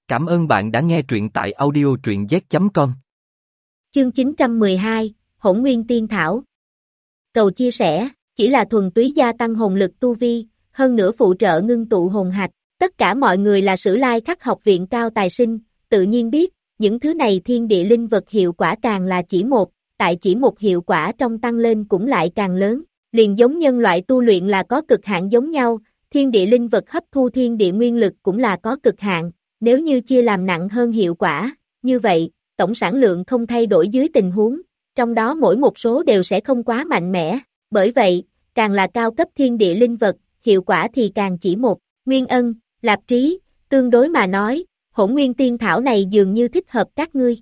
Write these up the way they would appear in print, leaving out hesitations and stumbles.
Cảm ơn bạn đã nghe truyện tại audio truyện z.com. Chương 912, Hỗn Nguyên Tiên Thảo. Cầu chia sẻ, chỉ là thuần túy gia tăng hồn lực tu vi, hơn nữa phụ trợ ngưng tụ hồn hạch. Tất cả mọi người là Sử Lai Khắc học viện cao tài sinh, tự nhiên biết, những thứ này thiên địa linh vật hiệu quả càng là chỉ một, tại chỉ một hiệu quả trong tăng lên cũng lại càng lớn. Liền giống nhân loại tu luyện là có cực hạn giống nhau, thiên địa linh vật hấp thu thiên địa nguyên lực cũng là có cực hạn. Nếu như chia làm nặng hơn hiệu quả, như vậy, tổng sản lượng không thay đổi dưới tình huống, trong đó mỗi một số đều sẽ không quá mạnh mẽ, bởi vậy, càng là cao cấp thiên địa linh vật, hiệu quả thì càng chỉ một. Nguyên Ân, Lạp Trí, tương đối mà nói, Hỗn Nguyên Tiên Thảo này dường như thích hợp các ngươi.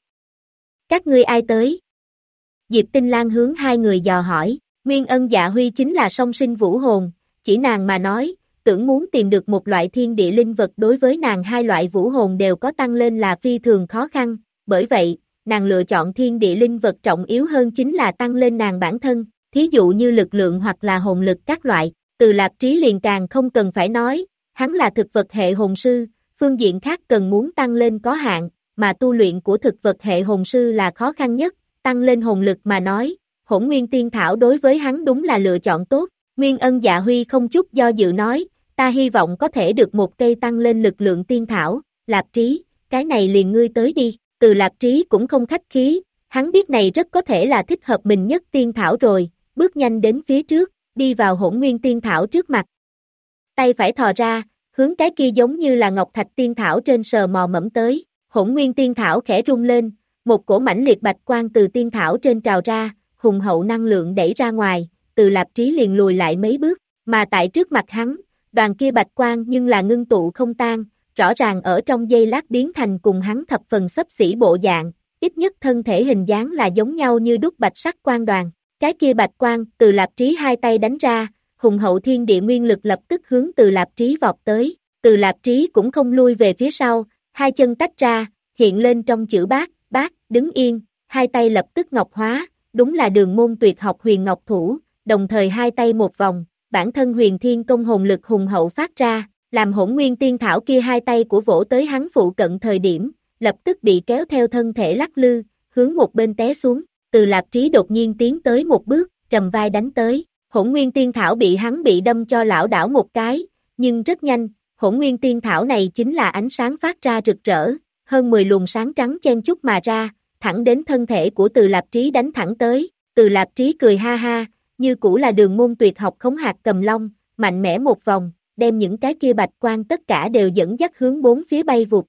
Các ngươi ai tới? Diệp Tinh Lan hướng hai người dò hỏi, Nguyên Ân Dạ Huy chính là song sinh vũ hồn, chỉ nàng mà nói, tưởng muốn tìm được một loại thiên địa linh vật đối với nàng hai loại vũ hồn đều có tăng lên là phi thường khó khăn, bởi vậy, nàng lựa chọn thiên địa linh vật trọng yếu hơn chính là tăng lên nàng bản thân, thí dụ như lực lượng hoặc là hồn lực các loại. Từ Lạp Trí liền càng không cần phải nói, hắn là thực vật hệ hồn sư, phương diện khác cần muốn tăng lên có hạn, mà tu luyện của thực vật hệ hồn sư là khó khăn nhất, tăng lên hồn lực mà nói, Hỗn Nguyên Tiên Thảo đối với hắn đúng là lựa chọn tốt. Nguyên Ân Dạ Huy không chút do dự nói, ta hy vọng có thể được một cây tăng lên lực lượng tiên thảo. Lạp Trí, cái này liền ngươi tới đi. Từ Lạp Trí cũng không khách khí, hắn biết này rất có thể là thích hợp mình nhất tiên thảo rồi, bước nhanh đến phía trước, đi vào Hỗn Nguyên Tiên Thảo trước mặt. Tay phải thò ra, hướng cái kia giống như là ngọc thạch tiên thảo trên sờ mò mẫm tới. Hỗn Nguyên Tiên Thảo khẽ rung lên, một cổ mãnh liệt bạch quang từ tiên thảo trên trào ra, hùng hậu năng lượng đẩy ra ngoài, Từ Lạp Trí liền lùi lại mấy bước, mà tại trước mặt hắn, đoàn kia bạch quang nhưng là ngưng tụ không tan, rõ ràng ở trong giây lát biến thành cùng hắn thập phần xấp xỉ bộ dạng, ít nhất thân thể hình dáng là giống nhau như đúc bạch sắc quang đoàn. Cái kia bạch quang, Từ Lạp Trí hai tay đánh ra, hùng hậu thiên địa nguyên lực lập tức hướng Từ Lạp Trí vọt tới. Từ Lạp Trí cũng không lui về phía sau, hai chân tách ra, hiện lên trong chữ bát, đứng yên, hai tay lập tức ngọc hóa, đúng là đường môn tuyệt học huyền ngọc thủ, đồng thời hai tay một vòng, bản thân huyền thiên công hồn lực hùng hậu phát ra, làm Hỗn Nguyên Tiên Thảo kia hai tay của vỗ tới hắn phụ cận thời điểm, lập tức bị kéo theo thân thể lắc lư, hướng một bên té xuống. Từ Lạp Trí đột nhiên tiến tới một bước, trầm vai đánh tới, Hỗn Nguyên Tiên Thảo bị hắn bị đâm cho lảo đảo một cái, nhưng rất nhanh, Hỗn Nguyên Tiên Thảo này chính là ánh sáng phát ra rực rỡ, hơn 10 luồng sáng trắng chen chúc mà ra, thẳng đến thân thể của Từ Lạp Trí đánh thẳng tới. Từ Lạp Trí cười ha ha, như cũ là đường môn tuyệt học khống hạt cầm long, mạnh mẽ một vòng, đem những cái kia bạch quang tất cả đều dẫn dắt hướng bốn phía bay vụt.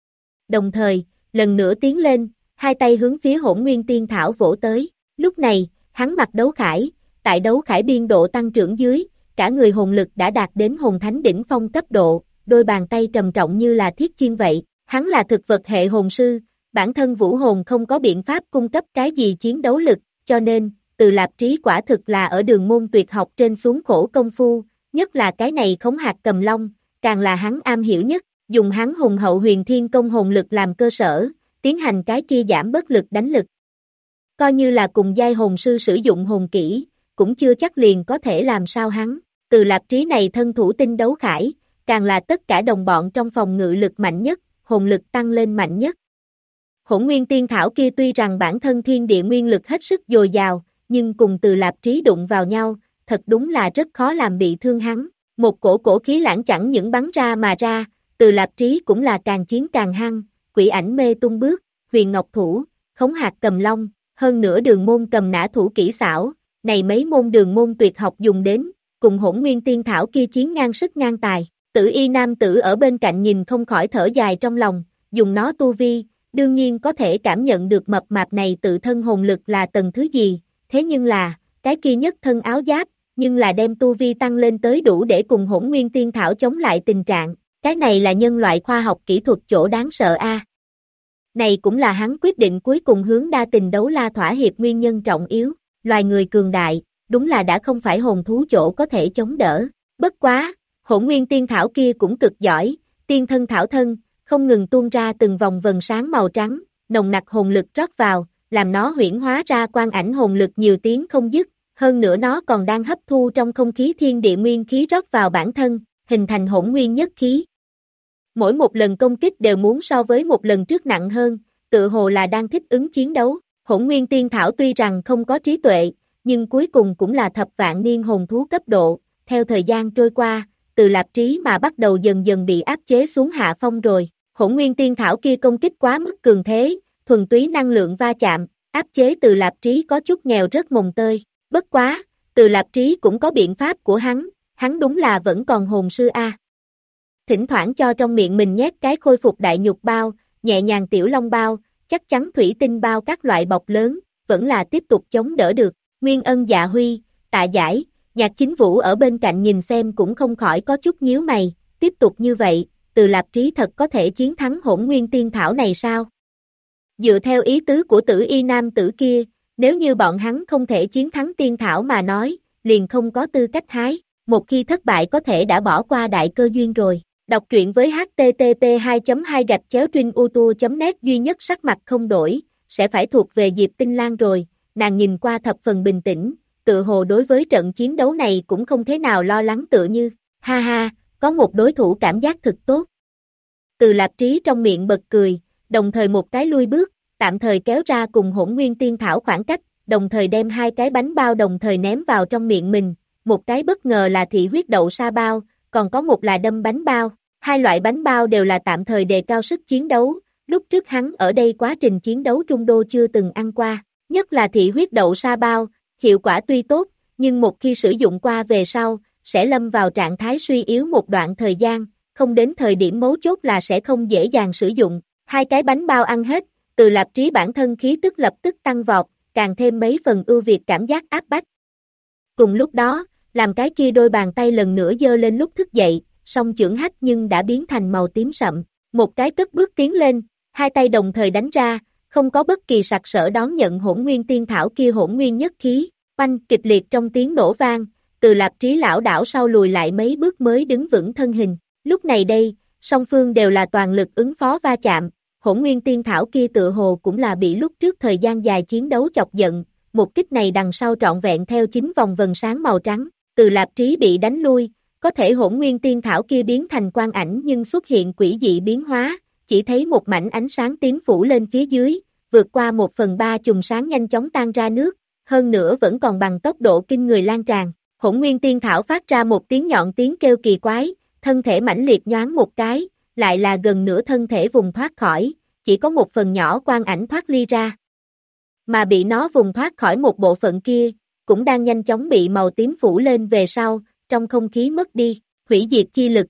Đồng thời, lần nữa tiến lên, hai tay hướng phía Hỗn Nguyên Tiên Thảo vỗ tới. Lúc này, hắn mặc đấu khải, tại đấu khải biên độ tăng trưởng dưới, cả người hồn lực đã đạt đến hồn thánh đỉnh phong cấp độ, đôi bàn tay trầm trọng như là thiết chiên vậy. Hắn là thực vật hệ hồn sư, bản thân vũ hồn không có biện pháp cung cấp cái gì chiến đấu lực, cho nên, Từ Lạp Trí quả thực là ở đường môn tuyệt học trên xuống khổ công phu, nhất là cái này khống hạt cầm long, càng là hắn am hiểu nhất, dùng hắn hùng hậu huyền thiên công hồn lực làm cơ sở, tiến hành cái kia giảm bớt lực đánh lực. Coi như là cùng giai hồn sư sử dụng hồn kỹ, cũng chưa chắc liền có thể làm sao hắn. Từ Lạp Trí này thân thủ tinh đấu khải, càng là tất cả đồng bọn trong phòng ngự lực mạnh nhất, hồn lực tăng lên mạnh nhất. Hỗn Nguyên Tiên Thảo kia tuy rằng bản thân thiên địa nguyên lực hết sức dồi dào, nhưng cùng Từ Lạp Trí đụng vào nhau, thật đúng là rất khó làm bị thương hắn. Một cổ khí lãng chẳng những bắn ra mà ra, Từ Lạp Trí cũng là càng chiến càng hăng, quỷ ảnh mê tung bước, huyền ngọc thủ, khống hạt cầm long, hơn nữa đường môn cầm nã thủ kỹ xảo, này mấy môn đường môn tuyệt học dùng đến, cùng Hỗn Nguyên Tiên Thảo kia chiến ngang sức ngang tài. Tử y nam tử ở bên cạnh nhìn không khỏi thở dài trong lòng, dùng nó tu vi, đương nhiên có thể cảm nhận được mập mạp này tự thân hồn lực là tầng thứ gì, thế nhưng là, cái kia nhất thân áo giáp, nhưng là đem tu vi tăng lên tới đủ để cùng Hỗn Nguyên Tiên Thảo chống lại tình trạng, cái này là nhân loại khoa học kỹ thuật chỗ đáng sợ a. Này cũng là hắn quyết định cuối cùng hướng đa tình đấu la thỏa hiệp nguyên nhân trọng yếu, loài người cường đại, đúng là đã không phải hồn thú chỗ có thể chống đỡ, bất quá, Hỗn Nguyên Tiên Thảo kia cũng cực giỏi, tiên thân thảo thân, không ngừng tuôn ra từng vòng vần sáng màu trắng, nồng nặc hồn lực rót vào, làm nó huyễn hóa ra quang ảnh hồn lực nhiều tiếng không dứt, hơn nữa nó còn đang hấp thu trong không khí thiên địa nguyên khí rót vào bản thân, hình thành hỗn nguyên nhất khí. Mỗi một lần công kích đều muốn so với một lần trước nặng hơn, tự hồ là đang thích ứng chiến đấu. Hỗn Nguyên Tiên Thảo tuy rằng không có trí tuệ, nhưng cuối cùng cũng là thập vạn niên hồn thú cấp độ, theo thời gian trôi qua, Từ Lạp Trí mà bắt đầu dần dần bị áp chế xuống hạ phong rồi. Hỗn Nguyên Tiên Thảo kia công kích quá mức cường thế, thuần túy năng lượng va chạm, áp chế Từ Lạp Trí có chút nghèo rất mồng tơi. Bất quá, Từ Lạp Trí cũng có biện pháp của hắn đúng là vẫn còn hồn sư a. Thỉnh thoảng cho trong miệng mình nhét cái khôi phục đại nhục bao, nhẹ nhàng tiểu long bao, chắc chắn thủy tinh bao các loại bọc lớn, vẫn là tiếp tục chống đỡ được. Nguyên Ân Dạ Huy, Tạ Giải, Nhạc Chính Vũ ở bên cạnh nhìn xem cũng không khỏi có chút nhíu mày, tiếp tục như vậy, Từ Lạp Trí thật có thể chiến thắng Hỗn Nguyên Tiên Thảo này sao? Dựa theo ý tứ của Tử Y nam tử kia, nếu như bọn hắn không thể chiến thắng Tiên Thảo mà nói, liền không có tư cách hái, một khi thất bại có thể đã bỏ qua đại cơ duyên rồi. Đọc truyện với http 2.2-truyện.utu.net duy nhất sắc mặt không đổi, sẽ phải thuộc về Diệp Tinh Lan rồi, nàng nhìn qua thập phần bình tĩnh, tự hồ đối với trận chiến đấu này cũng không thế nào lo lắng tựa như, ha ha, có một đối thủ cảm giác thực tốt. Từ Lạp Trí trong miệng bật cười, đồng thời một cái lui bước, tạm thời kéo ra cùng Hỗn Nguyên Tiên Thảo khoảng cách, đồng thời đem hai cái bánh bao đồng thời ném vào trong miệng mình, một cái bất ngờ là thị huyết đậu sa bao, còn có một là đâm bánh bao. Hai loại bánh bao đều là tạm thời đề cao sức chiến đấu, lúc trước hắn ở đây quá trình chiến đấu trung đô chưa từng ăn qua, nhất là thị huyết đậu sa bao, hiệu quả tuy tốt, nhưng một khi sử dụng qua về sau, sẽ lâm vào trạng thái suy yếu một đoạn thời gian, không đến thời điểm mấu chốt là sẽ không dễ dàng sử dụng. Hai cái bánh bao ăn hết, Từ Lạp Trí bản thân khí tức lập tức tăng vọt, càng thêm mấy phần ưu việt cảm giác áp bách. Cùng lúc đó, làm cái kia đôi bàn tay lần nữa giơ lên lúc thức dậy, song chưởng hách nhưng đã biến thành màu tím sậm, một cái cất bước tiến lên, hai tay đồng thời đánh ra, không có bất kỳ sặc sỡ đón nhận Hỗn Nguyên Tiên Thảo kia hỗn nguyên nhất khí, oanh kịch liệt trong tiếng nổ vang, Từ Lạp Trí lảo đảo sau lùi lại mấy bước mới đứng vững thân hình, lúc này đây, song phương đều là toàn lực ứng phó va chạm, Hỗn Nguyên Tiên Thảo kia tựa hồ cũng là bị lúc trước thời gian dài chiến đấu chọc giận, một kích này đằng sau trọn vẹn theo chính vòng vần sáng màu trắng, Từ Lạp Trí bị đánh lui. Có thể Hỗn Nguyên Tiên Thảo kia biến thành quang ảnh nhưng xuất hiện quỷ dị biến hóa, chỉ thấy một mảnh ánh sáng tím phủ lên phía dưới, vượt qua 1/3 chùm sáng nhanh chóng tan ra nước, hơn nữa vẫn còn bằng tốc độ kinh người lan tràn. Hỗn Nguyên Tiên Thảo phát ra một tiếng nhọn tiếng kêu kỳ quái, thân thể mãnh liệt nhoáng một cái, lại là gần nửa thân thể vùng thoát khỏi, chỉ có một phần nhỏ quang ảnh thoát ly ra. Mà bị nó vùng thoát khỏi một bộ phận kia, cũng đang nhanh chóng bị màu tím phủ lên về sau, trong không khí mất đi, hủy diệt chi lực.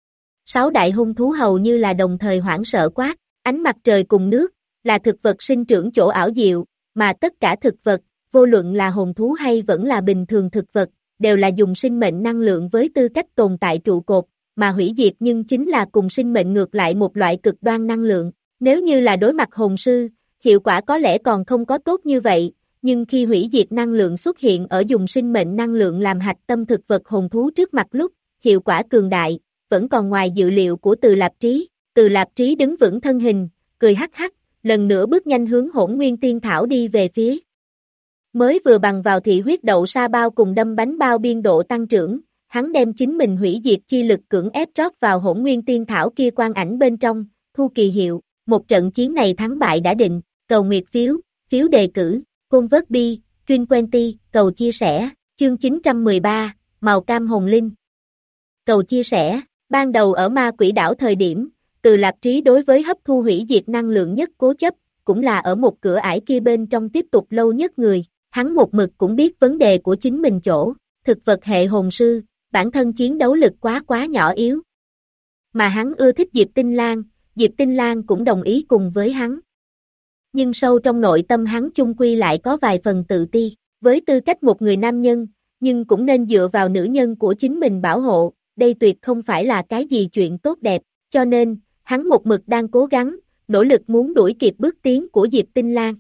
6 đại hung thú hầu như là đồng thời hoảng sợ quát, ánh mặt trời cùng nước, là thực vật sinh trưởng chỗ ảo diệu, mà tất cả thực vật, vô luận là hồn thú hay vẫn là bình thường thực vật, đều là dùng sinh mệnh năng lượng với tư cách tồn tại trụ cột, mà hủy diệt nhưng chính là cùng sinh mệnh ngược lại một loại cực đoan năng lượng. Nếu như là đối mặt hồn sư, hiệu quả có lẽ còn không có tốt như vậy, nhưng khi hủy diệt năng lượng xuất hiện ở dùng sinh mệnh năng lượng làm hạch tâm thực vật hồn thú trước mặt lúc, hiệu quả cường đại, vẫn còn ngoài dự liệu của Từ Lạp Trí. Từ Lạp Trí đứng vững thân hình, cười hắc hắc, lần nữa bước nhanh hướng Hỗn Nguyên Tiên Thảo đi về phía. Mới vừa bằng vào thị huyết đậu sa bao cùng đâm bánh bao biên độ tăng trưởng, hắn đem chính mình hủy diệt chi lực cưỡng ép rót vào Hỗn Nguyên Tiên Thảo kia quang ảnh bên trong, thu kỳ hiệu, một trận chiến này thắng bại đã định, cầu nguyệt phiếu, phiếu đề cử. Convert Bi, Truyền Quenty, cầu chia sẻ, chương 913, màu cam hồng linh. Cầu chia sẻ, ban đầu ở ma quỷ đảo thời điểm, Từ Lạp Trí đối với hấp thu hủy diệt năng lượng nhất cố chấp, cũng là ở một cửa ải kia bên trong tiếp tục lâu nhất người, hắn một mực cũng biết vấn đề của chính mình chỗ, thực vật hệ hồn sư, bản thân chiến đấu lực quá nhỏ yếu. Mà hắn ưa thích Diệp Tinh Lan cũng đồng ý cùng với hắn. Nhưng sâu trong nội tâm hắn chung quy lại có vài phần tự ti, với tư cách một người nam nhân, nhưng cũng nên dựa vào nữ nhân của chính mình bảo hộ, đây tuyệt không phải là cái gì chuyện tốt đẹp, cho nên, hắn một mực đang cố gắng, nỗ lực muốn đuổi kịp bước tiến của Diệp Tinh Lan.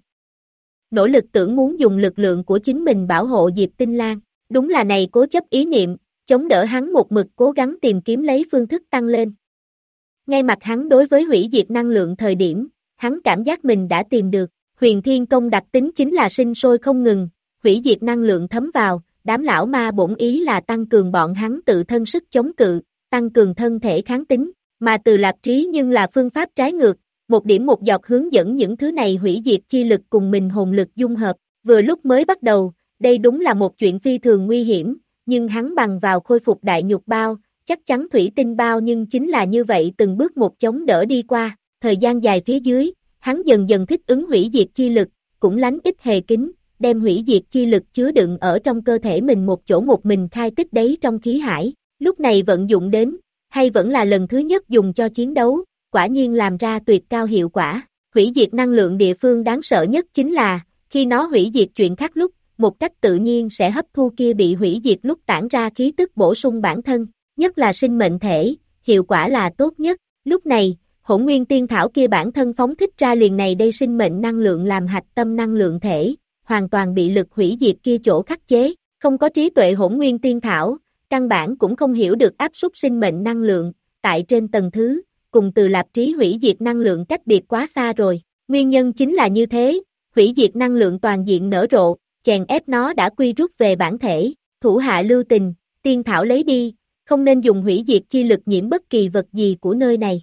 Nỗ lực tưởng muốn dùng lực lượng của chính mình bảo hộ Diệp Tinh Lan, đúng là này cố chấp ý niệm, chống đỡ hắn một mực cố gắng tìm kiếm lấy phương thức tăng lên. Ngay mặt hắn đối với hủy diệt năng lượng thời điểm, hắn cảm giác mình đã tìm được, Huyền Thiên Công đặc tính chính là sinh sôi không ngừng, hủy diệt năng lượng thấm vào, đám lão ma bổn ý là tăng cường bọn hắn tự thân sức chống cự, tăng cường thân thể kháng tính, mà Từ Lạp Trí nhưng là phương pháp trái ngược, một điểm một giọt hướng dẫn những thứ này hủy diệt chi lực cùng mình hồn lực dung hợp, vừa lúc mới bắt đầu, đây đúng là một chuyện phi thường nguy hiểm, nhưng hắn bằng vào khôi phục đại nhục bao, chắc chắn thủy tinh bao nhưng chính là như vậy từng bước một chống đỡ đi qua, thời gian dài phía dưới, hắn dần dần thích ứng hủy diệt chi lực, cũng lánh ít hề kính, đem hủy diệt chi lực chứa đựng ở trong cơ thể mình một chỗ một mình khai tích đấy trong khí hải, lúc này vận dụng đến, hay vẫn là lần thứ nhất dùng cho chiến đấu, quả nhiên làm ra tuyệt cao hiệu quả. Hủy diệt năng lượng địa phương đáng sợ nhất chính là, khi nó hủy diệt chuyện khác lúc, một cách tự nhiên sẽ hấp thu kia bị hủy diệt lúc tản ra khí tức bổ sung bản thân, nhất là sinh mệnh thể, hiệu quả là tốt nhất. Lúc này, hỗn nguyên tiên thảo kia bản thân phóng thích ra liền này đây sinh mệnh năng lượng làm hạch tâm năng lượng thể, hoàn toàn bị lực hủy diệt kia chỗ khắc chế, không có trí tuệ hỗn nguyên tiên thảo, căn bản cũng không hiểu được áp suất sinh mệnh năng lượng, tại trên tầng thứ, cùng Từ Lạp Trí hủy diệt năng lượng cách biệt quá xa rồi, nguyên nhân chính là như thế, hủy diệt năng lượng toàn diện nở rộ, chèn ép nó đã quy rút về bản thể, thủ hạ lưu tình, tiên thảo lấy đi, không nên dùng hủy diệt chi lực nhiễm bất kỳ vật gì của nơi này.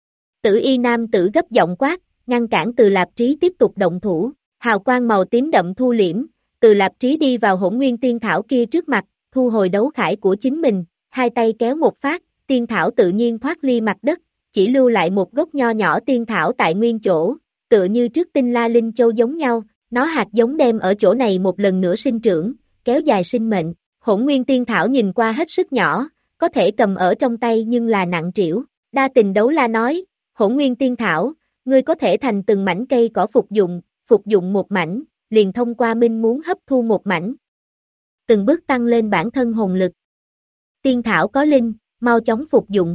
Tử y nam tử gấp giọng quát, ngăn cản Từ Lạp Trí tiếp tục động thủ, hào quang màu tím đậm thu liễm, Từ Lạp Trí đi vào hỗn nguyên tiên thảo kia trước mặt, thu hồi đấu khải của chính mình, hai tay kéo một phát, tiên thảo tự nhiên thoát ly mặt đất, chỉ lưu lại một gốc nho nhỏ tiên thảo tại nguyên chỗ, tựa như trước tinh la linh châu giống nhau, nó hạt giống đem ở chỗ này một lần nữa sinh trưởng, kéo dài sinh mệnh, hỗn nguyên tiên thảo nhìn qua hết sức nhỏ, có thể cầm ở trong tay nhưng là nặng trĩu, đa tình đấu la nói, hỗn nguyên tiên thảo, ngươi có thể thành từng mảnh cây cỏ phục dụng một mảnh, liền thông qua minh muốn hấp thu một mảnh. Từng bước tăng lên bản thân hồn lực. Tiên thảo có linh, mau chóng phục dụng.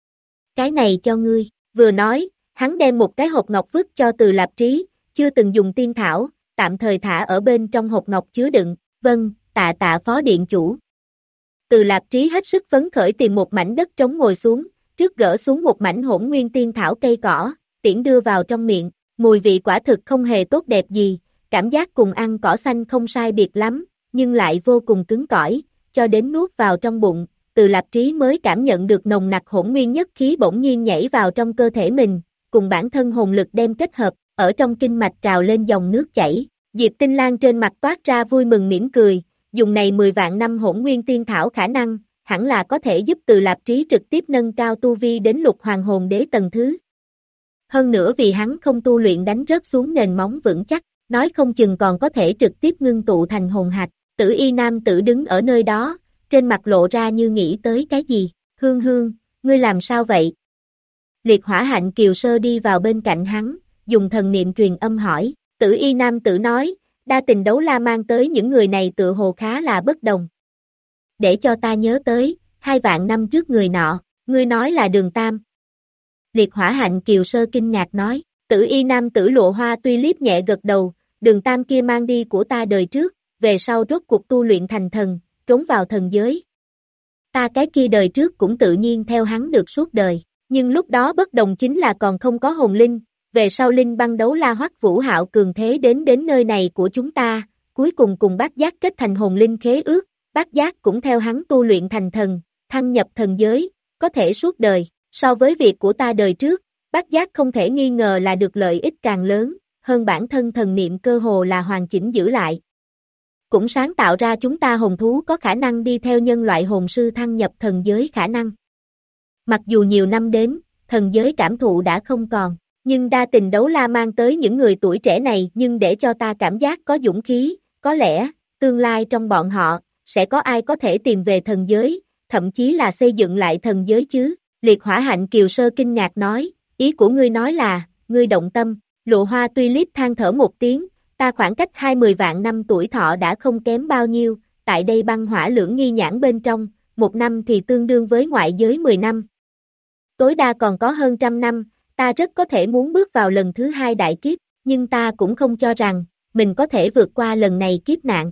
Cái này cho ngươi, vừa nói, hắn đem một cái hộp ngọc vứt cho Từ Lạp Trí, chưa từng dùng tiên thảo, tạm thời thả ở bên trong hộp ngọc chứa đựng, vâng, tạ tạ phó điện chủ. Từ Lạp Trí hết sức phấn khởi tìm một mảnh đất trống ngồi xuống, trước gỡ xuống một mảnh hỗn nguyên tiên thảo cây cỏ, tiễn đưa vào trong miệng, mùi vị quả thực không hề tốt đẹp gì, cảm giác cùng ăn cỏ xanh không sai biệt lắm, nhưng lại vô cùng cứng cỏi, cho đến nuốt vào trong bụng, Từ Lạp Trí mới cảm nhận được nồng nặc hỗn nguyên nhất khí bỗng nhiên nhảy vào trong cơ thể mình, cùng bản thân hồn lực đem kết hợp, ở trong kinh mạch trào lên dòng nước chảy. Diệp Tinh Lan trên mặt toát ra vui mừng mỉm cười, dùng này 10 vạn năm hỗn nguyên tiên thảo khả năng, hẳn là có thể giúp Từ Lạp Trí trực tiếp nâng cao tu vi đến lục hoàng hồn đế tầng thứ. Hơn nữa vì hắn không tu luyện đánh rớt xuống nền móng vững chắc, nói không chừng còn có thể trực tiếp ngưng tụ thành hồn hạch. Tử y nam tử đứng ở nơi đó, trên mặt lộ ra như nghĩ tới cái gì, Hương Hương, ngươi làm sao vậy? Liệt hỏa hạnh kiều sơ đi vào bên cạnh hắn, dùng thần niệm truyền âm hỏi, Tử y nam tử nói, đa tình đấu la mang tới những người này tựa hồ khá là bất đồng. Để cho ta nhớ tới, 2 vạn năm trước người nọ, ngươi nói là Đường Tam. Liệt hỏa hạnh kiều sơ kinh ngạc nói, Tử y nam tử Lộ Hoa tuy liếc nhẹ gật đầu, Đường Tam kia mang đi của ta đời trước, về sau rốt cuộc tu luyện thành thần, trốn vào thần giới. Ta cái kia đời trước cũng tự nhiên theo hắn được suốt đời, nhưng lúc đó bất đồng chính là còn không có hồn linh, về sau linh băng đấu la Hoắc Vũ Hạo cường thế đến nơi này của chúng ta, cuối cùng cùng Bát Giác kết thành hồn linh khế ước, Bát Giác cũng theo hắn tu luyện thành thần, thăng nhập thần giới, có thể suốt đời, so với việc của ta đời trước, Bát Giác không thể nghi ngờ là được lợi ích càng lớn, hơn bản thân thần niệm cơ hồ là hoàn chỉnh giữ lại. Cũng sáng tạo ra chúng ta hồn thú có khả năng đi theo nhân loại hồn sư thăng nhập thần giới khả năng. Mặc dù nhiều năm đến, thần giới cảm thụ đã không còn, nhưng đa tình đấu la mang tới những người tuổi trẻ này nhưng để cho ta cảm giác có dũng khí, có lẽ, tương lai trong bọn họ, sẽ có ai có thể tìm về thần giới, thậm chí là xây dựng lại thần giới chứ. Liệt hỏa hạnh kiều sơ kinh ngạc nói, ý của ngươi nói là, ngươi động tâm, Lộ Hoa tuy liếp than thở một tiếng, ta khoảng cách 20 vạn năm tuổi thọ đã không kém bao nhiêu, tại đây băng hỏa lưỡng nghi nhãn bên trong, 1 năm thì tương đương với ngoại giới 10 năm. Tối đa còn có hơn 100 năm, ta rất có thể muốn bước vào lần thứ 2 đại kiếp, nhưng ta cũng không cho rằng, mình có thể vượt qua lần này kiếp nạn.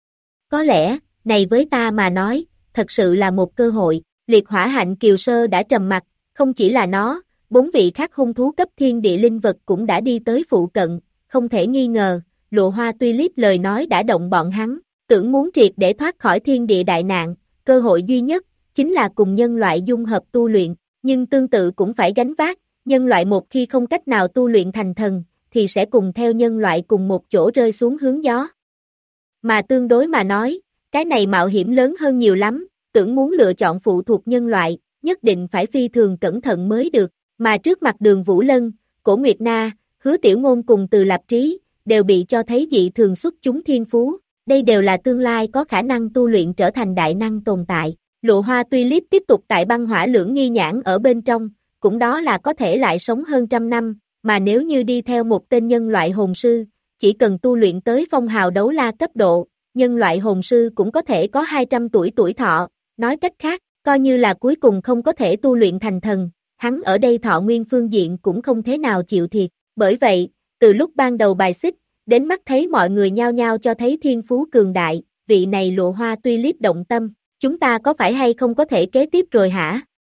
Có lẽ, này với ta mà nói, thật sự là một cơ hội, liệt hỏa hạnh kiều sơ đã trầm mặt, không chỉ là nó, 4 vị khác hung thú cấp thiên địa linh vật cũng đã đi tới phụ cận, không thể nghi ngờ, Lộ Hoa tuy liếp lời nói đã động bọn hắn, tưởng muốn triệt để thoát khỏi thiên địa đại nạn, cơ hội duy nhất, chính là cùng nhân loại dung hợp tu luyện, Nhưng tương tự cũng phải gánh vác, nhân loại một khi không cách nào tu luyện thành thần, thì sẽ cùng theo nhân loại cùng một chỗ rơi xuống hướng gió. Mà tương đối mà nói, cái này mạo hiểm lớn hơn nhiều lắm, tưởng muốn lựa chọn phụ thuộc nhân loại, nhất định phải phi thường cẩn thận mới được, mà trước mặt Đường Vũ Lân, Cổ Nguyệt Na, Hứa Tiểu Ngôn cùng Từ Lạp Trí, đều bị cho thấy dị thường xuất chúng thiên phú, đây đều là tương lai có khả năng tu luyện trở thành đại năng tồn tại. Lụa Hoa Tulip tiếp tục tại băng hỏa lưỡng nghi nhãn ở bên trong, cũng đó là có thể lại sống hơn trăm năm, mà nếu như đi theo một tên nhân loại hồn sư, chỉ cần tu luyện tới phong hào đấu la cấp độ, nhân loại hồn sư cũng có thể có 200 tuổi tuổi thọ, nói cách khác, coi như là cuối cùng không có thể tu luyện thành thần, hắn ở đây thọ nguyên phương diện cũng không thế nào chịu thiệt, bởi vậy, từ lúc ban đầu bài xích, đến mắt thấy mọi người nhao nhao cho thấy thiên phú cường đại, vị này Lụa Hoa Tulip động tâm, chúng ta có phải hay không có thể kế tiếp rồi hả?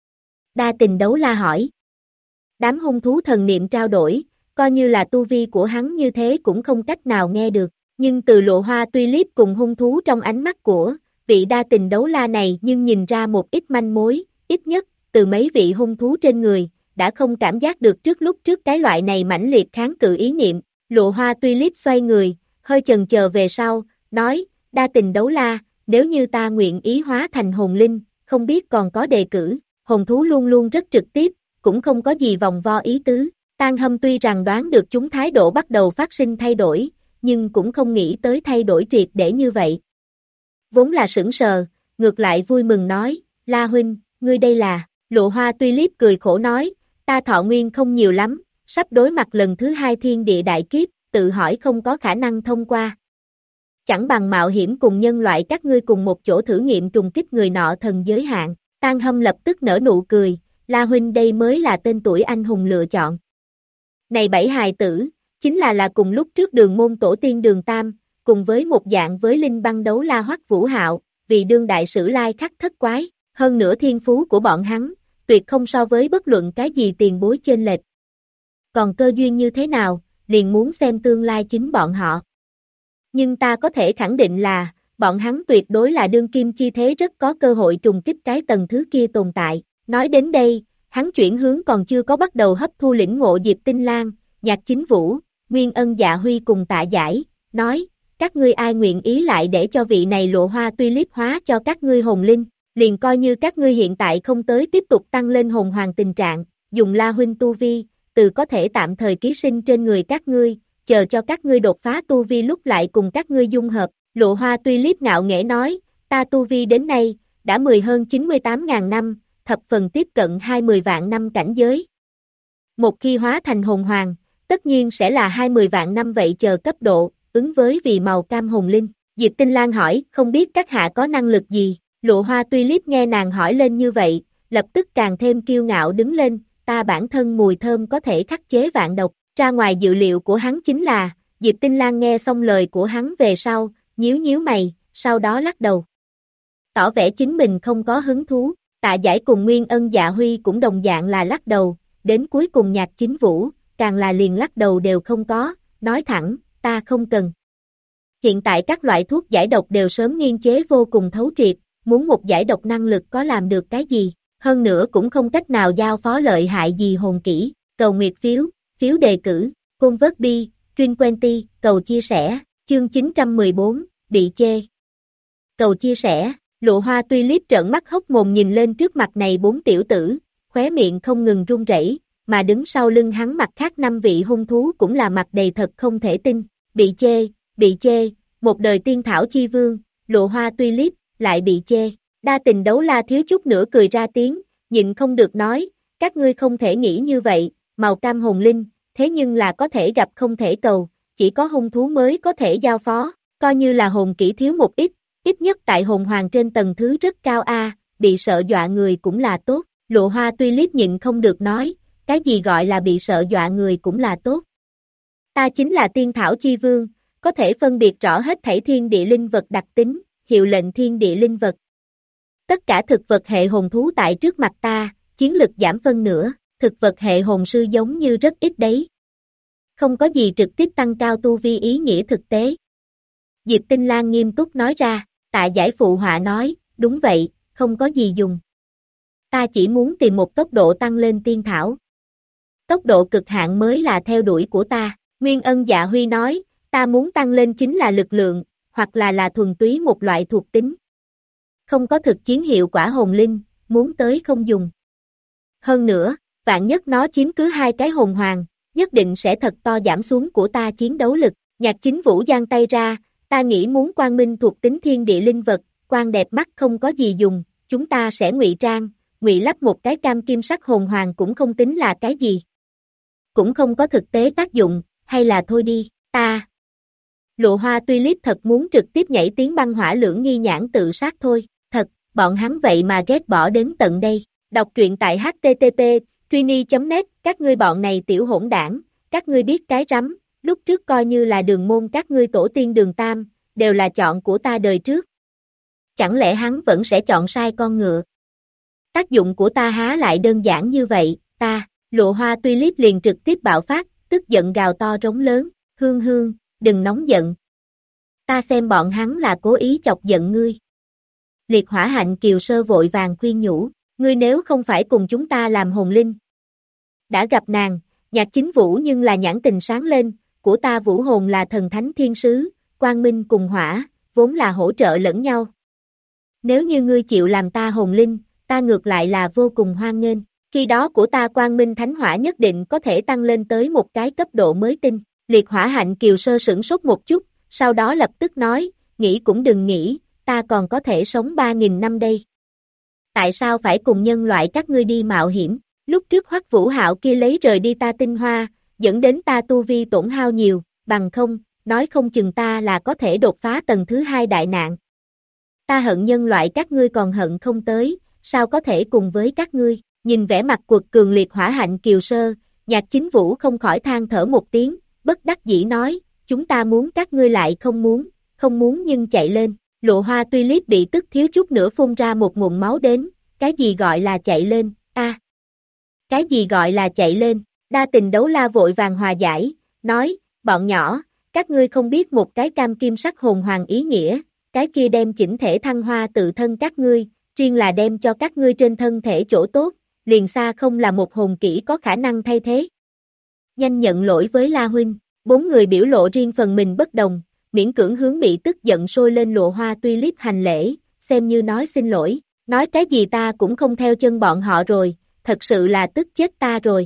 Đa Tình Đấu La hỏi. Đám hung thú thần niệm trao đổi, coi như là tu vi của hắn như thế cũng không cách nào nghe được, nhưng từ Lụa Hoa Tulip cùng hung thú trong ánh mắt của vị Đa Tình Đấu La này nhưng nhìn ra một ít manh mối, ít nhất, từ mấy vị hung thú trên người, đã không cảm giác được lúc trước cái loại này mãnh liệt kháng cự ý niệm. Lụa Hoa Tulip xoay người, hơi chần chờ về sau, nói, Đa Tình Đấu La, nếu như ta nguyện ý hóa thành hồn linh, không biết còn có đề cử, hồn thú luôn luôn rất trực tiếp, cũng không có gì vòng vo ý tứ. Tang Hâm tuy rằng đoán được chúng thái độ bắt đầu phát sinh thay đổi, nhưng cũng không nghĩ tới thay đổi triệt để như vậy. Vốn là sững sờ, ngược lại vui mừng nói, La huynh, ngươi đây là, Lụa Hoa Tulip cười khổ nói, ta thọ nguyên không nhiều lắm, sắp đối mặt lần thứ 2 thiên địa đại kiếp, tự hỏi không có khả năng thông qua. Chẳng bằng mạo hiểm cùng nhân loại các ngươi cùng một chỗ thử nghiệm trùng kích người nọ thần giới hạn. Tang Hâm lập tức nở nụ cười, La huynh đây mới là tên tuổi anh hùng lựa chọn. Này bảy hài tử, chính là cùng lúc trước Đường môn tổ tiên Đường Tam, cùng với một dạng với Linh Băng Đấu La Hoắc Vũ Hạo, vì đương đại sử lai khắc thất quái, hơn nữa thiên phú của bọn hắn, tuyệt không so với bất luận cái gì tiền bối chênh lệch. Còn cơ duyên như thế nào, liền muốn xem tương lai chính bọn họ. Nhưng ta có thể khẳng định là, bọn hắn tuyệt đối là đương kim chi thế rất có cơ hội trùng kích cái tầng thứ kia tồn tại. Nói đến đây, hắn chuyển hướng còn chưa có bắt đầu hấp thu lĩnh ngộ Diệp Tinh Lang, Nhạc Chính Vũ, Nguyên Ân Dạ Huy cùng Tạ Giải, nói, các ngươi ai nguyện ý lại để cho vị này Lụa Hoa Tulip hóa cho các ngươi hồn linh, liền coi như các ngươi hiện tại không tới tiếp tục tăng lên hồn hoàng tình trạng, dùng La huynh tu vi, từ có thể tạm thời ký sinh trên người các ngươi, chờ cho các ngươi đột phá tu vi lúc lại cùng các ngươi dung hợp. Lụa Hoa Tulip ngạo nghễ nói, ta tu vi đến nay, đã hơn 98.000 năm, thập phần tiếp cận 20 vạn năm cảnh giới. Một khi hóa thành hồn hoàng, tất nhiên sẽ là 20 vạn năm vậy chờ cấp độ, ứng với vì màu cam hồn linh. Diệp Tinh Lang hỏi, không biết các hạ có năng lực gì? Lụa Hoa Tulip nghe nàng hỏi lên như vậy, lập tức càng thêm kiêu ngạo đứng lên, ta bản thân mùi thơm có thể khắc chế vạn độc. Ra ngoài dự liệu của hắn chính là, Diệp Tinh Lang nghe xong lời của hắn về sau, nhíu nhíu mày, sau đó lắc đầu. Tỏ vẻ chính mình không có hứng thú, Tạ Giải cùng Nguyên Ân Dạ Huy cũng đồng dạng là lắc đầu, đến cuối cùng Nhạc Chính Vũ, càng là liền lắc đầu đều không có, nói thẳng, ta không cần. Hiện tại các loại thuốc giải độc đều sớm nghiên chế vô cùng thấu triệt, muốn một giải độc năng lực có làm được cái gì, hơn nữa cũng không cách nào giao phó lợi hại gì hồn kỹ, cầu nguyệt phiếu, phiếu đề cử, convert bi, Trin Quenty, cầu chia sẻ, chương 914, bị chê. Cầu chia sẻ, Lụa Hoa Tulip trợn mắt hốc mồm nhìn lên trước mặt này 4 tiểu tử, khóe miệng không ngừng run rẩy, mà đứng sau lưng hắn mặt khác 5 vị hung thú cũng là mặt đầy thật không thể tin, bị chê, một đời tiên thảo chi vương, Lụa Hoa Tulip, lại bị chê. Đa Tình Đấu La thiếu chút nữa cười ra tiếng, nhịn không được nói, các ngươi không thể nghĩ như vậy, màu cam hồn linh, thế nhưng là có thể gặp không thể cầu, chỉ có hung thú mới có thể giao phó, coi như là hồn kỹ thiếu một ít nhất tại hồn hoàng trên tầng thứ rất cao bị sợ dọa người cũng là tốt. Lụa Hoa Tulip nhịn không được nói, cái gì gọi là bị sợ dọa người cũng là tốt. Ta chính là tiên thảo chi vương, có thể phân biệt rõ hết thảy thiên địa linh vật đặc tính, hiệu lệnh thiên địa linh vật. Tất cả thực vật hệ hồn thú tại trước mặt ta, chiến lực giảm phân nửa, thực vật hệ hồn sư giống như rất ít đấy. Không có gì trực tiếp tăng cao tu vi ý nghĩa thực tế. Diệp Tinh Lang nghiêm túc nói ra, Tạ Giải phụ họa nói, đúng vậy, không có gì dùng. Ta chỉ muốn tìm một tốc độ tăng lên tiên thảo. Tốc độ cực hạn mới là theo đuổi của ta. Nguyên Ân Dạ Huy nói, ta muốn tăng lên chính là lực lượng, hoặc là thuần túy một loại thuộc tính. Không có thực chiến hiệu quả hồn linh, muốn tới không dùng. Hơn nữa, vạn nhất nó chiếm cứ 2 cái hồn hoàng, nhất định sẽ thật to giảm xuống của ta chiến đấu lực. Nhạc Chính Vũ giang tay ra, ta nghĩ muốn quang minh thuộc tính thiên địa linh vật, quang đẹp mắt không có gì dùng, chúng ta sẽ ngụy trang, ngụy lắp một cái cam kim sắc hồn hoàng cũng không tính là cái gì. Cũng không có thực tế tác dụng, hay là thôi đi, ta. Lụa Hoa Tulip thật muốn trực tiếp nhảy tiếng băng hỏa lưỡng nghi nhãn tự sát thôi, thật, bọn hắn vậy mà ghét bỏ đến tận đây. Đọc truyện tại http trini.net, các ngươi bọn này tiểu hỗn đảng, các ngươi biết cái rắm, lúc trước coi như là đường môn các ngươi tổ tiên Đường Tam, đều là chọn của ta đời trước. Chẳng lẽ hắn vẫn sẽ chọn sai con ngựa? Tác dụng của ta há lại đơn giản như vậy, ta, Lụa Hoa Tulip liền trực tiếp bạo phát, tức giận gào to rống lớn, Hương Hương, đừng nóng giận. Ta xem bọn hắn là cố ý chọc giận ngươi. Liệt Hỏa Hạnh Kiều Sơ vội vàng khuyên nhủ, ngươi nếu không phải cùng chúng ta làm hồn linh. Đã gặp nàng, Nhạc Chính Vũ nhưng là nhãn tình sáng lên, của ta vũ hồn là thần thánh thiên sứ, quang minh cùng hỏa, vốn là hỗ trợ lẫn nhau. Nếu như ngươi chịu làm ta hồn linh, ta ngược lại là vô cùng hoan nghênh, khi đó của ta quang minh thánh hỏa nhất định có thể tăng lên tới một cái cấp độ mới tinh. Liệt Hỏa Hạnh Kiều Sơ sửng sốt một chút, sau đó lập tức nói, nghĩ cũng đừng nghĩ, ta còn có thể sống 3.000 năm đây. Tại sao phải cùng nhân loại các ngươi đi mạo hiểm? Lúc trước Hoắc Vũ Hạo kia lấy rời đi ta tinh hoa, dẫn đến ta tu vi tổn hao nhiều, bằng không, nói không chừng ta là có thể đột phá tầng thứ 2 đại nạn. Ta hận nhân loại các ngươi còn hận không tới, sao có thể cùng với các ngươi? Nhìn vẻ mặt quật cường Liệt Hỏa Hạnh Kiều Sơ, Nhạc Chính Vũ không khỏi than thở một tiếng, bất đắc dĩ nói, chúng ta muốn các ngươi lại không muốn nhưng chạy lên. Lụa Hoa Tulip bị tức thiếu chút nữa phun ra một nguồn máu đến, cái gì gọi là chạy lên, cái gì gọi là chạy lên, Đa Tình Đấu La vội vàng hòa giải, nói, bọn nhỏ, các ngươi không biết một cái cam kim sắc hồn hoàng ý nghĩa, cái kia đem chỉnh thể thăng hoa tự thân các ngươi, riêng là đem cho các ngươi trên thân thể chỗ tốt, liền xa không là một hồn kỹ có khả năng thay thế. Nhanh nhận lỗi với La Huynh, 4 người biểu lộ riêng phần mình bất đồng, miễn cưỡng hướng bị tức giận sôi lên Lụa Hoa Tulip hành lễ, xem như nói xin lỗi, nói cái gì ta cũng không theo chân bọn họ rồi, thật sự là tức chết ta rồi.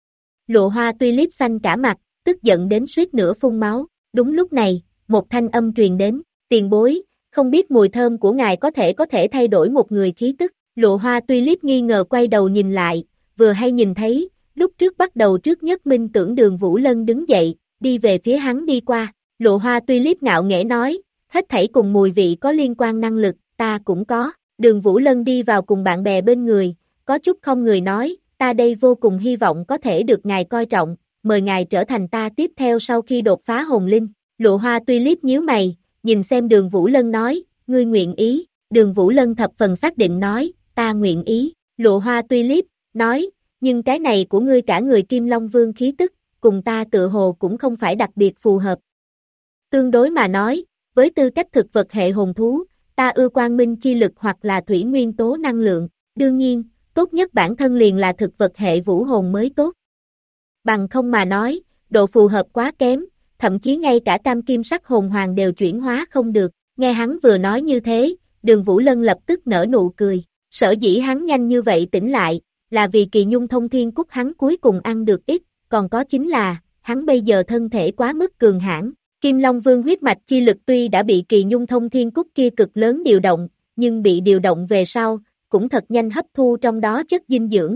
Lụa Hoa Tulip xanh cả mặt, tức giận đến suýt nữa phun máu, đúng lúc này, một thanh âm truyền đến, tiền bối, không biết mùi thơm của ngài có thể thay đổi một người khí tức. Lụa Hoa Tulip nghi ngờ quay đầu nhìn lại, vừa hay nhìn thấy, lúc trước bắt đầu trước nhất minh tưởng Đường Vũ Lân đứng dậy, đi về phía hắn đi qua. Lụa Hoa Tulip ngạo nghễ nói, hết thảy cùng mùi vị có liên quan năng lực, ta cũng có. Đường Vũ Lân đi vào cùng bạn bè bên người, có chút không người nói, ta đây vô cùng hy vọng có thể được ngài coi trọng, mời ngài trở thành ta tiếp theo sau khi đột phá hồn linh. Lụa Hoa Tulip nhíu mày, nhìn xem Đường Vũ Lân nói, ngươi nguyện ý. Đường Vũ Lân thập phần xác định nói, ta nguyện ý. Lụa Hoa Tulip nói, nhưng cái này của ngươi cả người Kim Long Vương khí tức, cùng ta tựa hồ cũng không phải đặc biệt phù hợp. Tương đối mà nói, với tư cách thực vật hệ hồn thú, ta ưa quang minh chi lực hoặc là thủy nguyên tố năng lượng, đương nhiên, tốt nhất bản thân liền là thực vật hệ vũ hồn mới tốt. Bằng không mà nói, độ phù hợp quá kém, thậm chí ngay cả cam kim sắc hồn hoàng đều chuyển hóa không được. Nghe hắn vừa nói như thế, Đường Vũ Lân lập tức nở nụ cười, sở dĩ hắn nhanh như vậy tỉnh lại, là vì Kỳ Nhung Thông Thiên Cúc hắn cuối cùng ăn được ít, còn có chính là, hắn bây giờ thân thể quá mức cường hãn. Kim Long Vương huyết mạch chi lực tuy đã bị Kỳ Nhung Thông Thiên Cúc kia cực lớn điều động, nhưng bị điều động về sau, cũng thật nhanh hấp thu trong đó chất dinh dưỡng.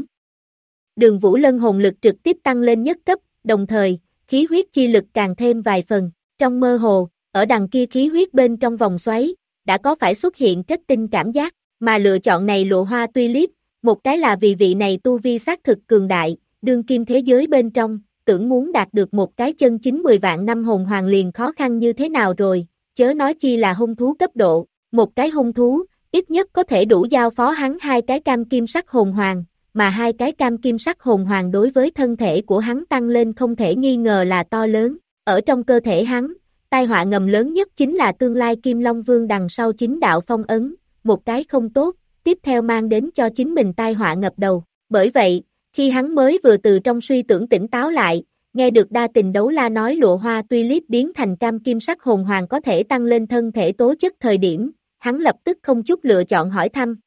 Đường Vũ Lân hồn lực trực tiếp tăng lên nhất cấp, đồng thời, khí huyết chi lực càng thêm vài phần. Trong mơ hồ, ở đằng kia khí huyết bên trong vòng xoáy, đã có phải xuất hiện kết tinh cảm giác, mà lựa chọn này Lụa Hoa Tulip, một cái là vì vị này tu vi xác thực cường đại, đương kim thế giới bên trong, tưởng muốn đạt được một cái chân chính 10 vạn năm hồn hoàng liền khó khăn như thế nào rồi, chớ nói chi là hung thú cấp độ, một cái hung thú, ít nhất có thể đủ giao phó hắn 2 cái cam kim sắc hồn hoàng, mà 2 cái cam kim sắc hồn hoàng đối với thân thể của hắn tăng lên không thể nghi ngờ là to lớn, ở trong cơ thể hắn, tai họa ngầm lớn nhất chính là tương lai Kim Long Vương đằng sau chính đạo phong ấn, một cái không tốt, tiếp theo mang đến cho chính mình tai họa ngập đầu. Bởi vậy, khi hắn mới vừa từ trong suy tưởng tỉnh táo lại, nghe được đa tình đấu la nói lụa hoa tulip biến thành cam kim sắc hồn hoàng có thể tăng lên thân thể tố chất thời điểm, hắn lập tức không chút lựa chọn hỏi thăm.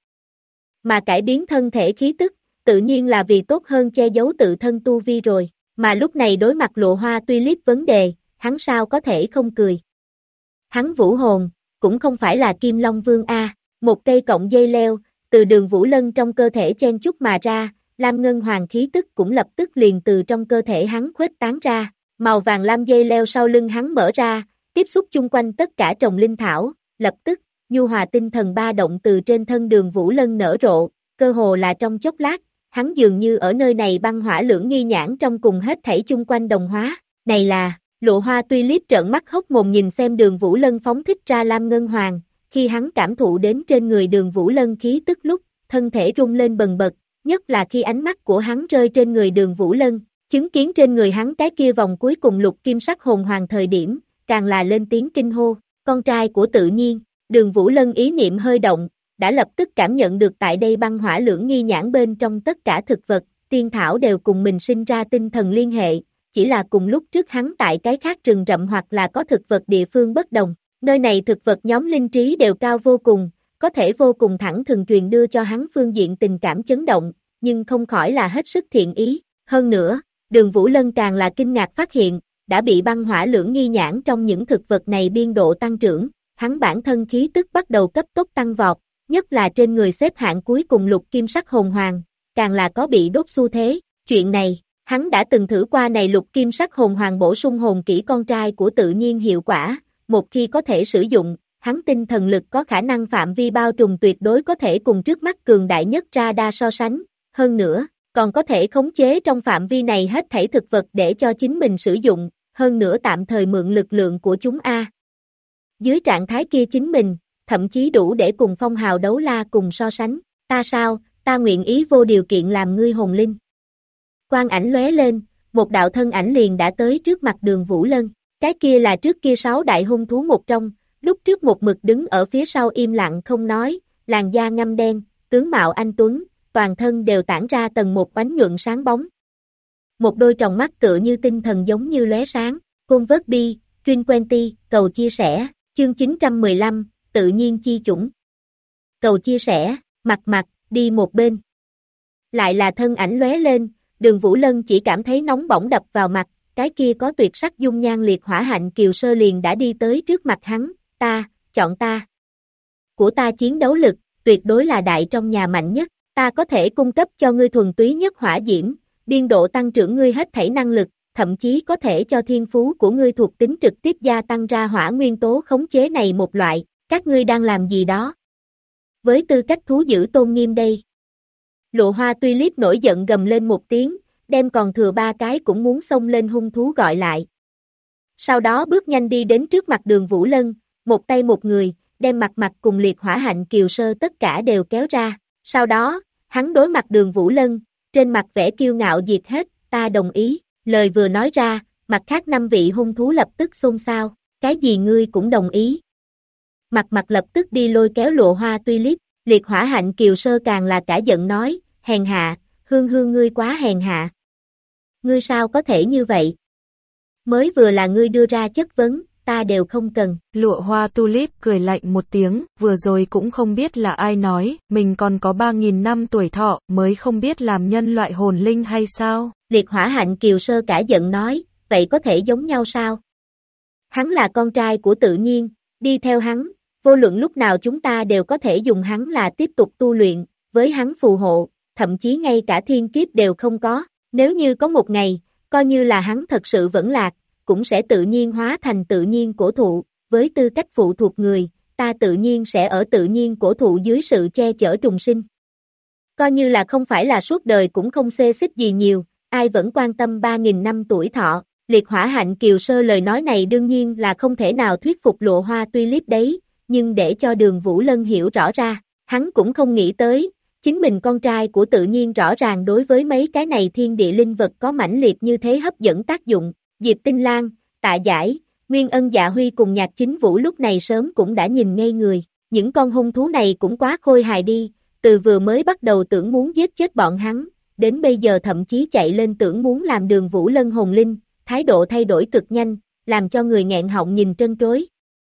Mà cải biến thân thể khí tức, tự nhiên là vì tốt hơn che giấu tự thân tu vi rồi, mà lúc này đối mặt lụa hoa tulip vấn đề, hắn sao có thể không cười. Hắn vũ hồn, cũng không phải là Kim Long Vương A, một cây cọng dây leo, từ đường vũ lân trong cơ thể chen chúc mà ra, lam ngân hoàng khí tức cũng lập tức liền từ trong cơ thể hắn khuếch tán ra, màu vàng lam dây leo sau lưng hắn mở ra, tiếp xúc chung quanh tất cả trồng linh thảo, lập tức, nhu hòa tinh thần ba động từ trên thân đường vũ lân nở rộ, cơ hồ là trong chốc lát, hắn dường như ở nơi này băng hỏa lưỡng nghi nhãn trong cùng hết thảy chung quanh đồng hóa, này là, lụa hoa tulip trợn mắt hốc mồm nhìn xem đường vũ lân phóng thích ra lam ngân hoàng, khi hắn cảm thụ đến trên người đường vũ lân khí tức lúc, thân thể rung lên bần bật, nhất là khi ánh mắt của hắn rơi trên người đường vũ lân, chứng kiến trên người hắn cái kia vòng cuối cùng lục kim sắc hồn hoàng thời điểm, càng là lên tiếng kinh hô, con trai của tự nhiên, đường vũ lân ý niệm hơi động, đã lập tức cảm nhận được tại đây băng hỏa lưỡng nghi nhãn bên trong tất cả thực vật, tiên thảo đều cùng mình sinh ra tinh thần liên hệ, chỉ là cùng lúc trước hắn tại cái khác rừng rậm hoặc là có thực vật địa phương bất đồng, nơi này thực vật nhóm linh trí đều cao vô cùng, có thể vô cùng thẳng thừng truyền đưa cho hắn phương diện tình cảm chấn động, nhưng không khỏi là hết sức thiện ý, hơn nữa, đường Vũ Lân càng là kinh ngạc phát hiện, đã bị băng hỏa lưỡng nghi nhãn trong những thực vật này biên độ tăng trưởng, hắn bản thân khí tức bắt đầu cấp tốc tăng vọt, nhất là trên người xếp hạng cuối cùng lục kim sắc hồn hoàng, càng là có bị đốt xu thế, chuyện này, hắn đã từng thử qua này lục kim sắc hồn hoàng bổ sung hồn kỹ con trai của tự nhiên hiệu quả, một khi có thể sử dụng, hắn tinh thần lực có khả năng phạm vi bao trùm tuyệt đối có thể cùng trước mắt cường đại nhất ra đa so sánh, hơn nữa, còn có thể khống chế trong phạm vi này hết thảy thực vật để cho chính mình sử dụng, hơn nữa tạm thời mượn lực lượng của chúng A. Dưới trạng thái kia chính mình, thậm chí đủ để cùng phong hào đấu la cùng so sánh, ta sao, ta nguyện ý vô điều kiện làm ngươi hồn linh. Quang ảnh lóe lên, một đạo thân ảnh liền đã tới trước mặt đường Vũ Lân, cái kia là trước kia 6 đại hung thú một trong, lúc trước một mực đứng ở phía sau im lặng không nói, làn da ngăm đen, tướng mạo anh tuấn, toàn thân đều tản ra tầng một ánh nhuận sáng bóng. Một đôi tròng mắt tựa như tinh thần giống như lóe sáng, Convert Truyền Quenty, cầu chia sẻ, chương 915, tự nhiên chi chủng. Cầu chia sẻ, mặt, đi một bên. Lại là thân ảnh lóe lên, đường Vũ Lân chỉ cảm thấy nóng bỏng đập vào mặt, cái kia có tuyệt sắc dung nhan liệt hỏa hạnh kiều sơ liền đã đi tới trước mặt hắn, chọn ta. Của ta chiến đấu lực, tuyệt đối là đại trong nhà mạnh nhất, ta có thể cung cấp cho ngươi thuần túy nhất hỏa diễm, biên độ tăng trưởng ngươi hết thảy năng lực, thậm chí có thể cho thiên phú của ngươi thuộc tính trực tiếp gia tăng ra hỏa nguyên tố khống chế này một loại, các ngươi đang làm gì đó? Với tư cách thú giữ tôn nghiêm đây. Lụa hoa tulip nổi giận gầm lên một tiếng, đem còn thừa 3 cái cũng muốn xông lên hung thú gọi lại. Sau đó bước nhanh đi đến trước mặt đường Vũ Lân, một tay một người, đem mặt cùng liệt hỏa hạnh kiều sơ tất cả đều kéo ra. Sau đó, hắn đối mặt đường Vũ Lân, trên mặt vẻ kiêu ngạo diệt hết, ta đồng ý, lời vừa nói ra, mặt khác 5 vị hung thú lập tức xôn xao, cái gì ngươi cũng đồng ý. Mặt lập tức đi lôi kéo lụa hoa tulip, liệt hỏa hạnh kiều sơ càng là cả giận nói, hèn hạ, hương ngươi quá hèn hạ. Ngươi sao có thể như vậy? Mới vừa là ngươi đưa ra chất vấn, ta đều không cần. Lụa hoa tulip cười lạnh một tiếng, vừa rồi cũng không biết là ai nói, mình còn có 3.000 năm tuổi thọ, mới không biết làm nhân loại hồn linh hay sao? Liệt hỏa hạnh kiều sơ cả giận nói, vậy có thể giống nhau sao? Hắn là con trai của tự nhiên, đi theo hắn, vô luận lúc nào chúng ta đều có thể dùng hắn là tiếp tục tu luyện, với hắn phù hộ, thậm chí ngay cả thiên kiếp đều không có, nếu như có một ngày, coi như là hắn thật sự vẫn lạc, cũng sẽ tự nhiên hóa thành tự nhiên cổ thụ, với tư cách phụ thuộc người, ta tự nhiên sẽ ở tự nhiên cổ thụ dưới sự che chở trùng sinh. Coi như là không phải là suốt đời cũng không xê xích gì nhiều, ai vẫn quan tâm 3.000 năm tuổi thọ, liệt hỏa hạnh kiều sơ lời nói này đương nhiên là không thể nào thuyết phục lụa hoa tulip đấy, nhưng để cho đường Vũ Lân hiểu rõ ra, hắn cũng không nghĩ tới, chính mình con trai của tự nhiên rõ ràng đối với mấy cái này thiên địa linh vật có mãnh liệt như thế hấp dẫn tác dụng. Diệp Tinh Lan, Tạ Giải, Nguyên Ân Dạ Huy cùng Nhạc Chính Vũ lúc này sớm cũng đã nhìn ngây người, những con hung thú này cũng quá khôi hài đi, từ vừa mới bắt đầu tưởng muốn giết chết bọn hắn, đến bây giờ thậm chí chạy lên tưởng muốn làm Đường Vũ Lân hồn linh, thái độ thay đổi cực nhanh, làm cho người nghẹn họng nhìn trân trối.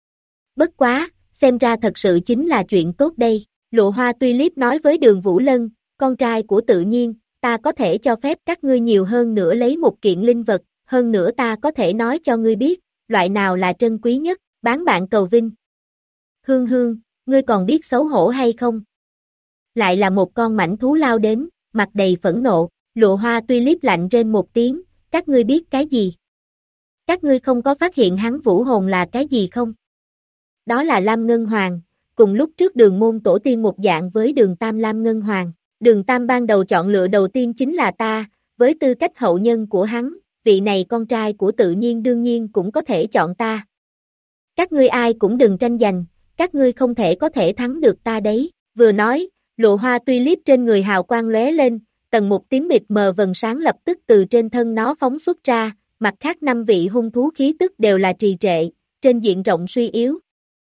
Bất quá, xem ra thật sự chính là chuyện tốt đây. Lụa Hoa Tulip nói với Đường Vũ Lân, con trai của tự nhiên, ta có thể cho phép các ngươi nhiều hơn nữa lấy một kiện linh vật, hơn nữa ta có thể nói cho ngươi biết, loại nào là trân quý nhất, bán bạn cầu vinh. Hương Hương, ngươi còn biết xấu hổ hay không? Lại là một con mãnh thú lao đến, mặt đầy phẫn nộ, Lụa Hoa Tulip lạnh rên một tiếng, các ngươi biết cái gì? Các ngươi không có phát hiện hắn vũ hồn là cái gì không? Đó là Lam Ngân Hoàng, cùng lúc trước Đường môn tổ tiên một dạng với Đường Tam Lam Ngân Hoàng. Đường Tam ban đầu chọn lựa đầu tiên chính là ta, với tư cách hậu nhân của hắn, vị này con trai của tự nhiên đương nhiên cũng có thể chọn ta. Các ngươi ai cũng đừng tranh giành, các ngươi không thể có thể thắng được ta đấy. Vừa nói, Lụa Hoa Tulip trên người hào quang lóe lên, tầng một tím mịt mờ vầng sáng lập tức từ trên thân nó phóng xuất ra, mặt khác 5 vị hung thú khí tức đều là trì trệ, trên diện rộng suy yếu.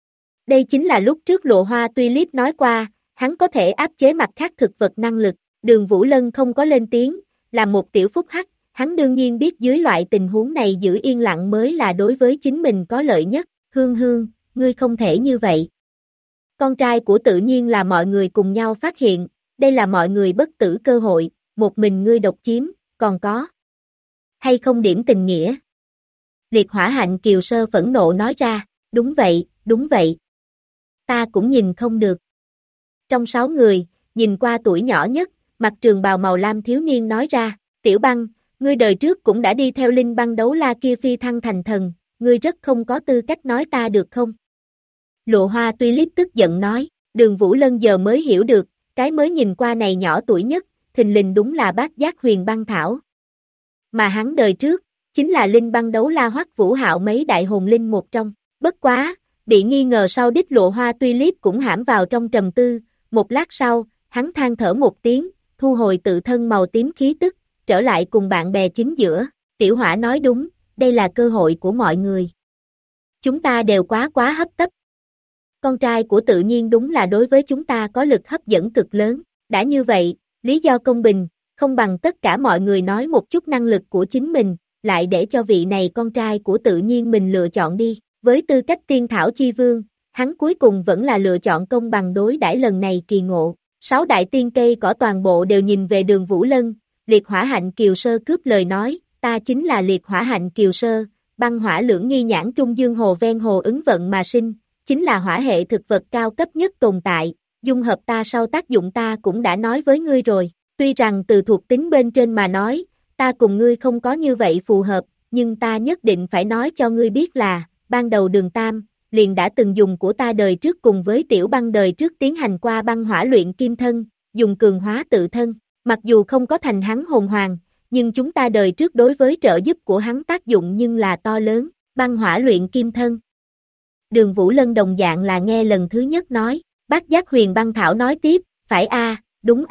Đây chính là lúc trước Lụa Hoa Tulip nói qua, hắn có thể áp chế mặt khác thực vật năng lực. Đường Vũ Lân không có lên tiếng, là một tiểu phúc hắc, hắn đương nhiên biết dưới loại tình huống này giữ yên lặng mới là đối với chính mình có lợi nhất. Hương Hương, ngươi không thể như vậy. Con trai của tự nhiên là mọi người cùng nhau phát hiện, đây là mọi người bất tử cơ hội, một mình ngươi độc chiếm, còn có hay không điểm tình nghĩa? Liệt Hỏa Hạnh Kiều Sơ phẫn nộ nói ra, đúng vậy. Ta cũng nhìn không được. Trong 6 người, nhìn qua tuổi nhỏ nhất, mặc trường bào màu lam thiếu niên nói ra, Tiểu Băng, ngươi đời trước cũng đã đi theo Linh Băng đấu la kia phi thăng thành thần, ngươi rất không có tư cách nói ta được không? Lụa Hoa Tulip tức giận nói, Đường Vũ Lân giờ mới hiểu được, cái mới nhìn qua này nhỏ tuổi nhất, thình lình đúng là Bát Giác Huyền Băng Thảo. Mà hắn đời trước, chính là Linh Băng đấu la Hoắc Vũ Hạo mấy đại hồn linh một trong. Bất quá, bị nghi ngờ sau đích Lụa Hoa Tulip cũng hãm vào trong trầm tư, một lát sau, hắn than thở một tiếng, thu hồi tự thân màu tím khí tức, trở lại cùng bạn bè chính giữa. Tiểu Hỏa nói đúng, đây là cơ hội của mọi người. Chúng ta đều quá hấp tấp. Con trai của tự nhiên đúng là đối với chúng ta có lực hấp dẫn cực lớn. Đã như vậy, lý do công bình, không bằng tất cả mọi người nói một chút năng lực của chính mình, lại để cho vị này con trai của tự nhiên mình lựa chọn đi. Với tư cách tiên thảo chi vương, hắn cuối cùng vẫn là lựa chọn công bằng đối đãi lần này kỳ ngộ. 6 đại tiên cây cỏ toàn bộ đều nhìn về Đường Vũ Lân, Liệt Hỏa Hạnh Kiều Sơ cướp lời nói, ta chính là Liệt Hỏa Hạnh Kiều Sơ, băng hỏa lưỡng nghi nhãn trung dương hồ ven hồ ứng vận mà sinh, chính là hỏa hệ thực vật cao cấp nhất tồn tại, dung hợp ta sau tác dụng ta cũng đã nói với ngươi rồi, tuy rằng từ thuộc tính bên trên mà nói, ta cùng ngươi không có như vậy phù hợp, nhưng ta nhất định phải nói cho ngươi biết là, ban đầu Đường Tam, liền đã từng dùng của ta đời trước cùng với Tiểu Băng đời trước tiến hành qua băng hỏa luyện kim thân, dùng cường hóa tự thân, mặc dù không có thành hắn hồn hoàng, nhưng chúng ta đời trước đối với trợ giúp của hắn tác dụng nhưng là to lớn, băng hỏa luyện kim thân. Đường Vũ Lân đồng dạng là nghe lần thứ nhất nói, Bát Giác Huyền Băng Thảo nói tiếp, phải đúng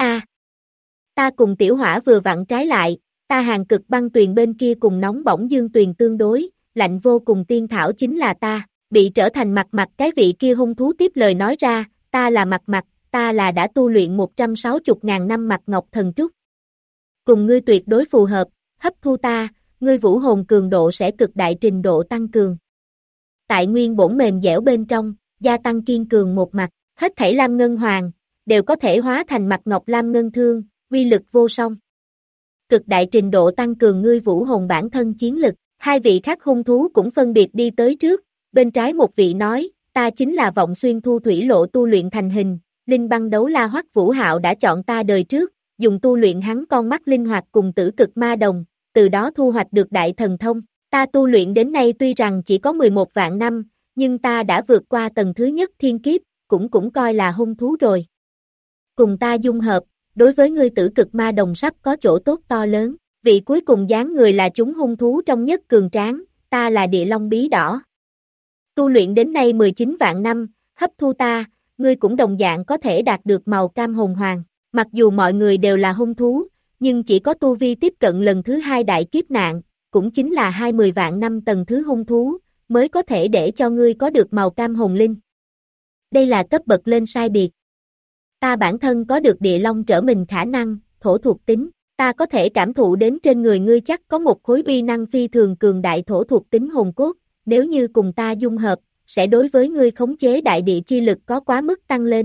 Ta cùng Tiểu Hỏa vừa vặn trái lại, ta hàng cực băng tuyền bên kia cùng nóng bỏng dương tuyền tương đối, lạnh vô cùng tiên thảo chính là ta, bị trở thành mặt cái vị kia hung thú tiếp lời nói ra, ta là mặt, ta là đã tu luyện 160.000 năm mặt ngọc thần trúc. Cùng ngươi tuyệt đối phù hợp, hấp thu ta, ngươi vũ hồn cường độ sẽ cực đại trình độ tăng cường. Tại nguyên bổn mềm dẻo bên trong, gia tăng kiên cường một mặt, hết thảy Lam Ngân Hoàng, đều có thể hóa thành mặt ngọc Lam Ngân Thương, uy lực vô song. Cực đại trình độ tăng cường ngươi vũ hồn bản thân chiến lực, 2 vị khác hung thú cũng phân biệt đi tới trước, bên trái một vị nói, ta chính là vọng xuyên thu thủy lộ tu luyện thành hình, Linh Băng đấu la Hoắc Vũ Hạo đã chọn ta đời trước, dùng tu luyện hắn con mắt linh hoạt cùng tử cực ma đồng, từ đó thu hoạch được đại thần thông. Ta tu luyện đến nay tuy rằng chỉ có 11 vạn năm, nhưng ta đã vượt qua tầng thứ nhất thiên kiếp, cũng coi là hung thú rồi. Cùng ta dung hợp, đối với ngươi tử cực ma đồng sắp có chỗ tốt to lớn, vị cuối cùng dáng người là chúng hung thú trong nhất cường tráng, ta là địa long bí đỏ. Tu luyện đến nay 19 vạn năm, hấp thu ta, ngươi cũng đồng dạng có thể đạt được màu cam hồn hoàng. Mặc dù mọi người đều là hung thú, nhưng chỉ có tu vi tiếp cận lần thứ 2 đại kiếp nạn, cũng chính là 20 vạn năm tầng thứ hung thú, mới có thể để cho ngươi có được màu cam hồn linh. Đây là cấp bậc lên sai biệt. Ta bản thân có được địa long trở mình khả năng, thổ thuộc tính, ta có thể cảm thụ đến trên người ngươi chắc có một khối uy năng phi thường cường đại thổ thuộc tính hồn cốt, nếu như cùng ta dung hợp, sẽ đối với ngươi khống chế đại địa chi lực có quá mức tăng lên.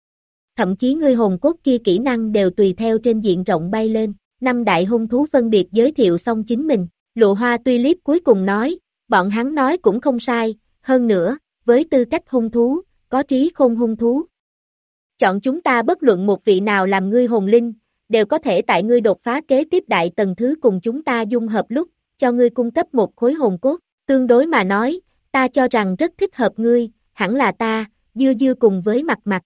Thậm chí ngươi hồn cốt kia kỹ năng đều tùy theo trên diện rộng bay lên. Năm đại hung thú phân biệt giới thiệu xong chính mình, Lụa Hoa Tulip cuối cùng nói, bọn hắn nói cũng không sai, hơn nữa, với tư cách hung thú, có trí khôn hung thú. Chọn chúng ta bất luận một vị nào làm ngươi hồn linh, đều có thể tại ngươi đột phá kế tiếp đại tầng thứ cùng chúng ta dung hợp lúc, cho ngươi cung cấp một khối hồn cốt, tương đối mà nói, ta cho rằng rất thích hợp ngươi, hẳn là ta, dưa dưa cùng với mặt mặt.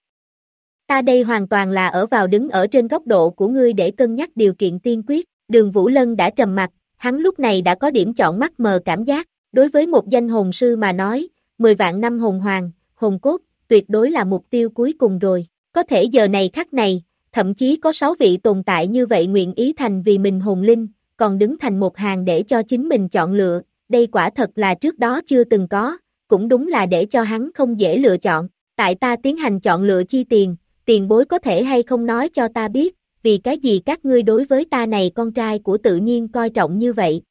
Ta đây hoàn toàn là ở vào đứng ở trên góc độ của ngươi để cân nhắc điều kiện tiên quyết, Đường Vũ Lân đã trầm mặt, hắn lúc này đã có điểm chọn mắt mờ cảm giác, đối với một danh hồn sư mà nói, 10 vạn năm hồn hoàng, hồn cốt, tuyệt đối là mục tiêu cuối cùng rồi, có thể giờ này khắc này, thậm chí có 6 vị tồn tại như vậy nguyện ý thành vì mình hồn linh, còn đứng thành một hàng để cho chính mình chọn lựa, đây quả thật là trước đó chưa từng có, cũng đúng là để cho hắn không dễ lựa chọn, tại ta tiến hành chọn lựa chi tiền bối có thể hay không nói cho ta biết, vì cái gì các ngươi đối với ta này con trai của tự nhiên coi trọng như vậy?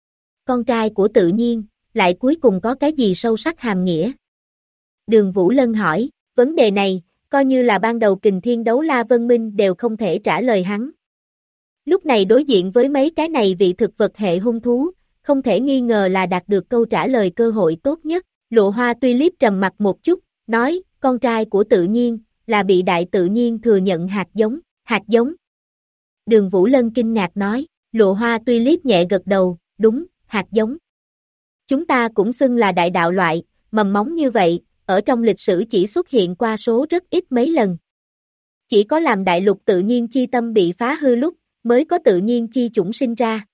Con trai của tự nhiên, lại cuối cùng có cái gì sâu sắc hàm nghĩa? Đường Vũ Lân hỏi, vấn đề này, coi như là ban đầu Kình Thiên Đấu La Vân Minh đều không thể trả lời hắn. Lúc này đối diện với mấy cái này vị thực vật hệ hung thú, không thể nghi ngờ là đạt được câu trả lời cơ hội tốt nhất, Lụa Hoa Tulip trầm mặt một chút, nói, con trai của tự nhiên, là bị đại tự nhiên thừa nhận hạt giống. Đường Vũ Lân kinh ngạc nói, Lụa Hoa Tulip nhẹ gật đầu, đúng, hạt giống. Chúng ta cũng xưng là đại đạo loại, mầm móng như vậy, ở trong lịch sử chỉ xuất hiện qua số rất ít mấy lần. Chỉ có làm đại lục tự nhiên chi tâm bị phá hư lúc, mới có tự nhiên chi chủng sinh ra.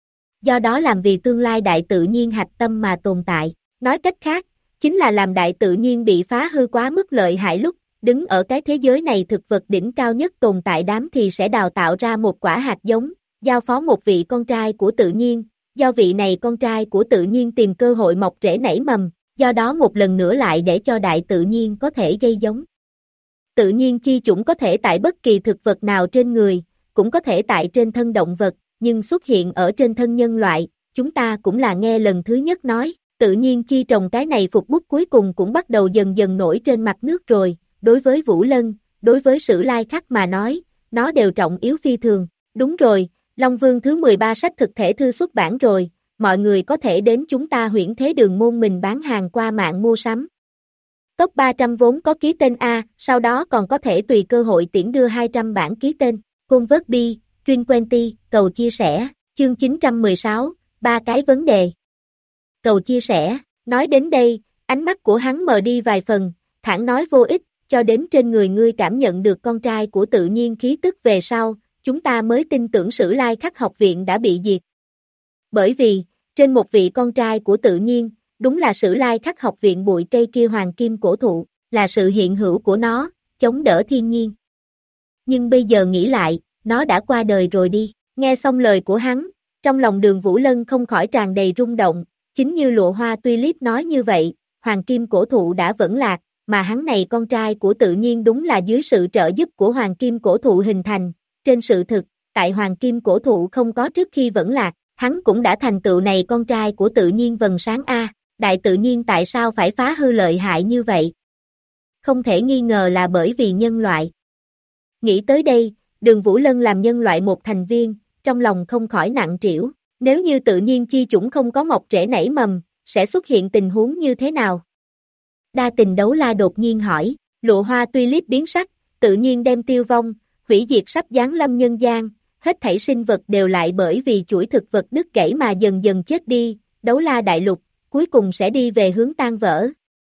Do đó làm vì tương lai đại tự nhiên hạch tâm mà tồn tại, nói cách khác, chính là làm đại tự nhiên bị phá hư quá mức lợi hại lúc, đứng ở cái thế giới này thực vật đỉnh cao nhất tồn tại đám thì sẽ đào tạo ra một quả hạt giống, giao phó một vị con trai của tự nhiên, do vị này con trai của tự nhiên tìm cơ hội mọc rễ nảy mầm, do đó một lần nữa lại để cho đại tự nhiên có thể gây giống. Tự nhiên chi chủng có thể tại bất kỳ thực vật nào trên người, cũng có thể tại trên thân động vật, nhưng xuất hiện ở trên thân nhân loại, chúng ta cũng là nghe lần thứ nhất nói, tự nhiên chi trồng cái này phục bút cuối cùng cũng bắt đầu dần dần nổi trên mặt nước rồi. Đối với Vũ Lân, đối với Sử Lai Khắc mà nói, nó đều trọng yếu phi thường. Đúng rồi, Long Vương thứ 13 sách thực thể thư xuất bản rồi, mọi người có thể đến chúng ta Huyễn Thế Đường môn mình bán hàng qua mạng mua sắm. Top 300 vốn có ký tên A, sau đó còn có thể tùy cơ hội tiễn đưa 200 bản ký tên. Convert B, Truyền Quenty, cầu chia sẻ, chương 916, 3 cái vấn đề. Cầu chia sẻ, nói đến đây, ánh mắt của hắn mờ đi vài phần, thẳng nói vô ích. Cho đến trên người ngươi cảm nhận được con trai của tự nhiên khí tức về sau, chúng ta mới tin tưởng Sử Lai Khắc học viện đã bị diệt. Bởi vì, trên một vị con trai của tự nhiên, đúng là Sử Lai Khắc học viện bụi cây kia hoàng kim cổ thụ, là sự hiện hữu của nó, chống đỡ thiên nhiên. Nhưng bây giờ nghĩ lại, nó đã qua đời rồi đi, nghe xong lời của hắn, trong lòng Đường Vũ Lân không khỏi tràn đầy rung động, chính như Lụa Hoa Tulip nói như vậy, hoàng kim cổ thụ đã vẫn lạc. Mà hắn này con trai của tự nhiên đúng là dưới sự trợ giúp của hoàng kim cổ thụ hình thành, trên sự thực, tại hoàng kim cổ thụ không có trước khi vẫn lạc, hắn cũng đã thành tựu này con trai của tự nhiên vầng sáng A, đại tự nhiên tại sao phải phá hư lợi hại như vậy? Không thể nghi ngờ là bởi vì nhân loại. Nghĩ tới đây, Đường Vũ Lân làm nhân loại một thành viên, trong lòng không khỏi nặng trĩu, nếu như tự nhiên chi chủng không có mọc rễ nảy mầm, sẽ xuất hiện tình huống như thế nào? Đa Tình Đấu La đột nhiên hỏi, Lụa Hoa Tulip biến sắc, tự nhiên đem tiêu vong, hủy diệt sắp giáng lâm nhân gian, hết thảy sinh vật đều lại bởi vì chuỗi thực vật đứt gãy mà dần dần chết đi, Đấu La đại lục, cuối cùng sẽ đi về hướng tan vỡ.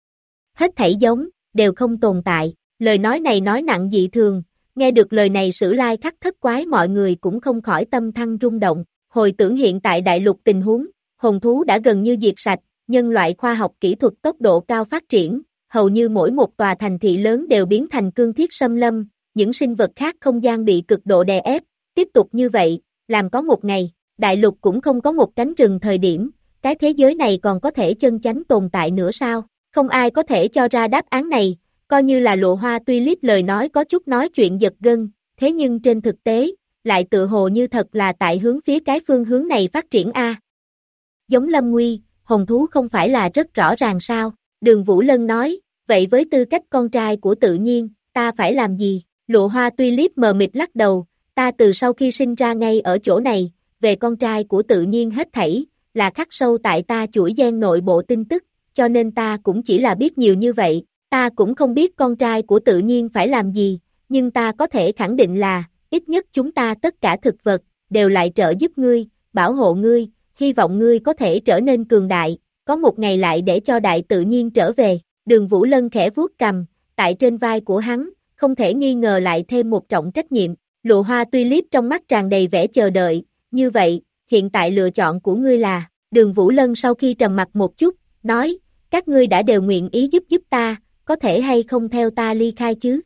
Hết thảy giống, đều không tồn tại, lời nói này nói nặng dị thường, nghe được lời này Sử Lai Khắc thất quái mọi người cũng không khỏi tâm thăng rung động, hồi tưởng hiện tại đại lục tình huống, hồn thú đã gần như diệt sạch. Nhân loại khoa học kỹ thuật tốc độ cao phát triển, hầu như mỗi một tòa thành thị lớn đều biến thành cương thiết xâm lâm, những sinh vật khác không gian bị cực độ đè ép, tiếp tục như vậy, làm có một ngày, đại lục cũng không có một cánh rừng thời điểm, cái thế giới này còn có thể chân chánh tồn tại nữa sao? Không ai có thể cho ra đáp án này, Coi như là Lộ Hoa Tulip lời nói có chút nói chuyện giật gân, thế nhưng trên thực tế, lại tự hồ như thật là tại hướng phía cái phương hướng này phát triển a. Giống Lâm Nguy, hồn thú không phải là rất rõ ràng sao? Đường Vũ Lân nói, vậy với tư cách con trai của tự nhiên, ta phải làm gì? Lộ Hoa Tulip mờ mịt lắc đầu, ta từ sau khi sinh ra ngay ở chỗ này, về con trai của tự nhiên hết thảy, là khắc sâu tại ta chuỗi gen nội bộ tin tức, cho nên ta cũng chỉ là biết nhiều như vậy, ta cũng không biết con trai của tự nhiên phải làm gì, nhưng ta có thể khẳng định là, ít nhất chúng ta tất cả thực vật, đều lại trợ giúp ngươi, bảo hộ ngươi, hy vọng ngươi có thể trở nên cường đại, có một ngày lại để cho đại tự nhiên trở về. Đường Vũ Lân khẽ vuốt cầm, tại trên vai của hắn, không thể nghi ngờ lại thêm một trọng trách nhiệm. Lộ Hoa Tulip trong mắt tràn đầy vẻ chờ đợi, như vậy, hiện tại lựa chọn của ngươi là, Đường Vũ Lân sau khi trầm mặt một chút, nói, các ngươi đã đều nguyện ý giúp ta, có thể hay không theo ta ly khai chứ?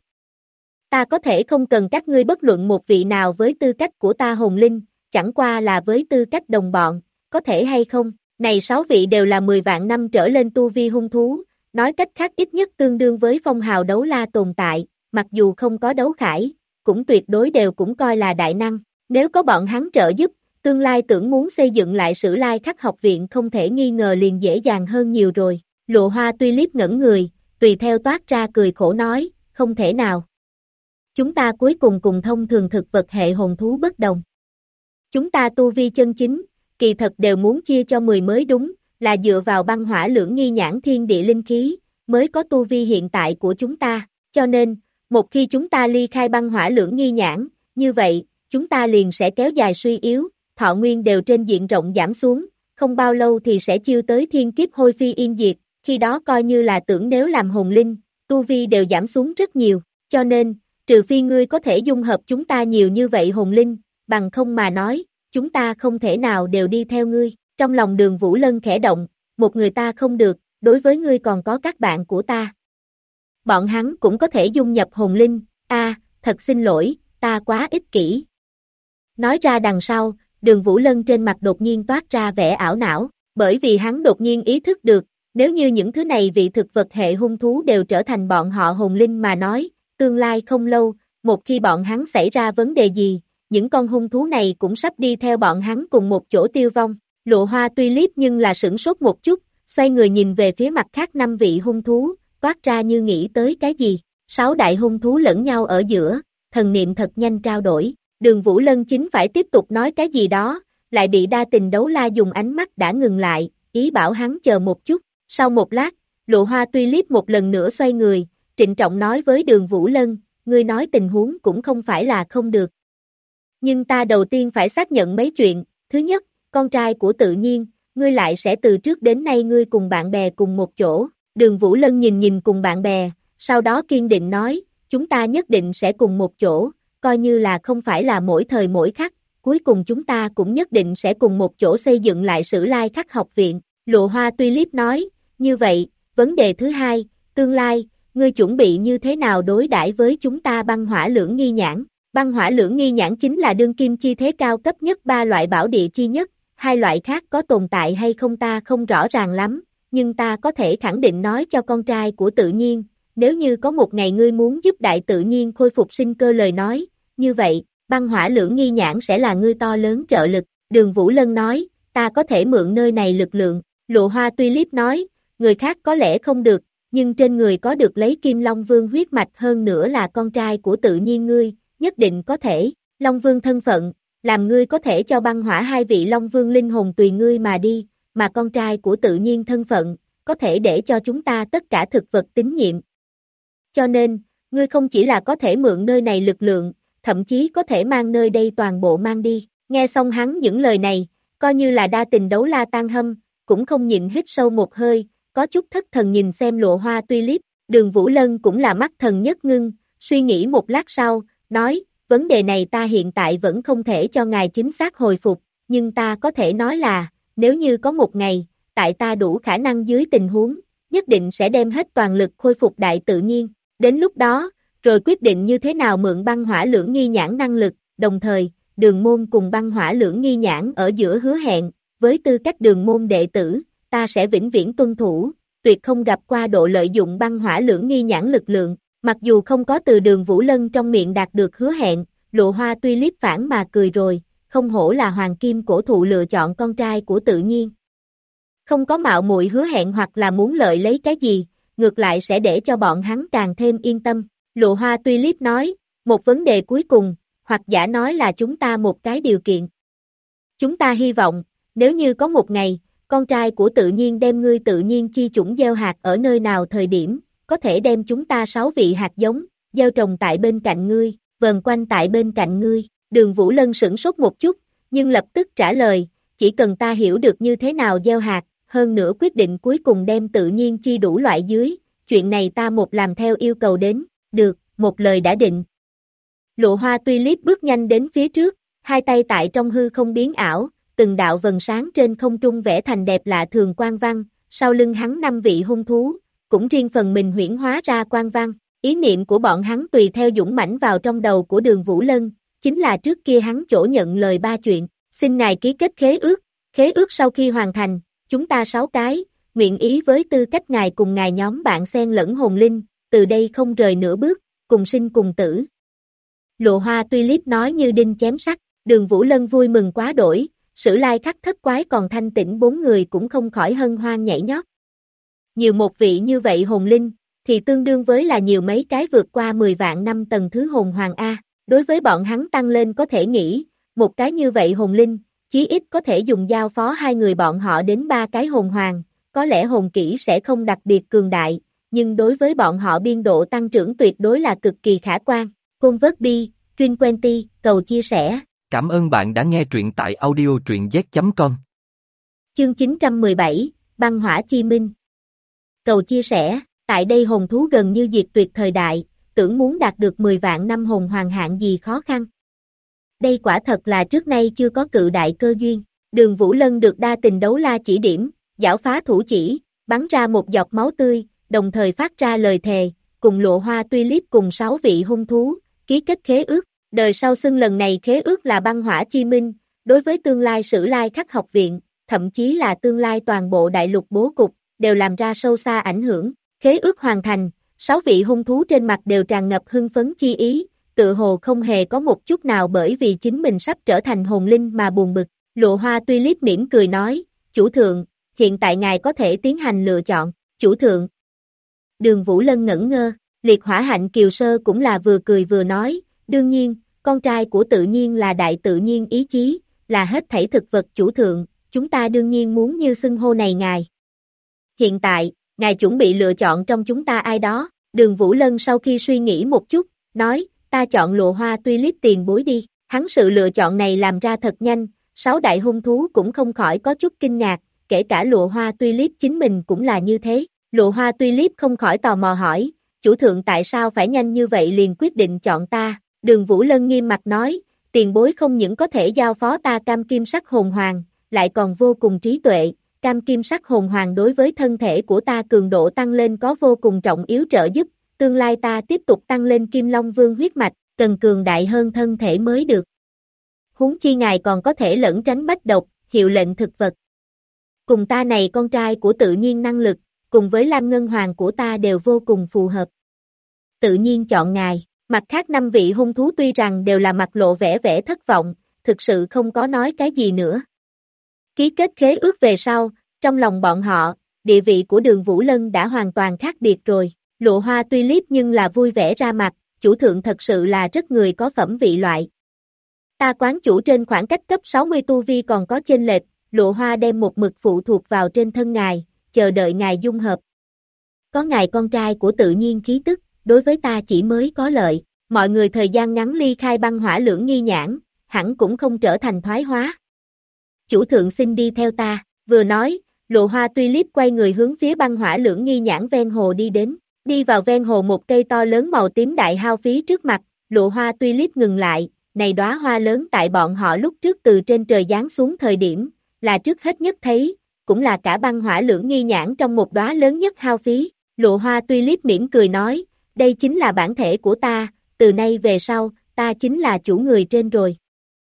Ta có thể không cần các ngươi bất luận một vị nào với tư cách của ta hồn linh, chẳng qua là với tư cách đồng bọn, có thể hay không? Này 6 vị đều là 10 vạn năm trở lên tu vi hung thú, nói cách khác ít nhất tương đương với phong hào đấu la tồn tại, mặc dù không có đấu khải, cũng tuyệt đối đều cũng coi là đại năng, nếu có bọn hắn trợ giúp, tương lai tưởng muốn xây dựng lại Sử Lai Khắc học viện không thể nghi ngờ liền dễ dàng hơn nhiều rồi. Lộ Hoa Tulip ngẩn người, tùy theo toát ra cười khổ nói, không thể nào. Chúng ta cuối cùng cùng thông thường thực vật hệ hồn thú bất đồng. Chúng ta tu vi chân chính, kỳ thật đều muốn chia cho 10 mới đúng, là dựa vào băng hỏa lưỡng nghi nhãn thiên địa linh khí, mới có tu vi hiện tại của chúng ta, cho nên, một khi chúng ta ly khai băng hỏa lưỡng nghi nhãn, như vậy, chúng ta liền sẽ kéo dài suy yếu, thọ nguyên đều trên diện rộng giảm xuống, không bao lâu thì sẽ chiêu tới thiên kiếp hôi phi yên diệt, khi đó coi như là tưởng nếu làm hồn linh, tu vi đều giảm xuống rất nhiều, cho nên, trừ phi ngươi có thể dung hợp chúng ta nhiều như vậy hồn linh, bằng không mà nói, chúng ta không thể nào đều đi theo ngươi. Trong lòng Đường Vũ Lân khẽ động, một người ta không được, đối với ngươi còn có các bạn của ta. Bọn hắn cũng có thể dung nhập hồn linh, thật xin lỗi, ta quá ích kỷ. Nói ra đằng sau, Đường Vũ Lân trên mặt đột nhiên toát ra vẻ ảo não, bởi vì hắn đột nhiên ý thức được, nếu như những thứ này vị thực vật hệ hung thú đều trở thành bọn họ hồn linh mà nói, tương lai không lâu, một khi bọn hắn xảy ra vấn đề gì, những con hung thú này cũng sắp đi theo bọn hắn cùng một chỗ tiêu vong. Lộ Hoa Tulip nhưng là sửng sốt một chút, xoay người nhìn về phía mặt khác 5 vị hung thú, toát ra như nghĩ tới cái gì. 6 đại hung thú lẫn nhau ở giữa, thần niệm thật nhanh trao đổi. Đường Vũ Lân chính phải tiếp tục nói cái gì đó, lại bị đa tình đấu la dùng ánh mắt đã ngừng lại, ý bảo hắn chờ một chút. Sau một lát, Lộ Hoa Tulip một lần nữa xoay người, trịnh trọng nói với Đường Vũ Lân, ngươi nói tình huống cũng không phải là không được. Nhưng ta đầu tiên phải xác nhận mấy chuyện, thứ nhất, con trai của tự nhiên, ngươi lại sẽ từ trước đến nay ngươi cùng bạn bè cùng một chỗ. Đường Vũ Lân nhìn cùng bạn bè, sau đó kiên định nói, chúng ta nhất định sẽ cùng một chỗ, coi như là không phải là mỗi thời mỗi khắc, cuối cùng chúng ta cũng nhất định sẽ cùng một chỗ xây dựng lại Sử Lai Khắc học viện. Lộ Hoa Tulip nói, như vậy, vấn đề thứ hai, tương lai, ngươi chuẩn bị như thế nào đối đãi với chúng ta băng hỏa lưỡng nghi nhãn? Băng hỏa lưỡng nghi nhãn chính là đương kim chi thế cao cấp nhất 3 loại bảo địa chi nhất, 2 loại khác có tồn tại hay không ta không rõ ràng lắm, nhưng ta có thể khẳng định nói cho con trai của tự nhiên, nếu như có một ngày ngươi muốn giúp đại tự nhiên khôi phục sinh cơ lời nói, như vậy, băng hỏa lưỡng nghi nhãn sẽ là ngươi to lớn trợ lực. Đường Vũ Lân nói, ta có thể mượn nơi này lực lượng. Lộ Hoa Tulip nói, người khác có lẽ không được, nhưng trên người có được lấy Kim Long Vương huyết mạch hơn nữa là con trai của tự nhiên ngươi, nhất định có thể. Long Vương thân phận, làm ngươi có thể cho băng hỏa 2 vị Long Vương linh hồn tùy ngươi mà đi, mà con trai của tự nhiên thân phận, có thể để cho chúng ta tất cả thực vật tín nhiệm. Cho nên, ngươi không chỉ là có thể mượn nơi này lực lượng, thậm chí có thể mang nơi đây toàn bộ mang đi. Nghe xong hắn những lời này, coi như là đa tình đấu la Tan Hâm, cũng không nhịn hít sâu một hơi, có chút thất thần nhìn xem Lộ Hoa Tulip. Đường Vũ Lân cũng là mắt thần nhất ngưng, suy nghĩ một lát sau, nói, vấn đề này ta hiện tại vẫn không thể cho ngài chính xác hồi phục, nhưng ta có thể nói là, nếu như có một ngày, tại ta đủ khả năng dưới tình huống, nhất định sẽ đem hết toàn lực khôi phục đại tự nhiên. Đến lúc đó, rồi quyết định như thế nào mượn băng hỏa lưỡng nghi nhãn năng lực, đồng thời, Đường môn cùng băng hỏa lưỡng nghi nhãn ở giữa hứa hẹn, với tư cách Đường môn đệ tử, ta sẽ vĩnh viễn tuân thủ, tuyệt không gặp qua độ lợi dụng băng hỏa lưỡng nghi nhãn lực lượng, mặc dù không có từ Đường Vũ Lân trong miệng đạt được hứa hẹn, Lộ Hoa tuy liếc phản mà cười rồi, không hổ là hoàng kim cổ thụ lựa chọn con trai của tự nhiên. Không có mạo muội hứa hẹn hoặc là muốn lợi lấy cái gì, ngược lại sẽ để cho bọn hắn càng thêm yên tâm. Lộ Hoa tuy liếc nói, một vấn đề cuối cùng, hoặc giả nói là chúng ta một cái điều kiện. Chúng ta hy vọng, nếu như có một ngày, con trai của tự nhiên đem ngươi tự nhiên chi chủng gieo hạt ở nơi nào thời điểm, có thể đem chúng ta 6 vị hạt giống, gieo trồng tại bên cạnh ngươi, vờn quanh tại bên cạnh ngươi. Đường Vũ Lân sửng sốt một chút, nhưng lập tức trả lời, chỉ cần ta hiểu được như thế nào gieo hạt, hơn nữa quyết định cuối cùng đem tự nhiên chi đủ loại dưới, chuyện này ta một làm theo yêu cầu đến, được, một lời đã định. Lộ Hoa tuy liếc bước nhanh đến phía trước, hai tay tại trong hư không biến ảo, từng đạo vần sáng trên không trung vẽ thành đẹp lạ thường quang văn, sau lưng hắn 5 vị hung thú, cũng riêng phần mình huyễn hóa ra quang văn, ý niệm của bọn hắn tùy theo dũng mãnh vào trong đầu của Đường Vũ Lân, chính là trước kia hắn chỗ nhận lời 3 chuyện, xin ngài ký kết khế ước sau khi hoàn thành, chúng ta 6 cái, nguyện ý với tư cách ngài cùng ngài nhóm bạn xen lẫn hồn linh, từ đây không rời nửa bước, cùng sinh cùng tử. Lộ Hoa tuy liếc nói như đinh chém sắt, Đường Vũ Lân vui mừng quá đổi, Sử Lai Khắc Thất Quái còn thanh tĩnh 4 người cũng không khỏi hân hoan nhảy nhót. Nhiều một vị như vậy hồn linh, thì tương đương với là nhiều mấy cái vượt qua 10 vạn năm tầng thứ hồn hoàng A, đối với bọn hắn tăng lên có thể nghĩ, một cái như vậy hồn linh, chí ít có thể dùng giao phó 2 người bọn họ đến 3 cái hồn hoàng, có lẽ hồn kỹ sẽ không đặc biệt cường đại, nhưng đối với bọn họ biên độ tăng trưởng tuyệt đối là cực kỳ khả quan. Convert Truyền Quenty, cầu chia sẻ. Cảm ơn bạn đã nghe truyện tại audio truyện z.com. Chương 917, Băng Hỏa Chi Minh. Cầu chia sẻ, tại đây hồn thú gần như diệt tuyệt thời đại, tưởng muốn đạt được 10 vạn năm hồn hoàng hạng gì khó khăn. Đây quả thật là trước nay chưa có cự đại cơ duyên. Đường Vũ Lân được đa tình đấu la chỉ điểm, giảo phá thủ chỉ, bắn ra một giọt máu tươi, đồng thời phát ra lời thề, cùng Lộ Hoa tuy liếc cùng 6 vị hung thú, ký kết khế ước. Đời sau xưng lần này khế ước là băng hỏa chi minh, đối với tương lai Sử Lai Khắc học viện, thậm chí là tương lai toàn bộ đại lục bố cục, đều làm ra sâu xa ảnh hưởng. Khế ước hoàn thành, 6 vị hung thú trên mặt đều tràn ngập hưng phấn chi ý, tự hồ không hề có một chút nào bởi vì chính mình sắp trở thành hồn linh mà buồn bực. Lộ Hoa tuy liếc mỉm cười nói, chủ thượng, hiện tại ngài có thể tiến hành lựa chọn, chủ thượng. Đường Vũ Lân ngẩn ngơ, Liệt Hỏa Hạnh Kiều Sơ cũng là vừa cười vừa nói, đương nhiên, con trai của tự nhiên là đại tự nhiên ý chí, là hết thảy thực vật chủ thượng, chúng ta đương nhiên muốn như xưng hô này ngài. Hiện tại, ngài chuẩn bị lựa chọn trong chúng ta ai đó, Đường Vũ Lân sau khi suy nghĩ một chút, nói, ta chọn Lộ Hoa tuy liếc tiền bối đi, hắn sự lựa chọn này làm ra thật nhanh, 6 đại hung thú cũng không khỏi có chút kinh ngạc, kể cả Lộ Hoa tuy liếc chính mình cũng là như thế, Lộ Hoa tuy liếc không khỏi tò mò hỏi, chủ thượng tại sao phải nhanh như vậy liền quyết định chọn ta. Đường Vũ Lân nghiêm mặt nói, tiền bối không những có thể giao phó ta cam kim sắc hồn hoàng, lại còn vô cùng trí tuệ, cam kim sắc hồn hoàng đối với thân thể của ta cường độ tăng lên có vô cùng trọng yếu trợ giúp, tương lai ta tiếp tục tăng lên Kim Long Vương huyết mạch, cần cường đại hơn thân thể mới được. Huống chi ngài còn có thể lẩn tránh bách độc, hiệu lệnh thực vật. Cùng ta này con trai của tự nhiên năng lực, cùng với Lam Ngân Hoàng của ta đều vô cùng phù hợp. Tự nhiên chọn ngài. Mặt khác 5 vị hung thú tuy rằng đều là mặt lộ vẻ thất vọng, thực sự không có nói cái gì nữa. Ký kết khế ước về sau, trong lòng bọn họ, địa vị của Đường Vũ Lân đã hoàn toàn khác biệt rồi. Lộ Hoa tuy liếc nhưng là vui vẻ ra mặt, chủ thượng thật sự là rất người có phẩm vị loại. Ta quán chủ trên khoảng cách cấp 60 tu vi còn có chênh lệch, Lộ Hoa đem một mực phụ thuộc vào trên thân ngài, chờ đợi ngài dung hợp. Có ngài con trai của tự nhiên khí tức, đối với ta chỉ mới có lợi, mọi người thời gian ngắn ly khai băng hỏa lưỡng nghi nhãn, hẳn cũng không trở thành thoái hóa. Chủ thượng xin đi theo ta, vừa nói, Lộ Hoa tuy liếc quay người hướng phía băng hỏa lưỡng nghi nhãn ven hồ đi đến, đi vào ven hồ một cây to lớn màu tím đại hao phí trước mặt, Lộ Hoa tuy liếc ngừng lại, này đóa hoa lớn tại bọn họ lúc trước từ trên trời giáng xuống thời điểm, là trước hết nhất thấy, cũng là cả băng hỏa lưỡng nghi nhãn trong một đóa lớn nhất hao phí, Lộ Hoa tuy liếc mỉm cười nói, đây chính là bản thể của ta, từ nay về sau, ta chính là chủ người trên rồi.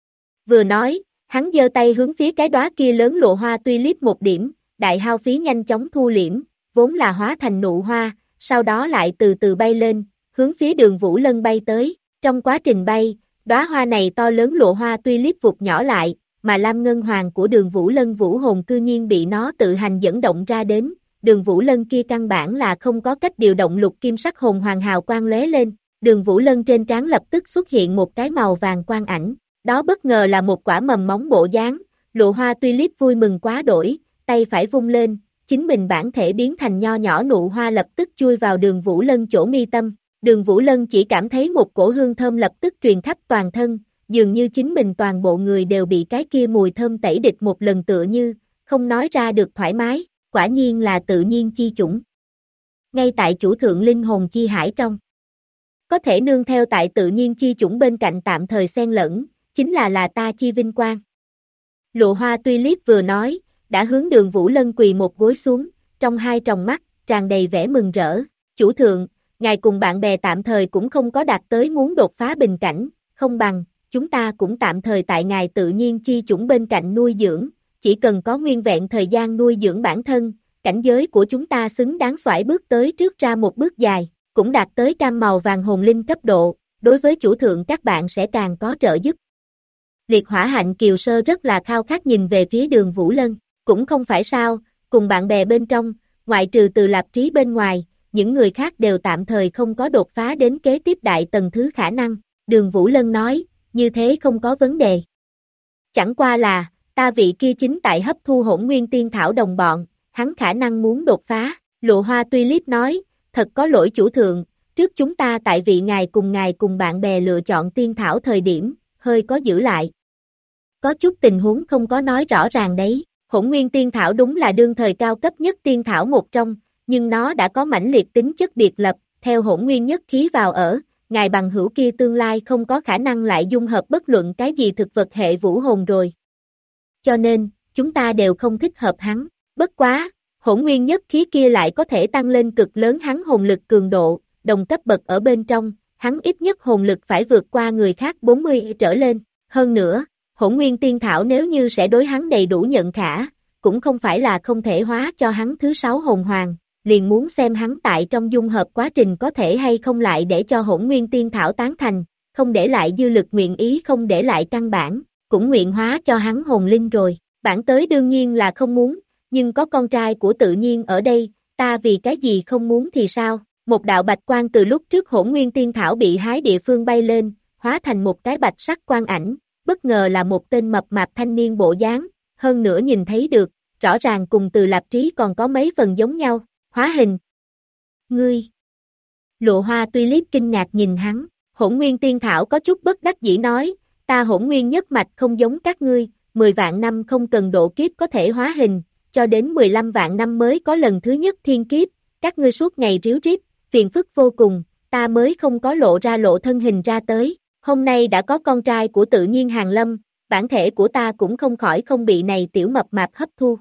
Vừa nói, hắn giơ tay hướng phía cái đóa kia lớn Lộ Hoa tuy liếc một điểm, đại hao phí nhanh chóng thu liễm, vốn là hóa thành nụ hoa, sau đó lại từ từ bay lên, hướng phía Đường Vũ Lân bay tới. Trong quá trình bay, đóa hoa này to lớn lụa hoa tulip vụt nhỏ lại, mà lam ngân hoàng của Đường Vũ Lân vũ hồn cư nhiên bị nó tự hành dẫn động ra đến. Đường Vũ Lân kia căn bản là không có cách điều động lục kim sắc hồn hoàng hào quang lóe lên. Đường Vũ Lân trên trán lập tức xuất hiện một cái màu vàng quang ảnh, đó bất ngờ là một quả mầm móng bộ dáng. Lụa hoa tulip vui mừng quá đổi, tay phải vung lên, chính mình bản thể biến thành nho nhỏ nụ hoa lập tức chui vào Đường Vũ Lân chỗ mi tâm. Đường Vũ Lân chỉ cảm thấy một cổ hương thơm lập tức truyền khắp toàn thân, dường như chính mình toàn bộ người đều bị cái kia mùi thơm tẩy địch một lần tựa như, không nói ra được thoải mái, quả nhiên là tự nhiên chi chủng. Ngay tại chủ thượng linh hồn chi hải trong, có thể nương theo tại tự nhiên chi chủng bên cạnh tạm thời xen lẫn, chính là ta chi vinh quang. Lụa hoa tulip vừa nói, đã hướng Đường Vũ Lân quỳ một gối xuống, trong hai tròng mắt, tràn đầy vẻ mừng rỡ. Chủ thượng, ngài cùng bạn bè tạm thời cũng không có đạt tới muốn đột phá bình cảnh, không bằng, chúng ta cũng tạm thời tại ngài tự nhiên chi chủng bên cạnh nuôi dưỡng, chỉ cần có nguyên vẹn thời gian nuôi dưỡng bản thân, cảnh giới của chúng ta xứng đáng xoải bước tới trước ra một bước dài, cũng đạt tới cam màu vàng hồn linh cấp độ, đối với chủ thượng các bạn sẽ càng có trợ giúp. Liệt hỏa hạnh Kiều Sơ rất là khao khát nhìn về phía Đường Vũ Lân, cũng không phải sao, cùng bạn bè bên trong, ngoại trừ Từ Lạp Trí bên ngoài, những người khác đều tạm thời không có đột phá đến kế tiếp đại tầng thứ khả năng. Đường Vũ Lân nói, như thế không có vấn đề. Chẳng qua là, ta vị kia chính tại hấp thu hỗn nguyên tiên thảo đồng bọn, hắn khả năng muốn đột phá. Lụa hoa tulip nói, thật có lỗi chủ thượng, trước chúng ta tại vị ngài cùng bạn bè lựa chọn tiên thảo thời điểm, hơi có giữ lại. Có chút tình huống không có nói rõ ràng đấy, hỗn nguyên tiên thảo đúng là đương thời cao cấp nhất tiên thảo một trong, nhưng nó đã có mãnh liệt tính chất biệt lập, theo hỗn nguyên nhất khí vào ở, ngài bằng hữu kia tương lai không có khả năng lại dung hợp bất luận cái gì thực vật hệ vũ hồn rồi. Cho nên, chúng ta đều không thích hợp hắn, bất quá, hỗn nguyên nhất khí kia lại có thể tăng lên cực lớn hắn hồn lực cường độ, đồng cấp bậc ở bên trong, hắn ít nhất hồn lực phải vượt qua người khác 40 trở lên, hơn nữa, hỗn nguyên tiên thảo nếu như sẽ đối hắn đầy đủ nhận khả, cũng không phải là không thể hóa cho hắn thứ 6 hồn hoàng, liền muốn xem hắn tại trong dung hợp quá trình có thể hay không lại để cho hỗn nguyên tiên thảo tán thành, không để lại dư lực nguyện ý không để lại căn bản, cũng nguyện hóa cho hắn hồn linh rồi, bản tới đương nhiên là không muốn, nhưng có con trai của tự nhiên ở đây, ta vì cái gì không muốn thì sao? Một đạo bạch quang từ lúc trước hỗn nguyên tiên thảo bị hái địa phương bay lên, hóa thành một cái bạch sắc quang ảnh, bất ngờ là một tên mập mạp thanh niên bộ dáng, hơn nữa nhìn thấy được, rõ ràng cùng Từ Lạp Trí còn có mấy phần giống nhau, hóa hình. Ngươi! Lụa hoa tulip kinh ngạc nhìn hắn, hỗn nguyên tiên thảo có chút bất đắc dĩ nói, ta hỗn nguyên nhất mạch không giống các ngươi, 10 vạn năm không cần độ kiếp có thể hóa hình, cho đến 15 vạn năm mới có lần thứ nhất thiên kiếp, các ngươi suốt ngày ríu rít, phiền phức vô cùng, ta mới không có lộ thân hình ra tới, hôm nay đã có con trai của tự nhiên hàng lâm, bản thể của ta cũng không khỏi không bị này tiểu mập mạp hấp thu.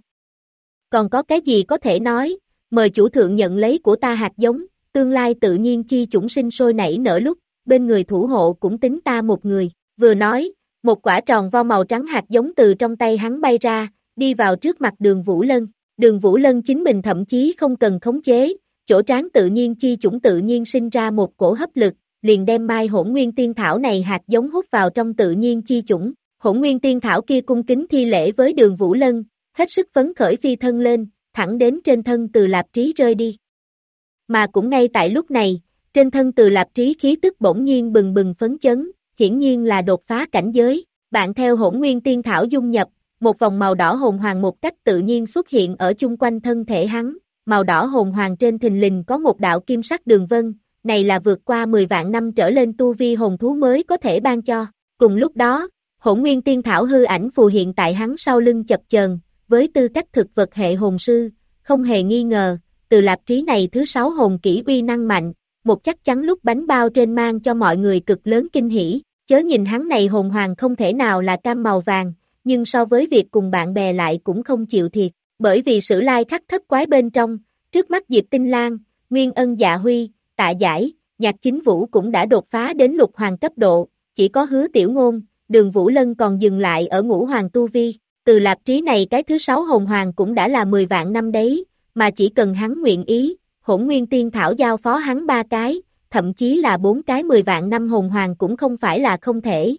Còn có cái gì có thể nói, mời chủ thượng nhận lấy của ta hạt giống, tương lai tự nhiên chi chủng sinh sôi nảy nở lúc, bên người thủ hộ cũng tính ta một người, vừa nói, một quả tròn vo màu trắng hạt giống từ trong tay hắn bay ra, đi vào trước mặt Đường Vũ Lân. Đường Vũ Lân chính mình thậm chí không cần khống chế, chỗ trán tự nhiên chi chủng tự nhiên sinh ra một cổ hấp lực, liền đem mai hỗn nguyên tiên thảo này hạt giống hút vào trong tự nhiên chi chủng. Hỗn nguyên tiên thảo kia cung kính thi lễ với Đường Vũ Lân, hết sức phấn khởi phi thân lên, thẳng đến trên thân Từ Lạp Trí rơi đi. Mà cũng ngay tại lúc này, trên thân Từ Lạp Trí khí tức bỗng nhiên bừng bừng phấn chấn, hiển nhiên là đột phá cảnh giới, bạn theo hỗn nguyên tiên thảo dung nhập, một vòng màu đỏ hồn hoàng một cách tự nhiên xuất hiện ở chung quanh thân thể hắn, màu đỏ hồn hoàng trên thình lình có một đạo kim sắc đường vân, này là vượt qua 10 vạn năm trở lên tu vi hồn thú mới có thể ban cho. Cùng lúc đó, hỗn nguyên tiên thảo hư ảnh phù hiện tại hắn sau lưng chập chờn, với tư cách thực vật hệ hồn sư, không hề nghi ngờ, Từ Lạp Trí này thứ 6 hồn kỹ uy năng mạnh, một chắc chắn lúc bánh bao trên mang cho mọi người cực lớn kinh hỉ, chớ nhìn hắn này hồn hoàng không thể nào là cam màu vàng, nhưng so với việc cùng bạn bè lại cũng không chịu thiệt, bởi vì Sử Lai Khắc thất quái bên trong, trước mắt Diệp Tinh Lan, Nguyên Ân Dạ Huy, Tạ Giải, Nhạc Chính Vũ cũng đã đột phá đến lục hoàng cấp độ, chỉ có Hứa Tiểu Ngôn, Đường Vũ Lân còn dừng lại ở ngũ hoàng tu vi, Từ Lạp Trí này cái thứ 6 hồn hoàng cũng đã là 10 vạn năm đấy, mà chỉ cần hắn nguyện ý, Hỗn Nguyên Tiên Thảo giao phó hắn 3 cái, thậm chí là 4 cái 10 vạn năm hồn hoàng cũng không phải là không thể.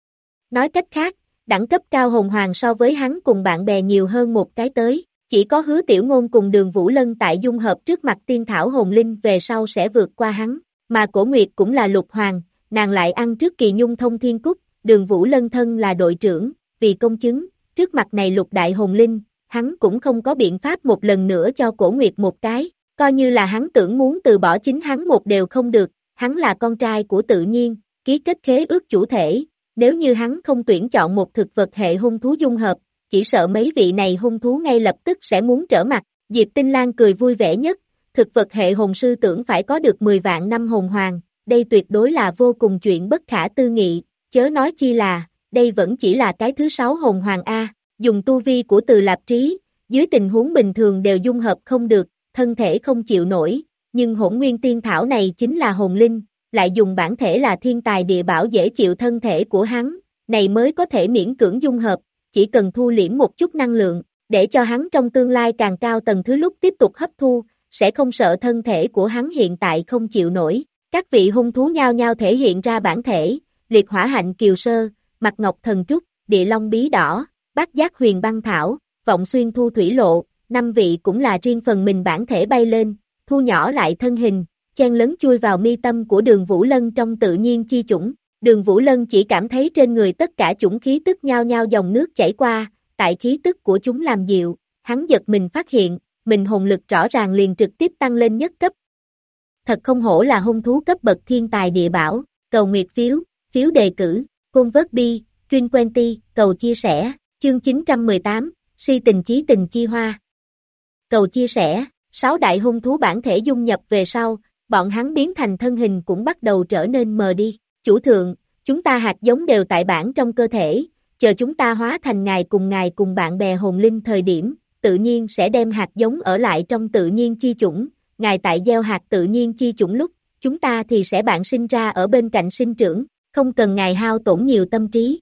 Nói cách khác, đẳng cấp cao hồn hoàng so với hắn cùng bạn bè nhiều hơn một cái tới, chỉ có Hứa Tiểu Ngôn cùng Đường Vũ Lân tại dung hợp trước mặt tiên thảo hồn linh về sau sẽ vượt qua hắn, mà Cổ Nguyệt cũng là lục hoàng, nàng lại ăn trước Kỳ Nhung thông thiên cúc, Đường Vũ Lân thân là đội trưởng, vì công chứng, trước mặt này lục đại hồn linh, hắn cũng không có biện pháp một lần nữa cho Cổ Nguyệt một cái, coi như là hắn tưởng muốn từ bỏ chính hắn một đều không được, hắn là con trai của tự nhiên, ký kết khế ước chủ thể, nếu như hắn không tuyển chọn một thực vật hệ hung thú dung hợp, chỉ sợ mấy vị này hung thú ngay lập tức sẽ muốn trở mặt, Diệp Tinh Lan cười vui vẻ nhất, thực vật hệ hồn sư tưởng phải có được 10 vạn năm hồn hoàng, đây tuyệt đối là vô cùng chuyện bất khả tư nghị, chớ nói chi là, đây vẫn chỉ là cái thứ 6 hồn hoàng A, dùng tu vi của Từ Lạp Trí, dưới tình huống bình thường đều dung hợp không được, thân thể không chịu nổi, nhưng Hỗn Nguyên Tiên Thảo này chính là hồn linh, lại dùng bản thể là thiên tài địa bảo dễ chịu thân thể của hắn, này mới có thể miễn cưỡng dung hợp, chỉ cần thu liễm một chút năng lượng, để cho hắn trong tương lai càng cao tầng thứ lúc tiếp tục hấp thu, sẽ không sợ thân thể của hắn hiện tại không chịu nổi. Các vị hung thú nhao nhao thể hiện ra bản thể, liệt hỏa hạnh kiều sơ, mặt ngọc thần trúc, địa long bí đỏ, bát giác huyền băng thảo, vọng xuyên thu thủy lộ, 5 vị cũng là riêng phần mình bản thể bay lên, thu nhỏ lại thân hình, chen lấn chui vào mi tâm của Đường Vũ Lân trong tự nhiên chi chủng. Đường Vũ Lân chỉ cảm thấy trên người tất cả chủng khí tức nhao nhao dòng nước chảy qua, tại khí tức của chúng làm dịu, hắn giật mình phát hiện, mình hồn lực rõ ràng liền trực tiếp tăng lên nhất cấp. Thật không hổ là hung thú cấp bậc thiên tài địa bảo, cầu nguyệt phiếu, phiếu đề cử, côn vớt bi, Trin Quenty, cầu chia sẻ, chương 918, si tình chí tình chi hoa. Cầu chia sẻ, 6 đại hung thú bản thể dung nhập về sau, bọn hắn biến thành thân hình cũng bắt đầu trở nên mờ đi. Chủ thượng, chúng ta hạt giống đều tại bản trong cơ thể, chờ chúng ta hóa thành ngài cùng bạn bè hồn linh thời điểm, tự nhiên sẽ đem hạt giống ở lại trong tự nhiên chi chủng, ngài tại gieo hạt tự nhiên chi chủng lúc, chúng ta thì sẽ bạn sinh ra ở bên cạnh sinh trưởng, không cần ngài hao tổn nhiều tâm trí.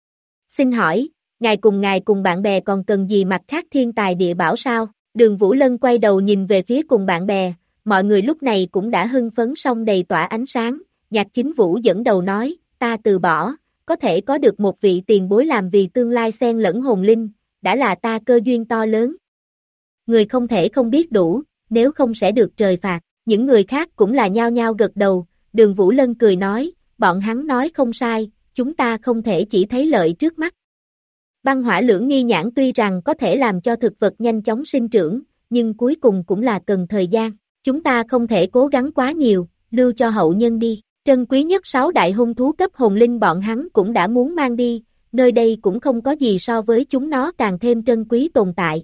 Xin hỏi, ngài cùng bạn bè còn cần gì mặt khác thiên tài địa bảo sao? Đường Vũ Lân quay đầu nhìn về phía cùng bạn bè, mọi người lúc này cũng đã hưng phấn xong đầy tỏa ánh sáng. Nhạc Chính Vũ dẫn đầu nói, ta từ bỏ, có thể có được một vị tiền bối làm vì tương lai xen lẫn hồn linh, đã là ta cơ duyên to lớn. Người không thể không biết đủ, nếu không sẽ được trời phạt, những người khác cũng là nhao nhao gật đầu, Đường Vũ Lân cười nói, bọn hắn nói không sai, chúng ta không thể chỉ thấy lợi trước mắt. Băng hỏa lưỡng nghi nhãn tuy rằng có thể làm cho thực vật nhanh chóng sinh trưởng, nhưng cuối cùng cũng là cần thời gian, chúng ta không thể cố gắng quá nhiều, lưu cho hậu nhân đi. Trân quý nhất 6 đại hung thú cấp hồn linh bọn hắn cũng đã muốn mang đi, nơi đây cũng không có gì so với chúng nó càng thêm trân quý tồn tại.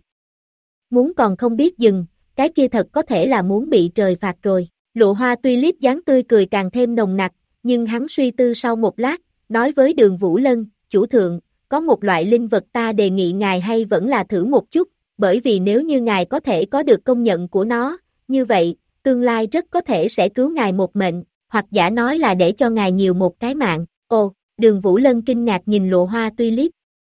Muốn còn không biết dừng, cái kia thật có thể là muốn bị trời phạt rồi. Lụa Hoa Tulip dáng tươi cười càng thêm nồng nặc, nhưng hắn suy tư sau một lát, nói với Đường Vũ Lân, chủ thượng, có một loại linh vật ta đề nghị ngài hay vẫn là thử một chút, bởi vì nếu như ngài có thể có được công nhận của nó, như vậy, tương lai rất có thể sẽ cứu ngài một mệnh. Hoặc giả nói là để cho ngài nhiều một cái mạng. Ồ, Đường Vũ Lân kinh ngạc nhìn Lụa Hoa Tulip.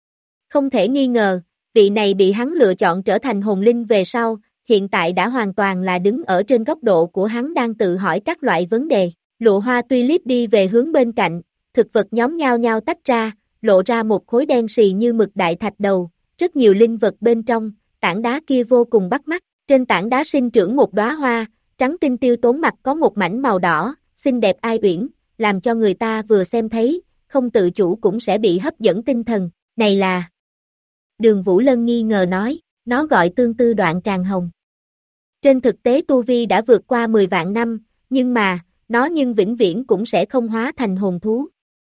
Không thể nghi ngờ, vị này bị hắn lựa chọn trở thành hồn linh về sau, hiện tại đã hoàn toàn là đứng ở trên góc độ của hắn đang tự hỏi các loại vấn đề. Lụa Hoa Tulip đi về hướng bên cạnh, thực vật nhóm nhao nhao tách ra, lộ ra một khối đen xì như mực đại thạch đầu, rất nhiều linh vật bên trong, tảng đá kia vô cùng bắt mắt, trên tảng đá sinh trưởng một đóa hoa, trắng tinh tiêu tốn mặt có một mảnh màu đỏ, xinh đẹp ai uyển, làm cho người ta vừa xem thấy, không tự chủ cũng sẽ bị hấp dẫn tinh thần, này là... Đường Vũ Lân nghi ngờ nói, nó gọi tương tư đoạn tràng hồng. Trên thực tế tu vi đã vượt qua 10 vạn năm, nhưng mà, nó nhưng vĩnh viễn cũng sẽ không hóa thành hồn thú.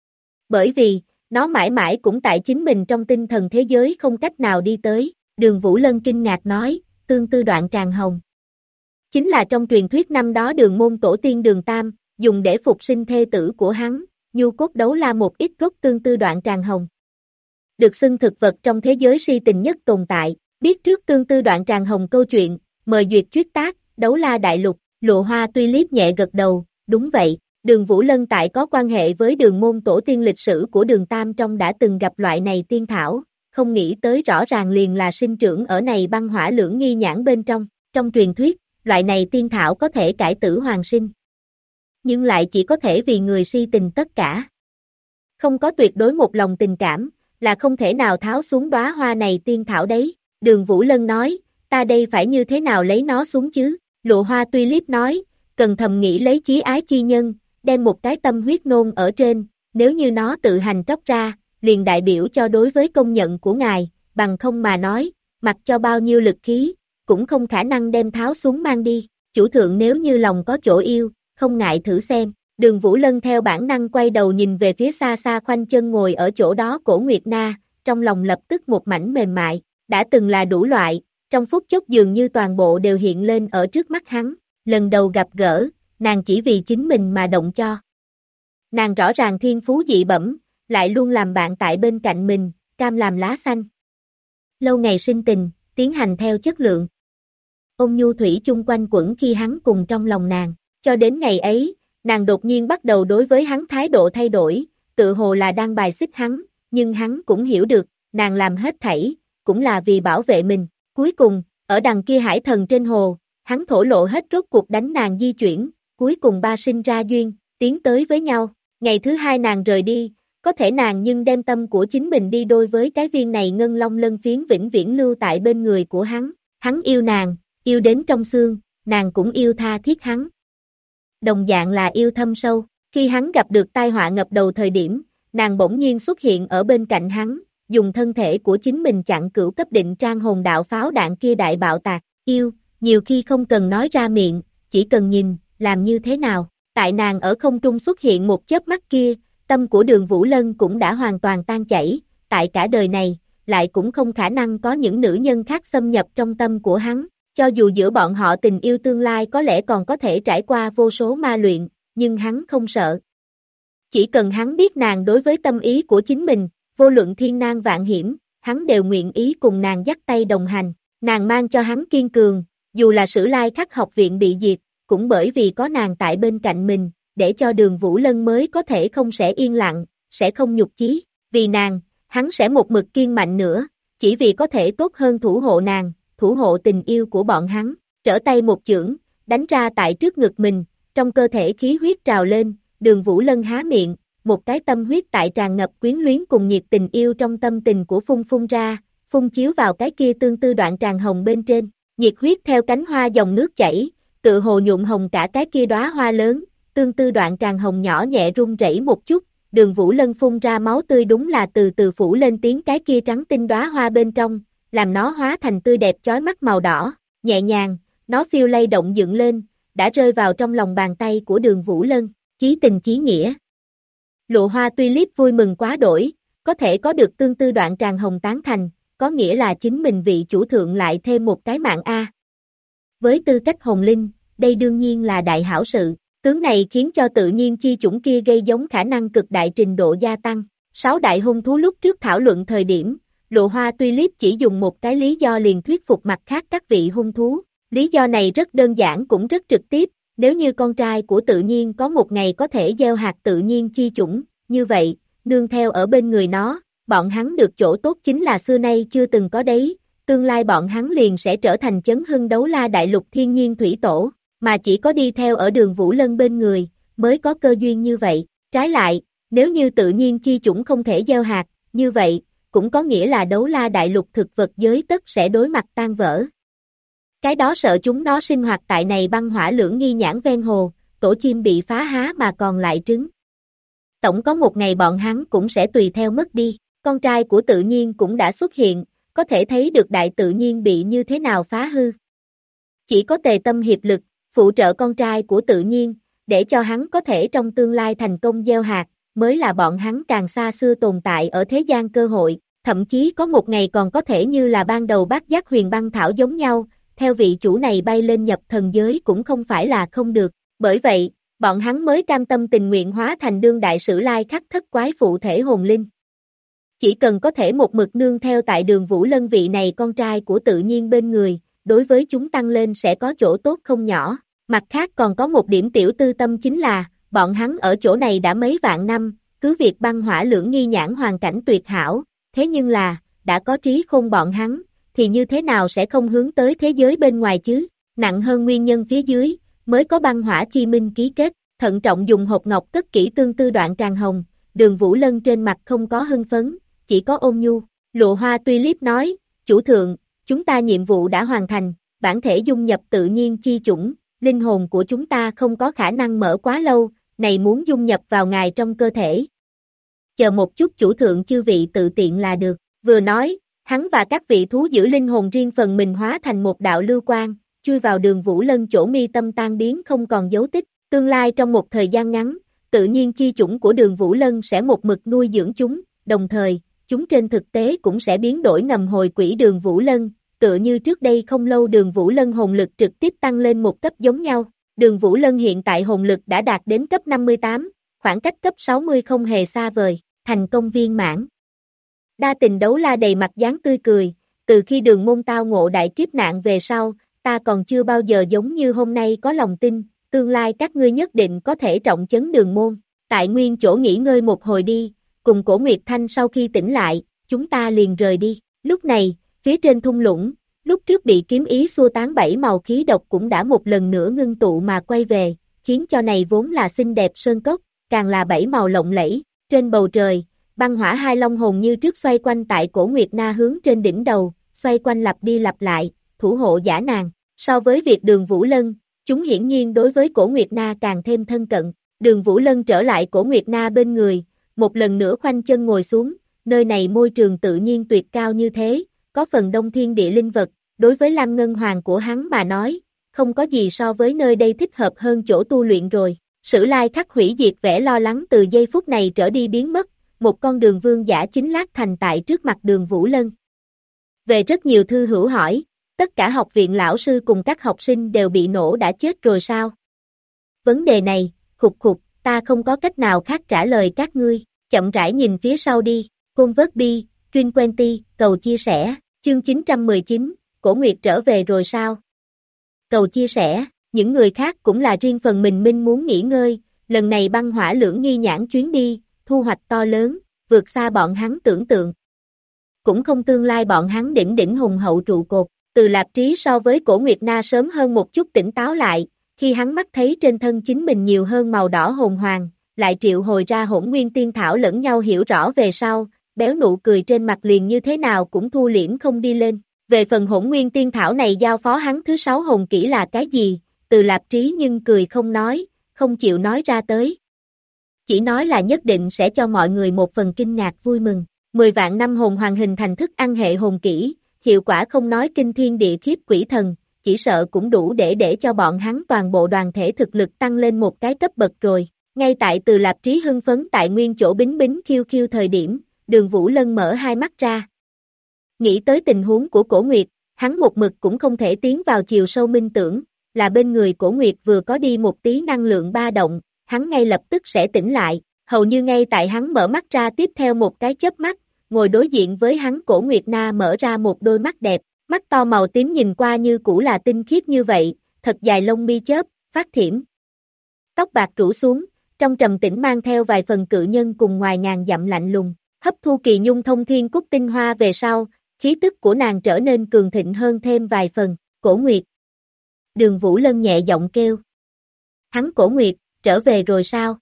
Bởi vì, nó mãi mãi cũng tại chính mình trong tinh thần thế giới không cách nào đi tới, Đường Vũ Lân kinh ngạc nói, tương tư đoạn tràng hồng. Chính là trong truyền thuyết năm đó Đường môn tổ tiên Đường Tam, dùng để phục sinh thê tử của hắn, nhu cốt đấu la một ít gốc tương tư đoạn tràng hồng. Được xưng thực vật trong thế giới si tình nhất tồn tại, biết trước tương tư đoạn tràng hồng câu chuyện, mời duyệt chuyết tác, đấu la đại lục, Lụa Hoa Tulip nhẹ gật đầu, đúng vậy, Đường Vũ Lân tại có quan hệ với Đường môn tổ tiên lịch sử của Đường Tam trong đã từng gặp loại này tiên thảo, không nghĩ tới rõ ràng liền là sinh trưởng ở này băng hỏa lưỡng nghi nhãn bên trong, Trong truyền thuyết, loại này tiên thảo có thể cải tử hoàn sinh. Nhưng lại chỉ có thể vì người si tình tất cả. Không có tuyệt đối một lòng tình cảm, là không thể nào tháo xuống đóa hoa này tiên thảo đấy. Đường Vũ Lân nói, ta đây phải như thế nào lấy nó xuống chứ? Lụa Hoa Tulip nói, cần thầm nghĩ lấy chí ái chi nhân, đem một cái tâm huyết nôn ở trên, nếu như nó tự hành tróc ra, liền đại biểu cho đối với công nhận của ngài, bằng không mà nói, mặc cho bao nhiêu lực khí, cũng không khả năng đem tháo xuống mang đi. Chủ thượng nếu như lòng có chỗ yêu, không ngại thử xem. Đường Vũ Lân theo bản năng quay đầu nhìn về phía xa xa khoanh chân ngồi ở chỗ đó Cổ Nguyệt Na, trong lòng lập tức một mảnh mềm mại, đã từng là đủ loại, trong phút chốc dường như toàn bộ đều hiện lên ở trước mắt hắn. Lần đầu gặp gỡ, nàng chỉ vì chính mình mà động cho. Nàng rõ ràng thiên phú dị bẩm, lại luôn làm bạn tại bên cạnh mình, cam làm lá xanh. Lâu ngày sinh tình, tiến hành theo chất lượng. Ôn nhu thủy chung quanh quẩn khi hắn cùng trong lòng nàng, cho đến ngày ấy, nàng đột nhiên bắt đầu đối với hắn thái độ thay đổi, tự hồ là đang bài xích hắn, nhưng hắn cũng hiểu được, nàng làm hết thảy, cũng là vì bảo vệ mình. Cuối cùng, ở đằng kia hải thần trên hồ, hắn thổ lộ hết rốt cuộc đánh nàng di chuyển, cuối cùng ba sinh ra duyên, tiến tới với nhau. Ngày thứ hai nàng rời đi, có thể nàng nhưng đem tâm của chính mình đi đôi với cái viên này ngân long lân phiến vĩnh viễn lưu tại bên người của hắn. Hắn yêu nàng, yêu đến trong xương, nàng cũng yêu tha thiết hắn. Đồng dạng là yêu thâm sâu, khi hắn gặp được tai họa ngập đầu thời điểm, nàng bỗng nhiên xuất hiện ở bên cạnh hắn, dùng thân thể của chính mình chặn cửu cấp định trang hồn đạo pháo đạn kia đại bạo tạc. Yêu, nhiều khi không cần nói ra miệng, chỉ cần nhìn, làm như thế nào. Tại nàng ở không trung xuất hiện một chớp mắt kia, tâm của Đường Vũ Lân cũng đã hoàn toàn tan chảy, tại cả đời này, lại cũng không khả năng có những nữ nhân khác xâm nhập trong tâm của hắn, cho dù giữa bọn họ tình yêu tương lai có lẽ còn có thể trải qua vô số ma luyện, nhưng hắn không sợ. Chỉ cần hắn biết nàng đối với tâm ý của chính mình, vô luận thiên nan vạn hiểm, hắn đều nguyện ý cùng nàng dắt tay đồng hành, nàng mang cho hắn kiên cường, dù là Sử Lai Khắc học viện bị diệt, cũng bởi vì có nàng tại bên cạnh mình, để cho Đường Vũ Lân mới có thể không sẽ yên lặng, sẽ không nhục chí, vì nàng, hắn sẽ một mực kiên mạnh nữa, chỉ vì có thể tốt hơn thủ hộ nàng, thủ hộ tình yêu của bọn hắn, trở tay một chưởng, đánh ra tại trước ngực mình, trong cơ thể khí huyết trào lên, Đường Vũ Lân há miệng, một cái tâm huyết tại tràn ngập quyến luyến cùng nhiệt tình yêu trong tâm tình của phun ra, phun chiếu vào cái kia tương tư đoạn tràng hồng bên trên, nhiệt huyết theo cánh hoa dòng nước chảy, tự hồ nhuộm hồng cả cái kia đóa hoa lớn, tương tư đoạn tràng hồng nhỏ nhẹ rung rẩy một chút, Đường Vũ Lân phun ra máu tươi đúng là từ từ phủ lên tiếng cái kia trắng tinh đóa hoa bên trong, làm nó hóa thành tươi đẹp chói mắt màu đỏ, nhẹ nhàng, nó phiêu lay động dựng lên, đã rơi vào trong lòng bàn tay của Đường Vũ Lân, chí tình chí nghĩa. Lụa Hoa Tulip vui mừng quá đổi, có thể có được tương tư đoạn tràng hồng tán thành, có nghĩa là chính mình vị chủ thượng lại thêm một cái mạng A. Với tư cách hồn linh, đây đương nhiên là đại hảo sự, tướng này khiến cho tự nhiên chi chủng kia gây giống khả năng cực đại trình độ gia tăng. 6 đại hung thú lúc trước thảo luận thời điểm, Lụa Hoa Tulip chỉ dùng một cái lý do liền thuyết phục mặt khác các vị hung thú. Lý do này rất đơn giản cũng rất trực tiếp, nếu như con trai của tự nhiên có một ngày có thể gieo hạt tự nhiên chi chủng, như vậy, nương theo ở bên người nó, bọn hắn được chỗ tốt chính là xưa nay chưa từng có đấy, tương lai bọn hắn liền sẽ trở thành chấn hưng đấu la đại lục thiên nhiên thủy tổ, mà chỉ có đi theo ở Đường Vũ Lân bên người, mới có cơ duyên như vậy. Trái lại, nếu như tự nhiên chi chủng không thể gieo hạt, như vậy, cũng có nghĩa là đấu la đại lục thực vật giới tất sẽ đối mặt tan vỡ. Cái đó sợ chúng nó sinh hoạt tại này băng hỏa lưỡng nghi nhãn ven hồ, tổ chim bị phá há mà còn lại trứng. Tổng có một ngày bọn hắn cũng sẽ tùy theo mất đi, con trai của tự nhiên cũng đã xuất hiện, có thể thấy được đại tự nhiên bị như thế nào phá hư. Chỉ có tề tâm hiệp lực, phụ trợ con trai của tự nhiên, để cho hắn có thể trong tương lai thành công gieo hạt, mới là bọn hắn càng xa xưa tồn tại ở thế gian cơ hội, thậm chí có một ngày còn có thể như là ban đầu Bát Giác Huyền Băng Thảo giống nhau, theo vị chủ này bay lên nhập thần giới cũng không phải là không được, bởi vậy, bọn hắn mới cam tâm tình nguyện hóa thành đương đại Sử Lai Khắc thất quái phụ thể hồn linh. Chỉ cần có thể một mực nương theo tại Đường Vũ Lân vị này con trai của tự nhiên bên người, đối với chúng tăng lên sẽ có chỗ tốt không nhỏ. Mặt khác còn có một điểm tiểu tư tâm chính là, bọn hắn ở chỗ này đã mấy vạn năm, cứ việc băng hỏa lưỡng nghi nhãn hoàn cảnh tuyệt hảo, thế nhưng là, đã có trí khôn bọn hắn, thì như thế nào sẽ không hướng tới thế giới bên ngoài chứ? Nặng hơn nguyên nhân phía dưới, mới có băng hỏa chi minh ký kết, thận trọng dùng hộp ngọc cất kỹ tương tư đoạn tràng hồng, Đường Vũ Lân trên mặt không có hưng phấn, chỉ có ôn nhu. Lụa Hoa tuy liếp nói, chủ thượng, chúng ta nhiệm vụ đã hoàn thành, bản thể dung nhập tự nhiên chi chủng, linh hồn của chúng ta không có khả năng mở quá lâu, này muốn dung nhập vào ngài trong cơ thể. Chờ một chút chủ thượng chư vị tự tiện là được, vừa nói, hắn và các vị thú giữ linh hồn riêng phần mình hóa thành một đạo lưu quang, chui vào Đường Vũ Lân chỗ mi tâm tan biến không còn dấu tích, tương lai trong một thời gian ngắn, tự nhiên chi chủng của Đường Vũ Lân sẽ một mực nuôi dưỡng chúng, đồng thời, chúng trên thực tế cũng sẽ biến đổi ngầm hồi quỹ Đường Vũ Lân, tựa như trước đây không lâu Đường Vũ Lân hồn lực trực tiếp tăng lên một cấp giống nhau. Đường Vũ Lân hiện tại hồn lực đã đạt đến cấp 58, khoảng cách cấp 60 không hề xa vời, thành công viên mãn. Đa Tình Đấu La đầy mặt dáng tươi cười, từ khi Đường môn tao ngộ đại kiếp nạn về sau, ta còn chưa bao giờ giống như hôm nay có lòng tin, tương lai các ngươi nhất định có thể trọng chấn Đường môn. Tại nguyên chỗ nghỉ ngơi một hồi đi, cùng Cổ Nguyệt Thanh sau khi tỉnh lại, chúng ta liền rời đi. Lúc này, phía trên thung lũng, lúc trước bị kiếm ý xua tán 7 màu khí độc cũng đã một lần nữa ngưng tụ mà quay về, khiến cho này vốn là xinh đẹp sơn cốc, càng là 7 màu lộng lẫy. Trên bầu trời, băng hỏa hai long hồn như trước xoay quanh tại Cổ Nguyệt Na hướng trên đỉnh đầu, xoay quanh lặp đi lặp lại, thủ hộ giả nàng. So với việc Đường Vũ Lân, chúng hiển nhiên đối với Cổ Nguyệt Na càng thêm thân cận. Đường Vũ Lân trở lại Cổ Nguyệt Na bên người, một lần nữa khoanh chân ngồi xuống, nơi này môi trường tự nhiên tuyệt cao như thế, có phần đông thiên địa linh vật, đối với Lam Ngân Hoàng của hắn mà nói, không có gì so với nơi đây thích hợp hơn chỗ tu luyện rồi. Sử lai khắc hủy diệt vẻ lo lắng từ giây phút này trở đi biến mất, một con đường vương giả chính lát thành tại trước mặt Đường Vũ Lân. Về rất nhiều thư hữu hỏi, tất cả học viện lão sư cùng các học sinh đều bị nổ đã chết rồi sao? Vấn đề này, khục, ta không có cách nào khác trả lời các ngươi, chậm rãi nhìn phía sau đi, Convert bi, Truyền Quenty, cầu chia sẻ, chương 919, Cổ Nguyệt trở về rồi sao? Cầu chia sẻ, những người khác cũng là riêng phần mình minh muốn nghỉ ngơi, lần này băng hỏa lưỡng nghi nhãn chuyến đi, thu hoạch to lớn, vượt xa bọn hắn tưởng tượng. Cũng không tương lai bọn hắn đỉnh hùng hậu trụ cột, Từ Lạp Trí so với Cổ Nguyệt Na sớm hơn một chút tỉnh táo lại, khi hắn mắt thấy trên thân chính mình nhiều hơn màu đỏ hồn hoàng, lại triệu hồi ra Hỗn Nguyên Tiên Thảo lẫn nhau hiểu rõ về sau, béo nụ cười trên mặt liền như thế nào cũng thu liễm không đi lên. Về phần Hỗn Nguyên Tiên Thảo này giao phó hắn thứ 6 hồn kỹ là cái gì, Từ Lạp Trí nhưng cười không nói, không chịu nói ra tới. Chỉ nói là nhất định sẽ cho mọi người một phần kinh ngạc vui mừng. 10 vạn năm hồn hoàng hình thành thức ăn hệ hồn kỹ, hiệu quả không nói kinh thiên địa khiếp quỷ thần, chỉ sợ cũng đủ để cho bọn hắn toàn bộ đoàn thể thực lực tăng lên một cái cấp bậc rồi. Ngay tại Từ Lạp Trí hưng phấn tại nguyên chỗ bính bính khiêu khiêu thời điểm, Đường Vũ Lân mở hai mắt ra. Nghĩ tới tình huống của Cổ Nguyệt, hắn một mực cũng không thể tiến vào chiều sâu minh tưởng, là bên người Cổ Nguyệt vừa có đi một tí năng lượng ba động, hắn ngay lập tức sẽ tỉnh lại, hầu như ngay tại hắn mở mắt ra tiếp theo một cái chớp mắt, ngồi đối diện với hắn Cổ Nguyệt Na mở ra một đôi mắt đẹp, mắt to màu tím nhìn qua như cũ là tinh khiết như vậy, thật dài lông mi chớp, phát thiểm. Tóc bạc rủ xuống, trong trầm tĩnh mang theo vài phần cự nhân cùng ngoài ngàn dặm lạnh lùng, hấp thu kỳ nhung thông thiên cúc tinh hoa về sau, khí tức của nàng trở nên cường thịnh hơn thêm vài phần. Cổ Nguyệt. Đường Vũ Lân nhẹ giọng kêu. Hắn Cổ Nguyệt, trở về rồi sao?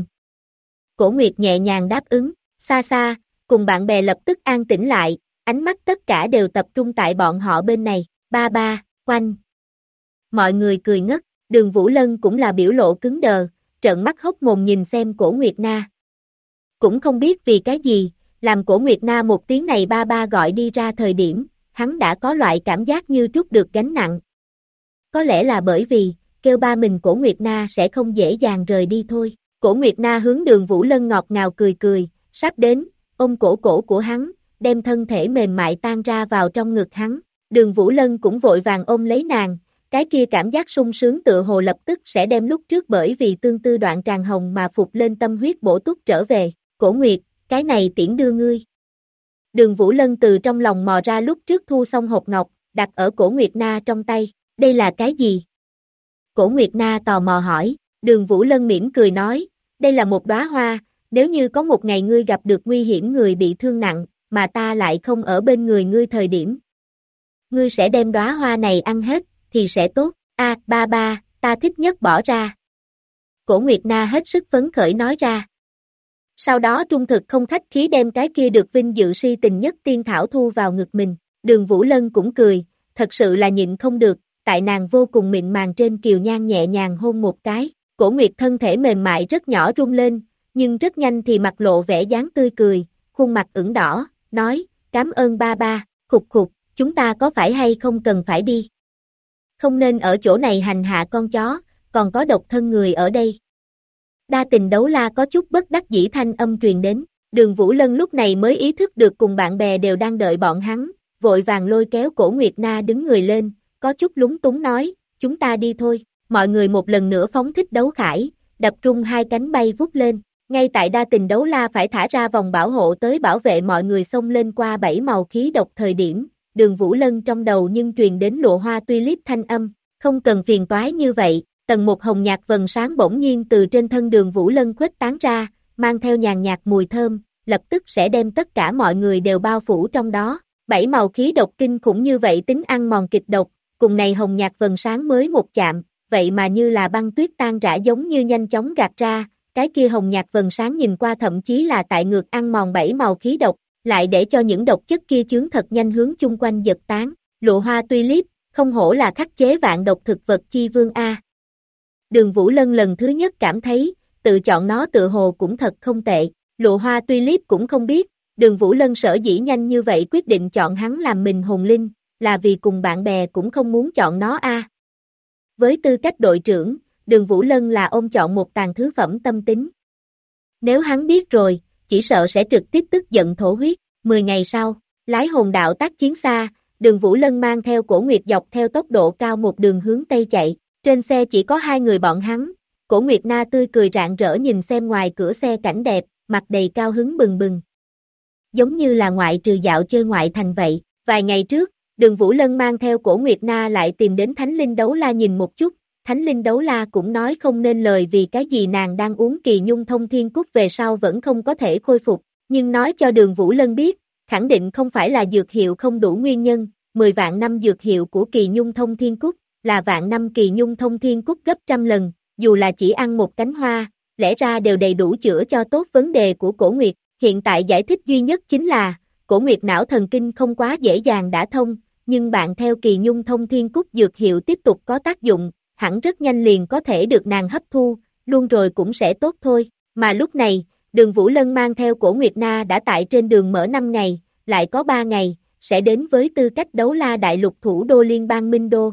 Cổ Nguyệt nhẹ nhàng đáp ứng, xa xa, cùng bạn bè lập tức an tĩnh lại, ánh mắt tất cả đều tập trung tại bọn họ bên này, ba, quanh. Mọi người cười ngất, Đường Vũ Lân cũng là biểu lộ cứng đờ, trợn mắt hốc mồm nhìn xem Cổ Nguyệt Na. Cũng không biết vì cái gì, làm Cổ Nguyệt Na một tiếng này ba gọi đi ra thời điểm, hắn đã có loại cảm giác như trút được gánh nặng. Có lẽ là bởi vì, kêu ba mình Cổ Nguyệt Na sẽ không dễ dàng rời đi thôi. Cổ Nguyệt Na hướng Đường Vũ Lân ngọt ngào cười, sắp đến, ôm cổ của hắn, đem thân thể mềm mại tan ra vào trong ngực hắn. Đường Vũ Lân cũng vội vàng ôm lấy nàng, cái kia cảm giác sung sướng tựa hồ lập tức sẽ đem lúc trước bởi vì tương tư đoạn tràng hồng mà phục lên tâm huyết bổ túc trở về. Cổ Nguyệt, cái này tiễn đưa ngươi. Đường Vũ Lân từ trong lòng mò ra lúc trước thu xong hộp ngọc, đặt ở Cổ Nguyệt Na trong tay, đây là cái gì? Cổ Nguyệt Na tò mò hỏi, Đường Vũ Lân mỉm cười nói, đây là một đóa hoa, nếu như có một ngày ngươi gặp được nguy hiểm người bị thương nặng, mà ta lại không ở bên người ngươi thời điểm. Ngươi sẽ đem đóa hoa này ăn hết, thì sẽ tốt. Ba ba, ta thích nhất bỏ ra. Cổ Nguyệt Na hết sức phấn khởi nói ra. Sau đó trung thực không khách khí đem cái kia được vinh dự si tình nhất tiên thảo thu vào ngực mình. Đường Vũ Lân cũng cười, thật sự là nhịn không được, tại nàng vô cùng mịn màng trên kiều nhan nhẹ nhàng hôn một cái. Cổ Nguyệt thân thể mềm mại rất nhỏ rung lên, nhưng rất nhanh thì mặt lộ vẻ dáng tươi cười, khuôn mặt ửng đỏ, nói, cảm ơn ba ba, khục khục, chúng ta có phải hay không cần phải đi? Không nên ở chỗ này hành hạ con chó, còn có độc thân người ở đây. Đa tình đấu la có chút bất đắc dĩ thanh âm truyền đến, Đường Vũ Lân lúc này mới ý thức được cùng bạn bè đều đang đợi bọn hắn, vội vàng lôi kéo Cổ Nguyệt Na đứng người lên, có chút lúng túng nói, chúng ta đi thôi, mọi người một lần nữa phóng thích đấu khải, đập trung hai cánh bay vút lên, ngay tại đa tình đấu la phải thả ra vòng bảo hộ tới bảo vệ mọi người xông lên qua 7 màu khí độc thời điểm, Đường Vũ Lân trong đầu nhưng truyền đến Lụa Hoa Tulip thanh âm, không cần phiền toái như vậy. Tầng một hồng nhạt vầng sáng bỗng nhiên từ trên thân Đường Vũ Lân khuếch tán ra, mang theo nhàn nhạt mùi thơm, lập tức sẽ đem tất cả mọi người đều bao phủ trong đó. 7 màu khí độc kinh khủng như vậy tính ăn mòn kịch độc, cùng này hồng nhạt vầng sáng mới một chạm, vậy mà như là băng tuyết tan rã giống như nhanh chóng gạt ra, cái kia hồng nhạt vầng sáng nhìn qua thậm chí là tại ngược ăn mòn 7 màu khí độc, lại để cho những độc chất kia chướng thật nhanh hướng chung quanh giật tán. Lụa Hoa Tulip, không hổ là khắc chế vạn độc thực vật chi vương A. Đường Vũ Lân lần thứ nhất cảm thấy, tự chọn nó tự hồ cũng thật không tệ, Lụa Hoa Tulip cũng không biết, Đường Vũ Lân sở dĩ nhanh như vậy quyết định chọn hắn làm mình hồn linh, là vì cùng bạn bè cũng không muốn chọn nó a. Với tư cách đội trưởng, Đường Vũ Lân là ôm chọn một tàn thứ phẩm tâm tính. Nếu hắn biết rồi, chỉ sợ sẽ trực tiếp tức giận thổ huyết. 10 ngày sau, lái hồn đạo tác chiến xa, Đường Vũ Lân mang theo Cổ Nguyệt dọc theo tốc độ cao một đường hướng Tây chạy. Trên xe chỉ có 2 người bọn hắn, Cổ Nguyệt Na tươi cười rạng rỡ nhìn xem ngoài cửa xe cảnh đẹp, mặt đầy cao hứng bừng bừng. Giống như là ngoại trừ dạo chơi ngoại thành vậy. Vài ngày trước, Đường Vũ Lân mang theo Cổ Nguyệt Na lại tìm đến Thánh Linh Đấu La nhìn một chút, Thánh Linh Đấu La cũng nói không nên lời vì cái gì nàng đang uống Kỳ Nhung Thông Thiên Cúc về sau vẫn không có thể khôi phục, nhưng nói cho Đường Vũ Lân biết, khẳng định không phải là dược hiệu không đủ nguyên nhân, 10 vạn năm dược hiệu của Kỳ Nhung Thông Thiên Cúc là vạn năm Kỳ Nhung Thông Thiên Cúc gấp trăm lần, dù là chỉ ăn một cánh hoa, lẽ ra đều đầy đủ chữa cho tốt vấn đề của Cổ Nguyệt. Hiện tại giải thích duy nhất chính là, Cổ Nguyệt não thần kinh không quá dễ dàng đã thông, nhưng bạn theo Kỳ Nhung Thông Thiên Cúc dược hiệu tiếp tục có tác dụng, hẳn rất nhanh liền có thể được nàng hấp thu, luôn rồi cũng sẽ tốt thôi. Mà lúc này, Đường Vũ Lân mang theo Cổ Nguyệt Na đã tại trên đường mở 5 ngày, lại có 3 ngày, sẽ đến với tư cách đấu la đại lục thủ đô liên bang Minh Đô.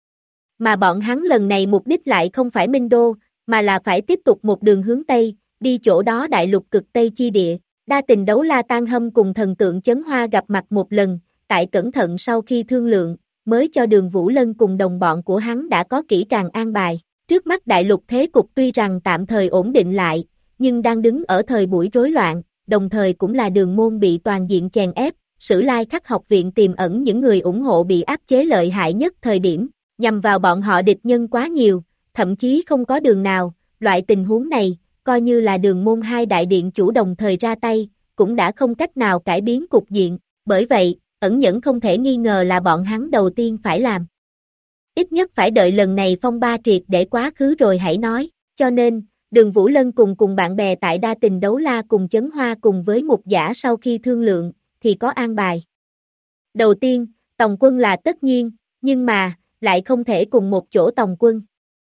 Mà bọn hắn lần này mục đích lại không phải Minh Đô, mà là phải tiếp tục một đường hướng Tây, đi chỗ đó đại lục cực Tây chi địa. Đa tình đấu la Tan Hâm cùng thần tượng Chấn Hoa gặp mặt một lần, tại cẩn thận sau khi thương lượng, mới cho Đường Vũ Lân cùng đồng bọn của hắn đã có kỹ càng an bài. Trước mắt đại lục thế cục tuy rằng tạm thời ổn định lại, nhưng đang đứng ở thời buổi rối loạn, đồng thời cũng là Đường môn bị toàn diện chèn ép, Sử Lai Khắc học viện tiềm ẩn những người ủng hộ bị áp chế lợi hại nhất thời điểm, nhằm vào bọn họ địch nhân quá nhiều, thậm chí không có đường nào, loại tình huống này, coi như là Đường môn hai đại điện chủ đồng thời ra tay, cũng đã không cách nào cải biến cục diện, bởi vậy, ẩn nhẫn không thể nghi ngờ là bọn hắn đầu tiên phải làm. Ít nhất phải đợi lần này phong ba triệt để quá khứ rồi hãy nói, cho nên, Đường Vũ Lân cùng bạn bè tại Đa tình đấu la cùng Chấn Hoa cùng với Mục Giả sau khi thương lượng, thì có an bài. Đầu tiên, tòng quân là tất nhiên, nhưng mà, lại không thể cùng một chỗ tòng quân.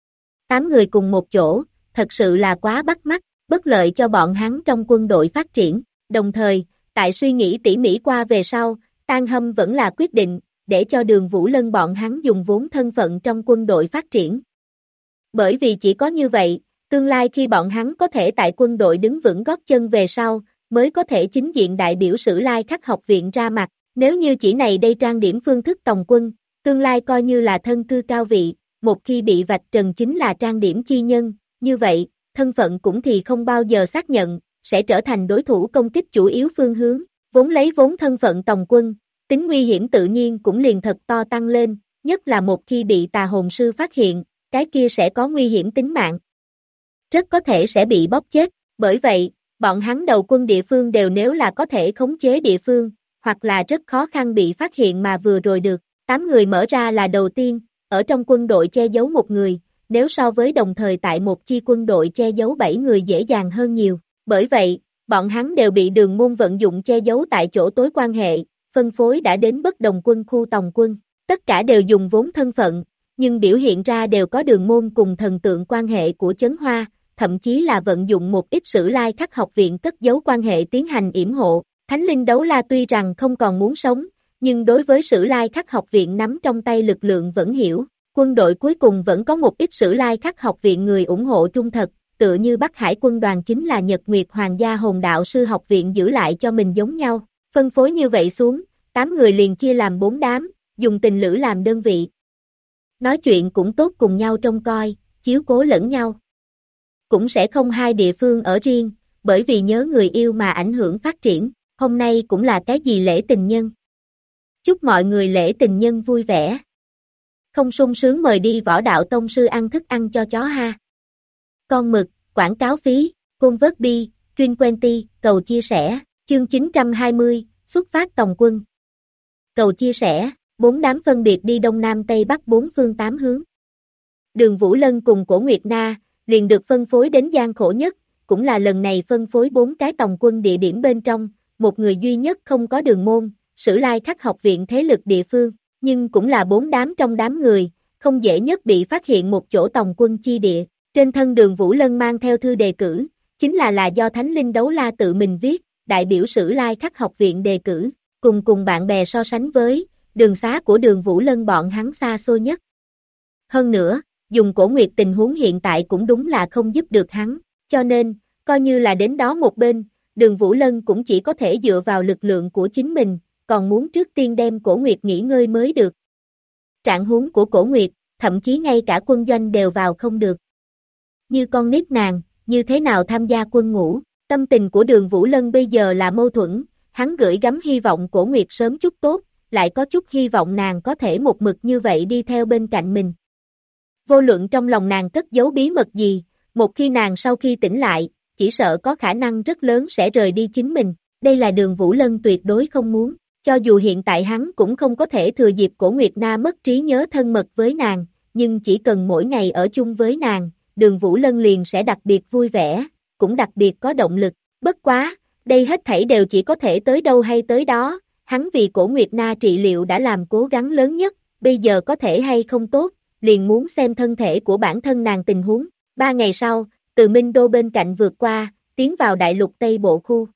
8 người cùng một chỗ, thật sự là quá bắt mắt, bất lợi cho bọn hắn trong quân đội phát triển. Đồng thời, tại suy nghĩ tỉ mỉ qua về sau, Tan Hâm vẫn là quyết định, để cho Đường Vũ Lân bọn hắn dùng vốn thân phận trong quân đội phát triển. Bởi vì chỉ có như vậy, tương lai khi bọn hắn có thể tại quân đội đứng vững gót chân về sau, mới có thể chính diện đại biểu Sử Lai Khắc học viện ra mặt. Nếu như chỉ này đây trang điểm phương thức tòng quân, tương lai coi như là thân cư cao vị, một khi bị vạch trần chính là trang điểm chi nhân, như vậy, thân phận cũng thì không bao giờ xác nhận, sẽ trở thành đối thủ công kích chủ yếu phương hướng, vốn lấy vốn thân phận tòng quân, tính nguy hiểm tự nhiên cũng liền thật to tăng lên, nhất là một khi bị tà hồn sư phát hiện, cái kia sẽ có nguy hiểm tính mạng. Rất có thể sẽ bị bóp chết, bởi vậy, bọn hắn đầu quân địa phương đều nếu là có thể khống chế địa phương, hoặc là rất khó khăn bị phát hiện mà vừa rồi được, 8 người mở ra là đầu tiên, ở trong quân đội che giấu một người, nếu so với đồng thời tại một chi quân đội che giấu 7 người dễ dàng hơn nhiều. Bởi vậy, bọn hắn đều bị Đường Môn vận dụng che giấu tại chỗ tối quan hệ, phân phối đã đến bất đồng quân khu tòng quân. Tất cả đều dùng vốn thân phận, nhưng biểu hiện ra đều có Đường Môn cùng thần tượng quan hệ của Chấn Hoa, thậm chí là vận dụng một ít Sử Lai Khắc học viện cất giấu quan hệ tiến hành yểm hộ. Thánh linh Đấu La tuy rằng không còn muốn sống, nhưng đối với Sử Lai Khắc học viện nắm trong tay lực lượng vẫn hiểu. Quân đội cuối cùng vẫn có một ít Sử Lai Khắc học viện người ủng hộ trung thật, tựa như Bắc Hải quân đoàn chính là Nhật Nguyệt Hoàng gia Hồn Đạo sư học viện giữ lại cho mình giống nhau. Phân phối như vậy xuống, 8 người liền chia làm 4 đám, dùng tình lữ làm đơn vị. Nói chuyện cũng tốt cùng nhau trông coi, chiếu cố lẫn nhau. Cũng sẽ không hai địa phương ở riêng, bởi vì nhớ người yêu mà ảnh hưởng phát triển. Hôm nay cũng là cái gì lễ tình nhân. Chúc mọi người lễ tình nhân vui vẻ. Không sung sướng mời đi Võ Đạo Tông sư ăn thức ăn cho chó ha. Con mực, quảng cáo phí, Convertbi, Trinquenty, cầu chia sẻ, chương 920, xuất phát tòng quân. Cầu chia sẻ, 4 đám phân biệt đi đông nam tây bắc 4 phương 8 hướng. Đường Vũ Lân cùng Cổ Nguyệt Na, liền được phân phối đến gian khổ nhất, cũng là lần này phân phối 4 cái tòng quân địa điểm bên trong, một người duy nhất không có Đường Môn, Sử Lai Khắc học viện thế lực địa phương, nhưng cũng là 4 đám trong đám người, không dễ nhất bị phát hiện một chỗ tòng quân chi địa. Trên thân Đường Vũ Lân mang theo thư đề cử, chính là do Thánh Linh Đấu La tự mình viết, đại biểu Sử Lai Khắc học viện đề cử, cùng bạn bè so sánh với, đường xá của Đường Vũ Lân bọn hắn xa xôi nhất. Hơn nữa, dùng Cổ Nguyệt tình huống hiện tại cũng đúng là không giúp được hắn, cho nên, coi như là đến đó một bên, Đường Vũ Lân cũng chỉ có thể dựa vào lực lượng của chính mình, còn muốn trước tiên đem Cổ Nguyệt nghỉ ngơi mới được. Trạng huống của Cổ Nguyệt, thậm chí ngay cả quân doanh đều vào không được. Như con nít nàng, như thế nào tham gia quân ngũ, tâm tình của Đường Vũ Lân bây giờ là mâu thuẫn, hắn gửi gắm hy vọng Cổ Nguyệt sớm chút tốt, lại có chút hy vọng nàng có thể một mực như vậy đi theo bên cạnh mình. Vô luận trong lòng nàng cất giấu bí mật gì, một khi nàng sau khi tỉnh lại, chỉ sợ có khả năng rất lớn sẽ rời đi chính mình, đây là Đường Vũ Lân tuyệt đối không muốn, cho dù hiện tại hắn cũng không có thể thừa dịp Cổ Nguyệt Na mất trí nhớ thân mật với nàng, nhưng chỉ cần mỗi ngày ở chung với nàng, Đường Vũ Lân liền sẽ đặc biệt vui vẻ, cũng đặc biệt có động lực, bất quá, đây hết thảy đều chỉ có thể tới đâu hay tới đó, hắn vì Cổ Nguyệt Na trị liệu đã làm cố gắng lớn nhất, bây giờ có thể hay không tốt, liền muốn xem thân thể của bản thân nàng tình huống. 3 ngày sau, từ Minh Đô bên cạnh vượt qua, tiến vào đại lục Tây Bộ khu.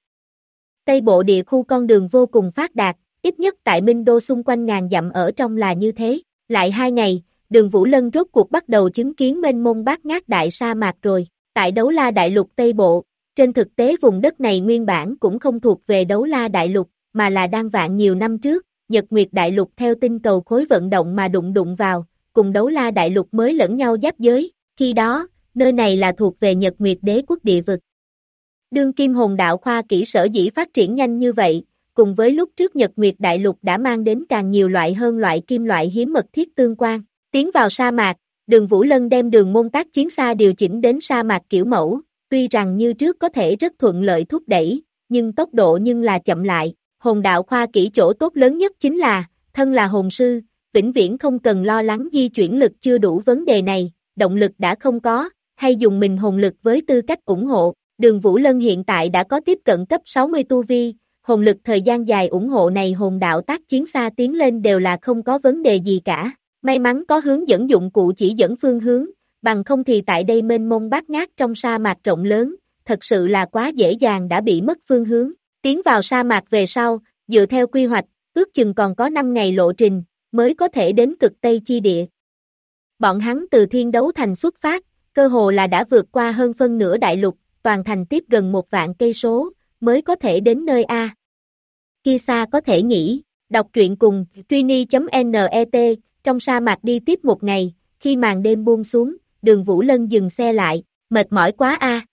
Tây Bộ địa khu con đường vô cùng phát đạt, ít nhất tại Minh Đô xung quanh ngàn dặm ở trong là như thế. Lại 2 ngày, Đường Vũ Lân rốt cuộc bắt đầu chứng kiến mênh mông bát ngát đại sa mạc rồi. Tại Đấu La đại lục Tây Bộ, trên thực tế vùng đất này nguyên bản cũng không thuộc về Đấu La đại lục, mà là đang vạn nhiều năm trước, Nhật Nguyệt đại lục theo tinh cầu khối vận động mà đụng vào, cùng Đấu La đại lục mới lẫn nhau giáp giới. Khi đó, nơi này là thuộc về Nhật Nguyệt đế quốc địa vực. Đương kim hồn đạo khoa kỹ sở dĩ phát triển nhanh như vậy, cùng với lúc trước Nhật Nguyệt đại lục đã mang đến càng nhiều loại hơn loại kim loại hiếm mật thiết tương quan. Tiến vào sa mạc, Đường Vũ Lân đem đường môn tác chiến xa điều chỉnh đến sa mạc kiểu mẫu, tuy rằng như trước có thể rất thuận lợi thúc đẩy, nhưng tốc độ nhưng là chậm lại. Hồn đạo khoa kỹ chỗ tốt lớn nhất chính là, thân là hồn sư, vĩnh viễn không cần lo lắng di chuyển lực chưa đủ vấn đề này, động lực đã không có, hay dùng mình hồn lực với tư cách ủng hộ. Đường Vũ Lân hiện tại đã có tiếp cận cấp 60 tu vi, hồn lực thời gian dài ủng hộ này hồn đạo tác chiến xa tiến lên đều là không có vấn đề gì cả. May mắn có hướng dẫn dụng cụ chỉ dẫn phương hướng, bằng không thì tại đây mênh mông bát ngát trong sa mạc rộng lớn, thật sự là quá dễ dàng đã bị mất phương hướng. Tiến vào sa mạc về sau, dựa theo quy hoạch, ước chừng còn có 5 ngày lộ trình, mới có thể đến cực Tây chi địa. Bọn hắn từ Thiên Đấu Thành xuất phát, cơ hồ là đã vượt qua hơn phân nửa đại lục, toàn thành tiếp gần 1 vạn cây số, mới có thể đến nơi A. Kia xa có thể nghĩ, đọc truyện cùng, Trini.net, trong sa mạc đi tiếp 1 ngày, khi màn đêm buông xuống, Đường Vũ Lân dừng xe lại, mệt mỏi quá A.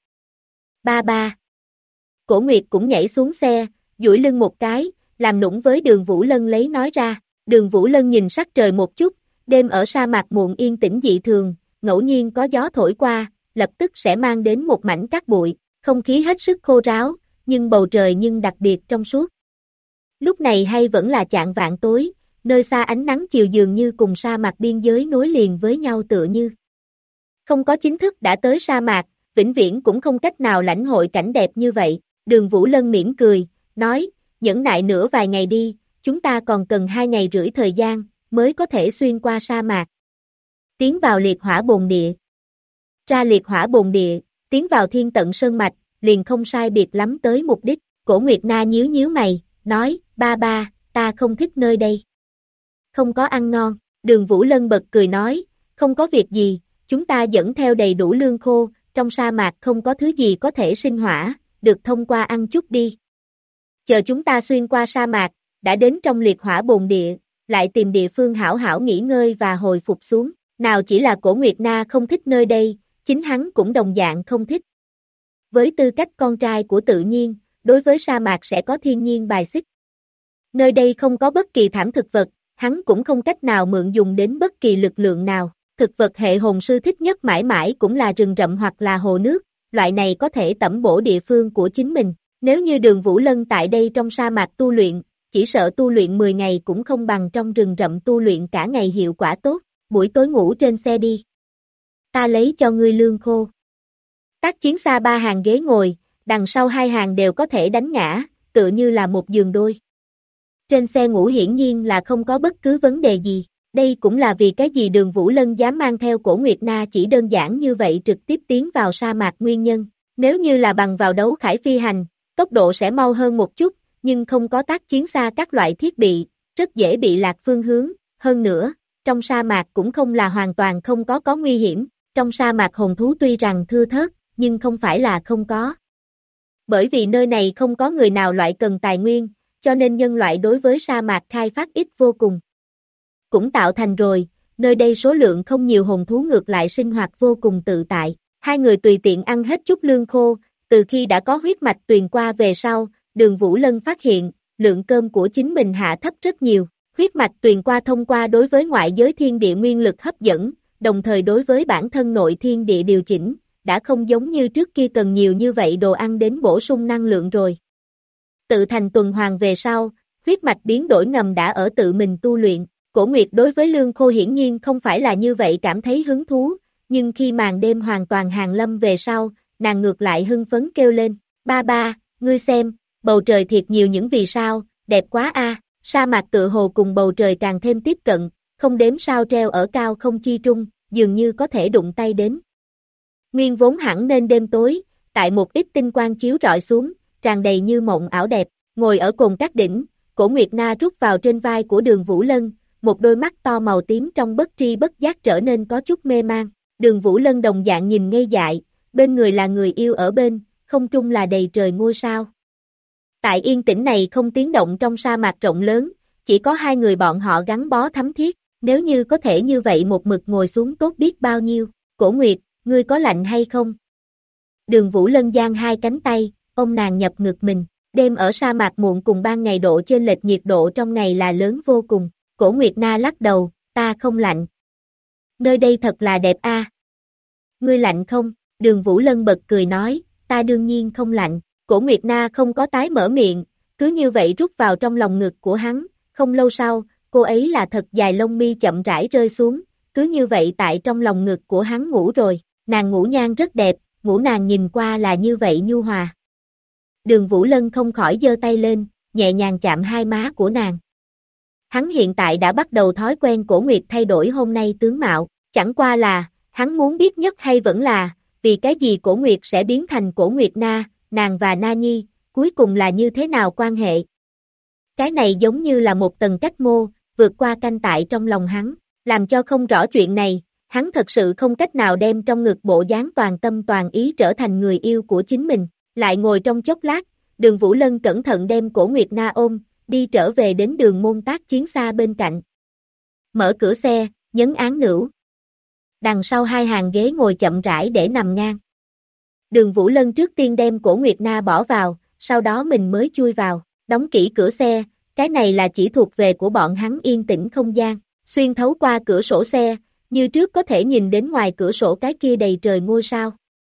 Ba. Cổ Nguyệt cũng nhảy xuống xe, duỗi lưng một cái, làm nũng với Đường Vũ Lân lấy nói ra. Đường Vũ Lân nhìn sắc trời một chút, đêm ở sa mạc muộn yên tĩnh dị thường, ngẫu nhiên có gió thổi qua, lập tức sẽ mang đến một mảnh cát bụi, không khí hết sức khô ráo, nhưng bầu trời nhưng đặc biệt trong suốt. Lúc này hay vẫn là chạng vạng tối, nơi xa ánh nắng chiều dường như cùng sa mạc biên giới nối liền với nhau tựa như. Không có chính thức đã tới sa mạc, vĩnh viễn cũng không cách nào lãnh hội cảnh đẹp như vậy. Đường Vũ Lân mỉm cười, nói, nhẫn nại nữa vài ngày đi, chúng ta còn cần 2 ngày rưỡi thời gian, mới có thể xuyên qua sa mạc. Tiến vào liệt hỏa bồn địa. Ra liệt hỏa bồn địa, tiến vào thiên tận sơn mạch, liền không sai biệt lắm tới mục đích. Cổ Nguyệt Na nhíu nhíu mày, nói, ba, ta không thích nơi đây. Không có ăn ngon. Đường Vũ Lân bật cười nói, không có việc gì, chúng ta dẫn theo đầy đủ lương khô, trong sa mạc không có thứ gì có thể sinh hỏa, được thông qua ăn chút đi. Chờ chúng ta xuyên qua sa mạc, đã đến trong liệt hỏa bồn địa, lại tìm địa phương hảo hảo nghỉ ngơi và hồi phục xuống. Nào chỉ là Cổ Nguyệt Na không thích nơi đây, chính hắn cũng đồng dạng không thích. Với tư cách con trai của tự nhiên, đối với sa mạc sẽ có thiên nhiên bài xích. Nơi đây không có bất kỳ thảm thực vật, hắn cũng không cách nào mượn dùng đến bất kỳ lực lượng nào. Thực vật hệ hồn sư thích nhất mãi mãi cũng là rừng rậm hoặc là hồ nước, loại này có thể tẩm bổ địa phương của chính mình. Nếu như Đường Vũ Lân tại đây trong sa mạc tu luyện, chỉ sợ tu luyện 10 ngày cũng không bằng trong rừng rậm tu luyện cả ngày hiệu quả tốt. Buổi tối ngủ trên xe đi. Ta lấy cho ngươi lương khô. Tác chiến xa 3 hàng ghế ngồi, đằng sau 2 hàng đều có thể đánh ngã, tựa như là một giường đôi. Trên xe ngủ hiển nhiên là không có bất cứ vấn đề gì. Đây cũng là vì cái gì Đường Vũ Lân dám mang theo Cổ Nguyệt Na chỉ đơn giản như vậy trực tiếp tiến vào sa mạc nguyên nhân. Nếu như là bằng vào đấu khải phi hành, tốc độ sẽ mau hơn một chút, nhưng không có tác chiến xa các loại thiết bị, rất dễ bị lạc phương hướng. Hơn nữa, trong sa mạc cũng không là hoàn toàn không có nguy hiểm. Trong sa mạc hồn thú tuy rằng thưa thớt, nhưng không phải là không có. Bởi vì nơi này không có người nào loại cần tài nguyên, cho nên nhân loại đối với sa mạc khai phát ít vô cùng. Cũng tạo thành rồi, nơi đây số lượng không nhiều hồn thú ngược lại sinh hoạt vô cùng tự tại. 2 người tùy tiện ăn hết chút lương khô, từ khi đã có huyết mạch truyền qua về sau, Đường Vũ Lân phát hiện, lượng cơm của chính mình hạ thấp rất nhiều. Huyết mạch truyền qua thông qua đối với ngoại giới thiên địa nguyên lực hấp dẫn, đồng thời đối với bản thân nội thiên địa điều chỉnh, đã không giống như trước kia cần nhiều như vậy đồ ăn đến bổ sung năng lượng rồi. Tự thành tuần hoàn về sau, huyết mạch biến đổi ngầm đã ở tự mình tu luyện. Cổ Nguyệt đối với lương khô hiển nhiên không phải là như vậy cảm thấy hứng thú, nhưng khi màn đêm hoàn toàn hàng lâm về sau, nàng ngược lại hưng phấn kêu lên, ba, ngươi xem, bầu trời thiệt nhiều những vì sao, đẹp quá a. Sa mạc tựa hồ cùng bầu trời càng thêm tiếp cận, không đếm sao treo ở cao không chi trung, dường như có thể đụng tay đến. Nguyên vốn hẳn nên đêm tối, tại một ít tinh quang chiếu rọi xuống, tràn đầy như mộng ảo đẹp, ngồi ở cồn các đỉnh, Cổ Nguyệt Na rút vào trên vai của Đường Vũ Lân, một đôi mắt to màu tím trong bất tri bất giác trở nên có chút mê man. Đường Vũ Lân đồng dạng nhìn ngây dại, bên người là người yêu ở bên, không trung là đầy trời ngôi sao. Tại yên tĩnh này không tiếng động trong sa mạc rộng lớn, chỉ có 2 người bọn họ gắn bó thắm thiết, nếu như có thể như vậy một mực ngồi xuống tốt biết bao nhiêu. Cổ Nguyệt, ngươi có lạnh hay không? Đường Vũ Lân giang 2 cánh tay, ôm nàng nhập ngực mình, đêm ở sa mạc muộn cùng ban ngày độ chênh lệch nhiệt độ trong ngày là lớn vô cùng. Cổ Nguyệt Na lắc đầu, ta không lạnh. Nơi đây thật là đẹp a. Ngươi lạnh không? Đường Vũ Lân bật cười nói, ta đương nhiên không lạnh. Cổ Nguyệt Na không có tái mở miệng, cứ như vậy rút vào trong lòng ngực của hắn. Không lâu sau, cô ấy là thật dài lông mi chậm rãi rơi xuống, cứ như vậy tại trong lòng ngực của hắn ngủ rồi. Nàng ngủ nhan rất đẹp, ngủ nàng nhìn qua là như vậy nhu hòa. Đường Vũ Lân không khỏi giơ tay lên, nhẹ nhàng chạm 2 má của nàng. Hắn hiện tại đã bắt đầu thói quen Cổ Nguyệt thay đổi hôm nay tướng mạo, chẳng qua là, hắn muốn biết nhất hay vẫn là, vì cái gì Cổ Nguyệt sẽ biến thành Cổ Nguyệt Na, nàng và Na Nhi, cuối cùng là như thế nào quan hệ. Cái này giống như là một tầng cách mô, vượt qua canh tại trong lòng hắn, làm cho không rõ chuyện này, hắn thật sự không cách nào đem trong ngực bộ dáng toàn tâm toàn ý trở thành người yêu của chính mình. Lại ngồi trong chốc lát, Đường Vũ Lân cẩn thận đem Cổ Nguyệt Na ôm, đi trở về đến đường môn tác chiến xa bên cạnh. Mở cửa xe, nhấn án nữu. Đằng sau 2 hàng ghế ngồi chậm rãi để nằm ngang. Đường Vũ Lân trước tiên đem Cổ Nguyệt Na bỏ vào, sau đó mình mới chui vào, đóng kỹ cửa xe, cái này là chỉ thuộc về của bọn hắn yên tĩnh không gian, xuyên thấu qua cửa sổ xe, như trước có thể nhìn đến ngoài cửa sổ cái kia đầy trời ngôi sao.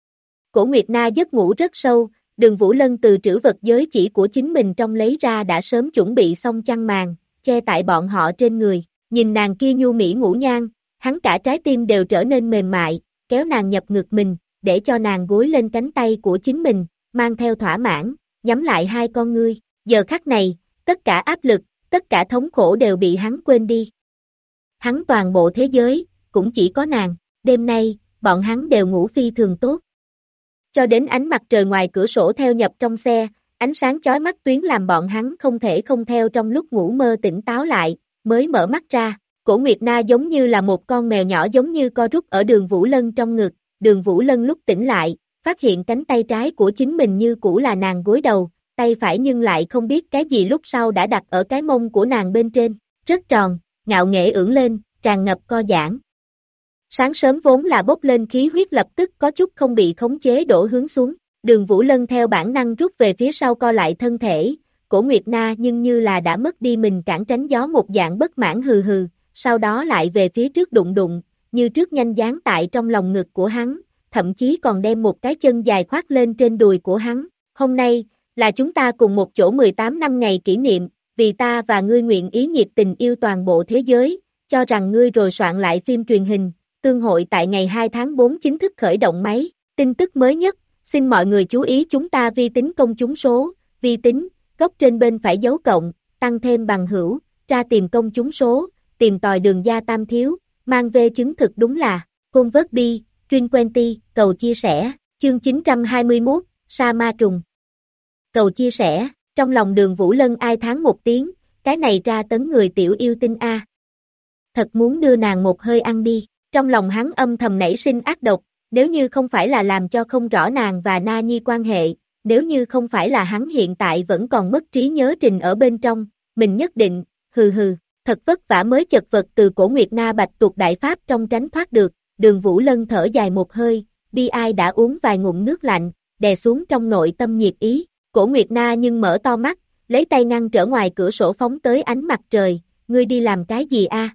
Cổ Nguyệt Na giấc ngủ rất sâu, Đường Vũ Lân từ trữ vật giới chỉ của chính mình trong lấy ra đã sớm chuẩn bị xong chăn màn, che tại bọn họ trên người, nhìn nàng kia nhu mỹ ngũ nhan, hắn cả trái tim đều trở nên mềm mại, kéo nàng nhập ngực mình, để cho nàng gối lên cánh tay của chính mình, mang theo thỏa mãn, nhắm lại hai con ngươi, giờ khắc này, tất cả áp lực, tất cả thống khổ đều bị hắn quên đi. Hắn toàn bộ thế giới, cũng chỉ có nàng, đêm nay, bọn hắn đều ngủ phi thường tốt. Cho đến ánh mặt trời ngoài cửa sổ theo nhập trong xe, ánh sáng chói mắt tuyến làm bọn hắn không thể không theo trong lúc ngủ mơ tỉnh táo lại, mới mở mắt ra. Cổ Nguyệt Na giống như là một con mèo nhỏ giống như co rút ở Đường Vũ Lân trong ngực, Đường Vũ Lân lúc tỉnh lại, phát hiện cánh tay trái của chính mình như cũ là nàng gối đầu, tay phải nhưng lại không biết cái gì lúc sau đã đặt ở cái mông của nàng bên trên, rất tròn, ngạo nghễ ưỡn lên, tràn ngập co giãn. Sáng sớm vốn là bốc lên khí huyết lập tức có chút không bị khống chế đổ hướng xuống, Đường Vũ Lân theo bản năng rút về phía sau co lại thân thể, Cổ Nguyệt Na nhưng như là đã mất đi mình cản tránh gió một dạng bất mãn hừ hừ, sau đó lại về phía trước đụng đụng, như trước nhanh dán tại trong lòng ngực của hắn, thậm chí còn đem một cái chân dài khoác lên trên đùi của hắn. Hôm nay, là chúng ta cùng một chỗ 18 năm ngày kỷ niệm, vì ta và ngươi nguyện ý nhiệt tình yêu toàn bộ thế giới, cho rằng ngươi rồi soạn lại phim truyền hình, tương hội tại ngày 2 tháng 4 chính thức khởi động máy. Tin tức mới nhất, xin mọi người chú ý chúng ta vi tính công chúng số, vi tính, góc trên bên phải dấu cộng, tăng thêm bằng hữu, tra tìm công chúng số, tìm tòi Đường Gia Tam Thiếu, mang về chứng thực đúng là, convert đi, Truyên Quenty, cầu chia sẻ, chương 921, Sa Ma Trùng. Cầu chia sẻ, trong lòng Đường Vũ Lân ai tháng một tiếng, cái này ra tấn người tiểu yêu tinh a. Thật muốn đưa nàng một hơi ăn đi, trong lòng hắn âm thầm nảy sinh ác độc, nếu như không phải là làm cho không rõ nàng và Na Nhi quan hệ, nếu như không phải là hắn hiện tại vẫn còn mất trí nhớ trình ở bên trong, mình nhất định, hừ hừ, thật vất vả mới chật vật từ Cổ Nguyệt Na Bạch Tuộc Đại Pháp trong tránh thoát được, Đường Vũ Lân thở dài một hơi, bi ai đã uống vài ngụm nước lạnh, đè xuống trong nội tâm nhiệt ý, Cổ Nguyệt Na nhưng mở to mắt, lấy tay ngăn trở ngoài cửa sổ phóng tới ánh mặt trời, ngươi đi làm cái gì a?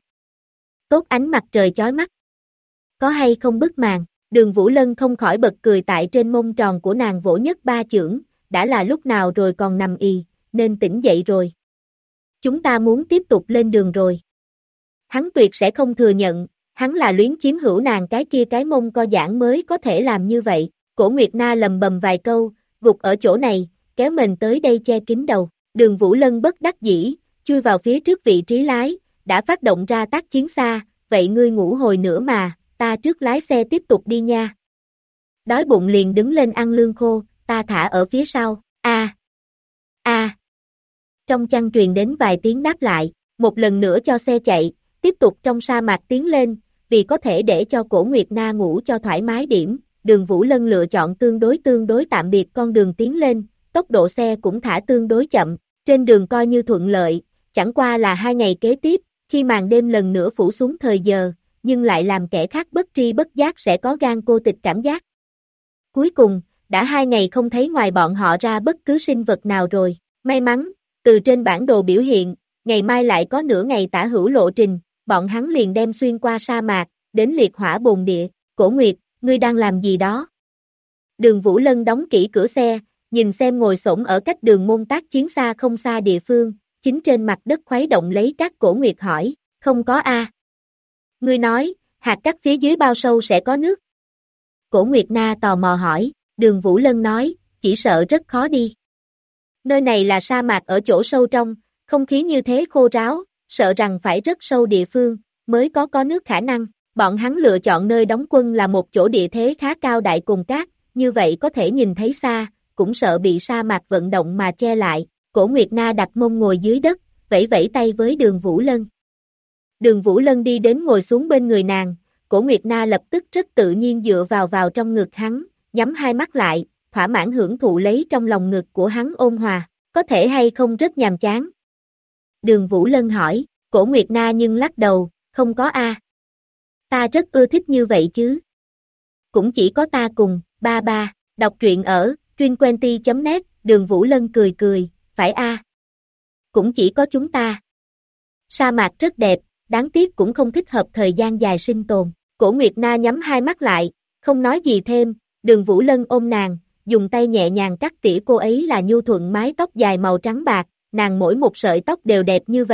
Tốt ánh mặt trời chói mắt. Có hay không bức màn, Đường Vũ Lân không khỏi bật cười tại trên mông tròn của nàng vỗ nhất ba chưởng, đã là lúc nào rồi còn nằm ì, nên tỉnh dậy rồi. Chúng ta muốn tiếp tục lên đường rồi. Hắn tuyệt sẽ không thừa nhận, hắn là luyến chiếm hữu nàng cái kia cái mông co giãn mới có thể làm như vậy. Cổ Nguyệt Na lầm bầm vài câu, gục ở chỗ này, kéo mình tới đây che kín đầu. Đường Vũ Lân bất đắc dĩ, chui vào phía trước vị trí lái, đã phát động ra tác chiến xa, vậy ngươi ngủ hồi nữa mà, ta trước lái xe tiếp tục đi nha. Đói bụng liền đứng lên ăn lương khô, ta thả ở phía sau, a a. Trong chăn truyền đến vài tiếng đáp lại, một lần nữa cho xe chạy, tiếp tục trong sa mạc tiến lên, vì có thể để cho Cổ Nguyệt Na ngủ cho thoải mái điểm, Đường Vũ Lân lựa chọn tương đối tạm biệt con đường tiến lên, tốc độ xe cũng thả tương đối chậm, trên đường coi như thuận lợi, chẳng qua là 2 ngày kế tiếp, khi màn đêm lần nữa phủ xuống thời giờ, nhưng lại làm kẻ khác bất tri bất giác sẽ có gan cô tịch cảm giác. Cuối cùng, đã 2 ngày không thấy ngoài bọn họ ra bất cứ sinh vật nào rồi, may mắn, từ trên bản đồ biểu hiện, ngày mai lại có nửa ngày tả hữu lộ trình, bọn hắn liền đem xuyên qua sa mạc, đến liệt hỏa bồn địa. Cổ Nguyệt, ngươi đang làm gì đó? Đường Vũ Lân đóng kỹ cửa xe, nhìn xem ngồi xổm ở cách đường môn tác chiến xa không xa địa phương, chính trên mặt đất khuấy động lấy các. Cổ Nguyệt hỏi, không có a. Ngươi nói, hạt cát phía dưới bao sâu sẽ có nước? Cổ Nguyệt Na tò mò hỏi, Đường Vũ Lân nói, chỉ sợ rất khó đi. Nơi này là sa mạc ở chỗ sâu trong, không khí như thế khô ráo, sợ rằng phải rất sâu địa phương, mới có nước khả năng. Bọn hắn lựa chọn nơi đóng quân là một chỗ địa thế khá cao đại cùng cát, như vậy có thể nhìn thấy xa, cũng sợ bị sa mạc vận động mà che lại. Cổ Nguyệt Na đặt mông ngồi dưới đất, vẫy vẫy tay với Đường Vũ Lân. Đường Vũ Lân đi đến ngồi xuống bên người nàng, Cổ Nguyệt Na lập tức rất tự nhiên dựa vào trong ngực hắn, nhắm hai mắt lại, thỏa mãn hưởng thụ lấy trong lòng ngực của hắn ôn hòa, có thể hay không rất nhàm chán. Đường Vũ Lân hỏi, Cổ Nguyệt Na nhưng lắc đầu, không có a. Ta rất ưa thích như vậy chứ. Cũng chỉ có ta cùng, ba, đọc truyện ở, truyệnquenty.net, Đường Vũ Lân cười, phải a. Cũng chỉ có chúng ta. Sa mạc rất đẹp, đáng tiếc cũng không thích hợp thời gian dài sinh tồn. Cổ Nguyệt Na nhắm hai mắt lại, không nói gì thêm, Đường Vũ Lân ôm nàng, dùng tay nhẹ nhàng cắt tỉa cô ấy là nhu thuận mái tóc dài màu trắng bạc, nàng mỗi một sợi tóc đều đẹp như vậy,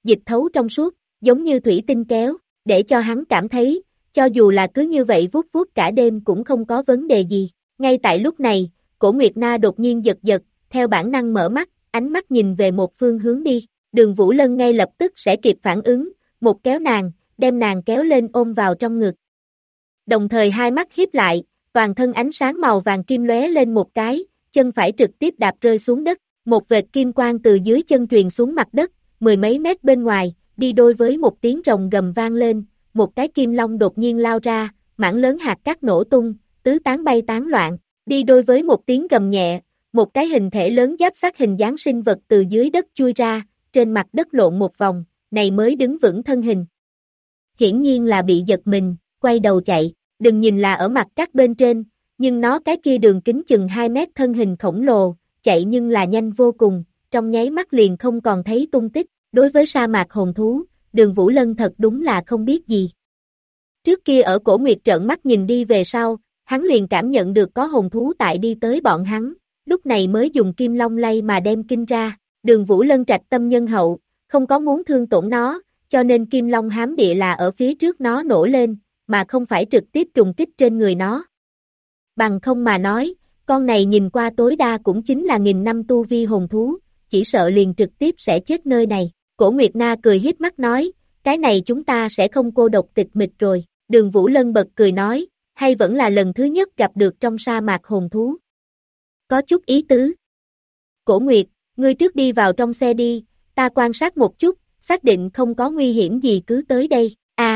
dịch thấu trong suốt, giống như thủy tinh kéo, để cho hắn cảm thấy, cho dù là cứ như vậy vuốt vuốt cả đêm cũng không có vấn đề gì. Ngay tại lúc này, Cổ Nguyệt Na đột nhiên giật giật, theo bản năng mở mắt, ánh mắt nhìn về một phương hướng đi. Đường Vũ Lân ngay lập tức sẽ kịp phản ứng, một kéo nàng, đem nàng kéo lên ôm vào trong ngực. Đồng thời hai mắt híp lại, toàn thân ánh sáng màu vàng kim lóe lên một cái, chân phải trực tiếp đạp rơi xuống đất, một vệt kim quang từ dưới chân truyền xuống mặt đất, mười mấy mét bên ngoài, đi đôi với một tiếng rồng gầm vang lên, một cái kim long đột nhiên lao ra, mảng lớn hạt cát nổ tung, tứ tán bay tán loạn, đi đôi với một tiếng gầm nhẹ, một cái hình thể lớn giáp xác hình dáng sinh vật từ dưới đất chui ra, trên mặt đất lộn một vòng, này mới đứng vững thân hình. Hiển nhiên là bị giật mình, quay đầu chạy, đừng nhìn là ở mặt cát bên trên, nhưng nó cái kia đường kính chừng 2 mét thân hình khổng lồ, chạy nhưng là nhanh vô cùng, trong nháy mắt liền không còn thấy tung tích, đối với sa mạc hồn thú, Đường Vũ Lân thật đúng là không biết gì. Trước kia ở Cổ Nguyệt trợn mắt nhìn đi về sau, hắn liền cảm nhận được có hồn thú tại đi tới bọn hắn, lúc này mới dùng kim long lay mà đem kinh ra, Đường Vũ Lân trạch tâm nhân hậu, không có muốn thương tổn nó, cho nên kim long hám địa là ở phía trước nó nổ lên, mà không phải trực tiếp trùng kích trên người nó. Bằng không mà nói, con này nhìn qua tối đa cũng chính là 1000 năm tu vi hồn thú, chỉ sợ liền trực tiếp sẽ chết nơi này. Cổ Nguyệt Na cười hiếp mắt nói, cái này chúng ta sẽ không cô độc tịch mịch rồi. Đường Vũ Lân bật cười nói, hay vẫn là lần thứ nhất gặp được trong sa mạc hồn thú. Có chút ý tứ. Cổ Nguyệt, ngươi trước đi vào trong xe đi, ta quan sát một chút, xác định không có nguy hiểm gì cứ tới đây.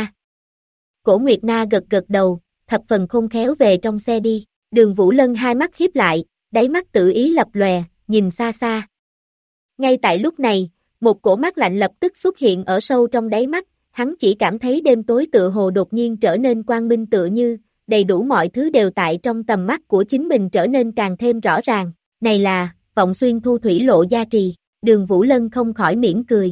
Cổ Nguyệt Na gật gật đầu, thập phần khôn khéo về trong xe đi. Đường Vũ Lân hai mắt híp lại, đáy mắt tự ý lập lòe, nhìn xa xa. Ngay tại lúc này, một cổ mắt lạnh lập tức xuất hiện ở sâu trong đáy mắt, hắn chỉ cảm thấy đêm tối tựa hồ đột nhiên trở nên quang minh tựa như, đầy đủ mọi thứ đều tại trong tầm mắt của chính mình trở nên càng thêm rõ ràng. Này là, vọng xuyên thu thủy lộ gia trì, Đường Vũ Lân không khỏi mỉm cười.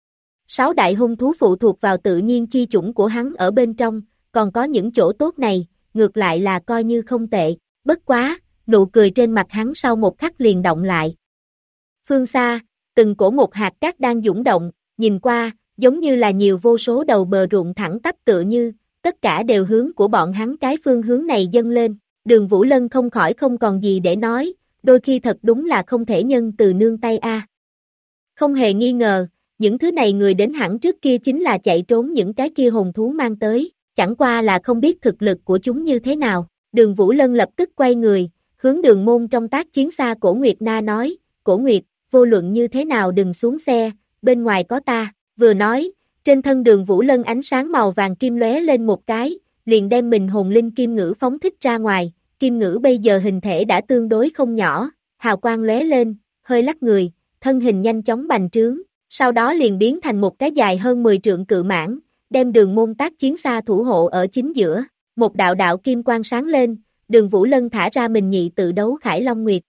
6 đại hung thú phụ thuộc vào tự nhiên chi chủng của hắn ở bên trong, còn có những chỗ tốt này, ngược lại là coi như không tệ, bất quá, nụ cười trên mặt hắn sau một khắc liền động lại. Phương xa, từng cổ một hạt cát đang dũng động, nhìn qua, giống như là nhiều vô số đầu bờ ruộng thẳng tắp tựa như, tất cả đều hướng của bọn hắn cái phương hướng này dâng lên, Đường Vũ Lân không khỏi không còn gì để nói, đôi khi thật đúng là không thể nhân từ nương tay a. Không hề nghi ngờ, những thứ này người đến hẳn trước kia chính là chạy trốn những cái kia hồn thú mang tới, chẳng qua là không biết thực lực của chúng như thế nào. Đường Vũ Lân lập tức quay người, hướng Đường Môn trong tác chiến xa Cổ Nguyệt Na nói, Cổ Nguyệt, vô luận như thế nào đừng xuống xe, bên ngoài có ta, vừa nói, trên thân Đường Vũ Lân ánh sáng màu vàng kim lóe lên một cái, liền đem mình hồn linh kim ngữ phóng thích ra ngoài, kim ngữ bây giờ hình thể đã tương đối không nhỏ, hào quang lóe lên, hơi lắc người, thân hình nhanh chóng bành trướng, sau đó liền biến thành một cái dài hơn 10 trượng cự mãng, đem Đường Môn tác chiến xa thủ hộ ở chính giữa, một đạo đạo kim quang sáng lên, Đường Vũ Lân thả ra mình nhị tự đấu Khải Long Nguyệt.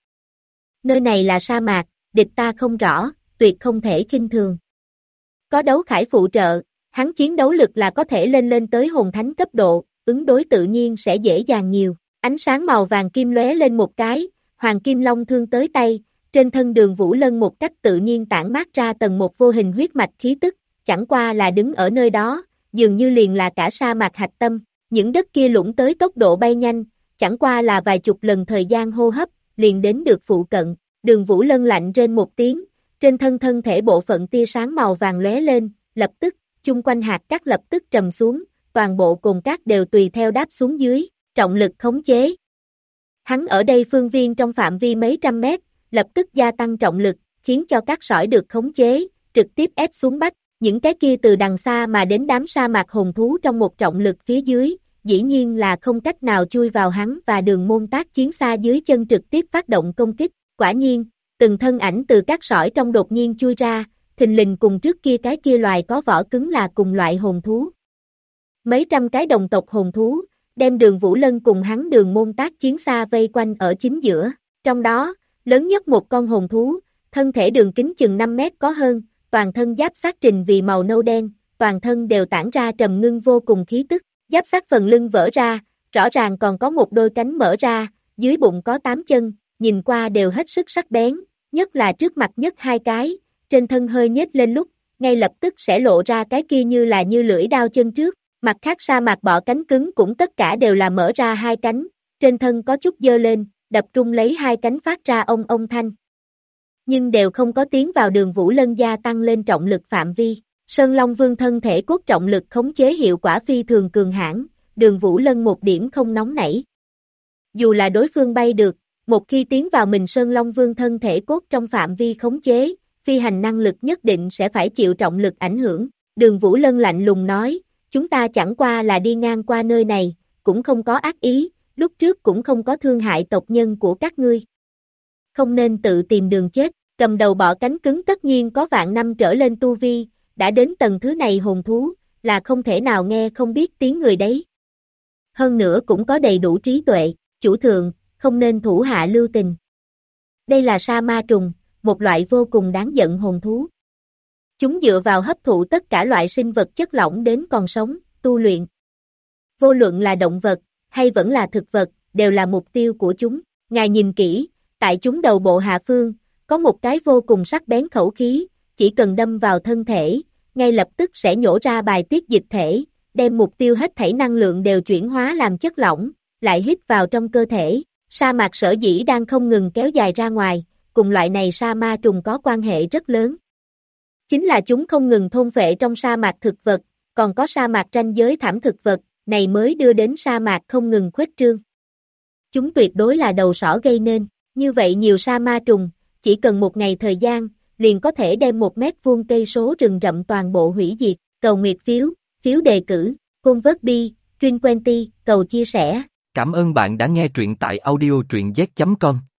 Nơi này là sa mạc, địch ta không rõ, tuyệt không thể khinh thường. Có đấu Khải phụ trợ, hắn chiến đấu lực là có thể lên tới hồn thánh cấp độ, ứng đối tự nhiên sẽ dễ dàng nhiều. Ánh sáng màu vàng kim lóe lên một cái, Hoàng Kim Long thương tới tay, trên thân Đường Vũ Lân một cách tự nhiên tản mát ra tầng một vô hình huyết mạch khí tức, chẳng qua là đứng ở nơi đó, dường như liền là cả sa mạc hạch tâm, những đất kia lũng tới tốc độ bay nhanh, chẳng qua là vài chục lần thời gian hô hấp, liền đến được phụ cận, Đường Vũ Lân lạnh trên một tiếng, trên thân thể bộ phận tia sáng màu vàng lóe lên, lập tức, chung quanh hạt cát lập tức trầm xuống, toàn bộ cồn cát đều tùy theo đáp xuống dưới, trọng lực khống chế. Hắn ở đây phương viên trong phạm vi mấy trăm mét, lập tức gia tăng trọng lực, khiến cho cát sỏi được khống chế, trực tiếp ép xuống bách, những cái kia từ đằng xa mà đến đám sa mạc hồn thú trong một trọng lực phía dưới, dĩ nhiên là không cách nào chui vào hắn và Đường Môn tác chiến xa dưới chân trực tiếp phát động công kích, quả nhiên, từng thân ảnh từ cát sỏi trong đột nhiên chui ra, thình lình cùng trước kia cái kia loài có vỏ cứng là cùng loại hồn thú. Mấy trăm cái đồng tộc hồn thú, đem Đường Vũ Lân cùng hắn Đường Môn tác chiến xa vây quanh ở chính giữa, trong đó, lớn nhất một con hồn thú, thân thể đường kính chừng 5 mét có hơn, toàn thân giáp xác trình vì màu nâu đen, toàn thân đều tản ra trầm ngưng vô cùng khí tức, giáp xác phần lưng vỡ ra, rõ ràng còn có một đôi cánh mở ra, dưới bụng có 8 chân, nhìn qua đều hết sức sắc bén, nhất là trước mặt nhất 2 cái, trên thân hơi nhếch lên lúc, ngay lập tức sẽ lộ ra cái kia như lưỡi đao chân trước. Mặt khác sa mạc bọ cánh cứng cũng tất cả đều là mở ra hai cánh, trên thân có chút dơ lên, đập trung lấy hai cánh phát ra ông thanh. Nhưng đều không có tiến vào Đường Vũ Lân gia tăng lên trọng lực phạm vi. Sơn Long Vương thân thể cốt trọng lực khống chế hiệu quả phi thường cường hãn, Đường Vũ Lân một điểm không nóng nảy. Dù là đối phương bay được, một khi tiến vào mình Sơn Long Vương thân thể cốt trong phạm vi khống chế, phi hành năng lực nhất định sẽ phải chịu trọng lực ảnh hưởng. Đường Vũ Lân lạnh lùng nói, chúng ta chẳng qua là đi ngang qua nơi này, cũng không có ác ý, lúc trước cũng không có thương hại tộc nhân của các ngươi. Không nên tự tìm đường chết, cầm đầu bọ cánh cứng tất nhiên có vạn năm trở lên tu vi, đã đến tầng thứ này hồn thú, là không thể nào nghe không biết tiếng người đấy. Hơn nữa cũng có đầy đủ trí tuệ, chủ thượng, không nên thủ hạ lưu tình. Đây là sa ma trùng, một loại vô cùng đáng giận hồn thú. Chúng dựa vào hấp thụ tất cả loại sinh vật chất lỏng đến còn sống, tu luyện. Vô luận là động vật, hay vẫn là thực vật, đều là mục tiêu của chúng. Ngài nhìn kỹ, tại chúng đầu bộ hạ phương, có một cái vô cùng sắc bén khẩu khí, chỉ cần đâm vào thân thể, ngay lập tức sẽ nhổ ra bài tiết dịch thể, đem mục tiêu hết thảy năng lượng đều chuyển hóa làm chất lỏng, lại hít vào trong cơ thể. Sa mạc sở dĩ đang không ngừng kéo dài ra ngoài, cùng loại này sa ma trùng có quan hệ rất lớn. Chính là chúng không ngừng thôn phệ trong sa mạc thực vật, còn có sa mạc ranh giới thảm thực vật, này mới đưa đến sa mạc không ngừng khuếch trương. Chúng tuyệt đối là đầu sỏ gây nên, như vậy nhiều sa ma trùng, chỉ cần một ngày thời gian, liền có thể đem 1 mét vuông cây số rừng rậm toàn bộ hủy diệt. Cầu nguyệt phiếu, phiếu đề cử, Convert Truyền Quenty, cầu chia sẻ. Cảm ơn bạn đã nghe truyện tại audio truyện z.com.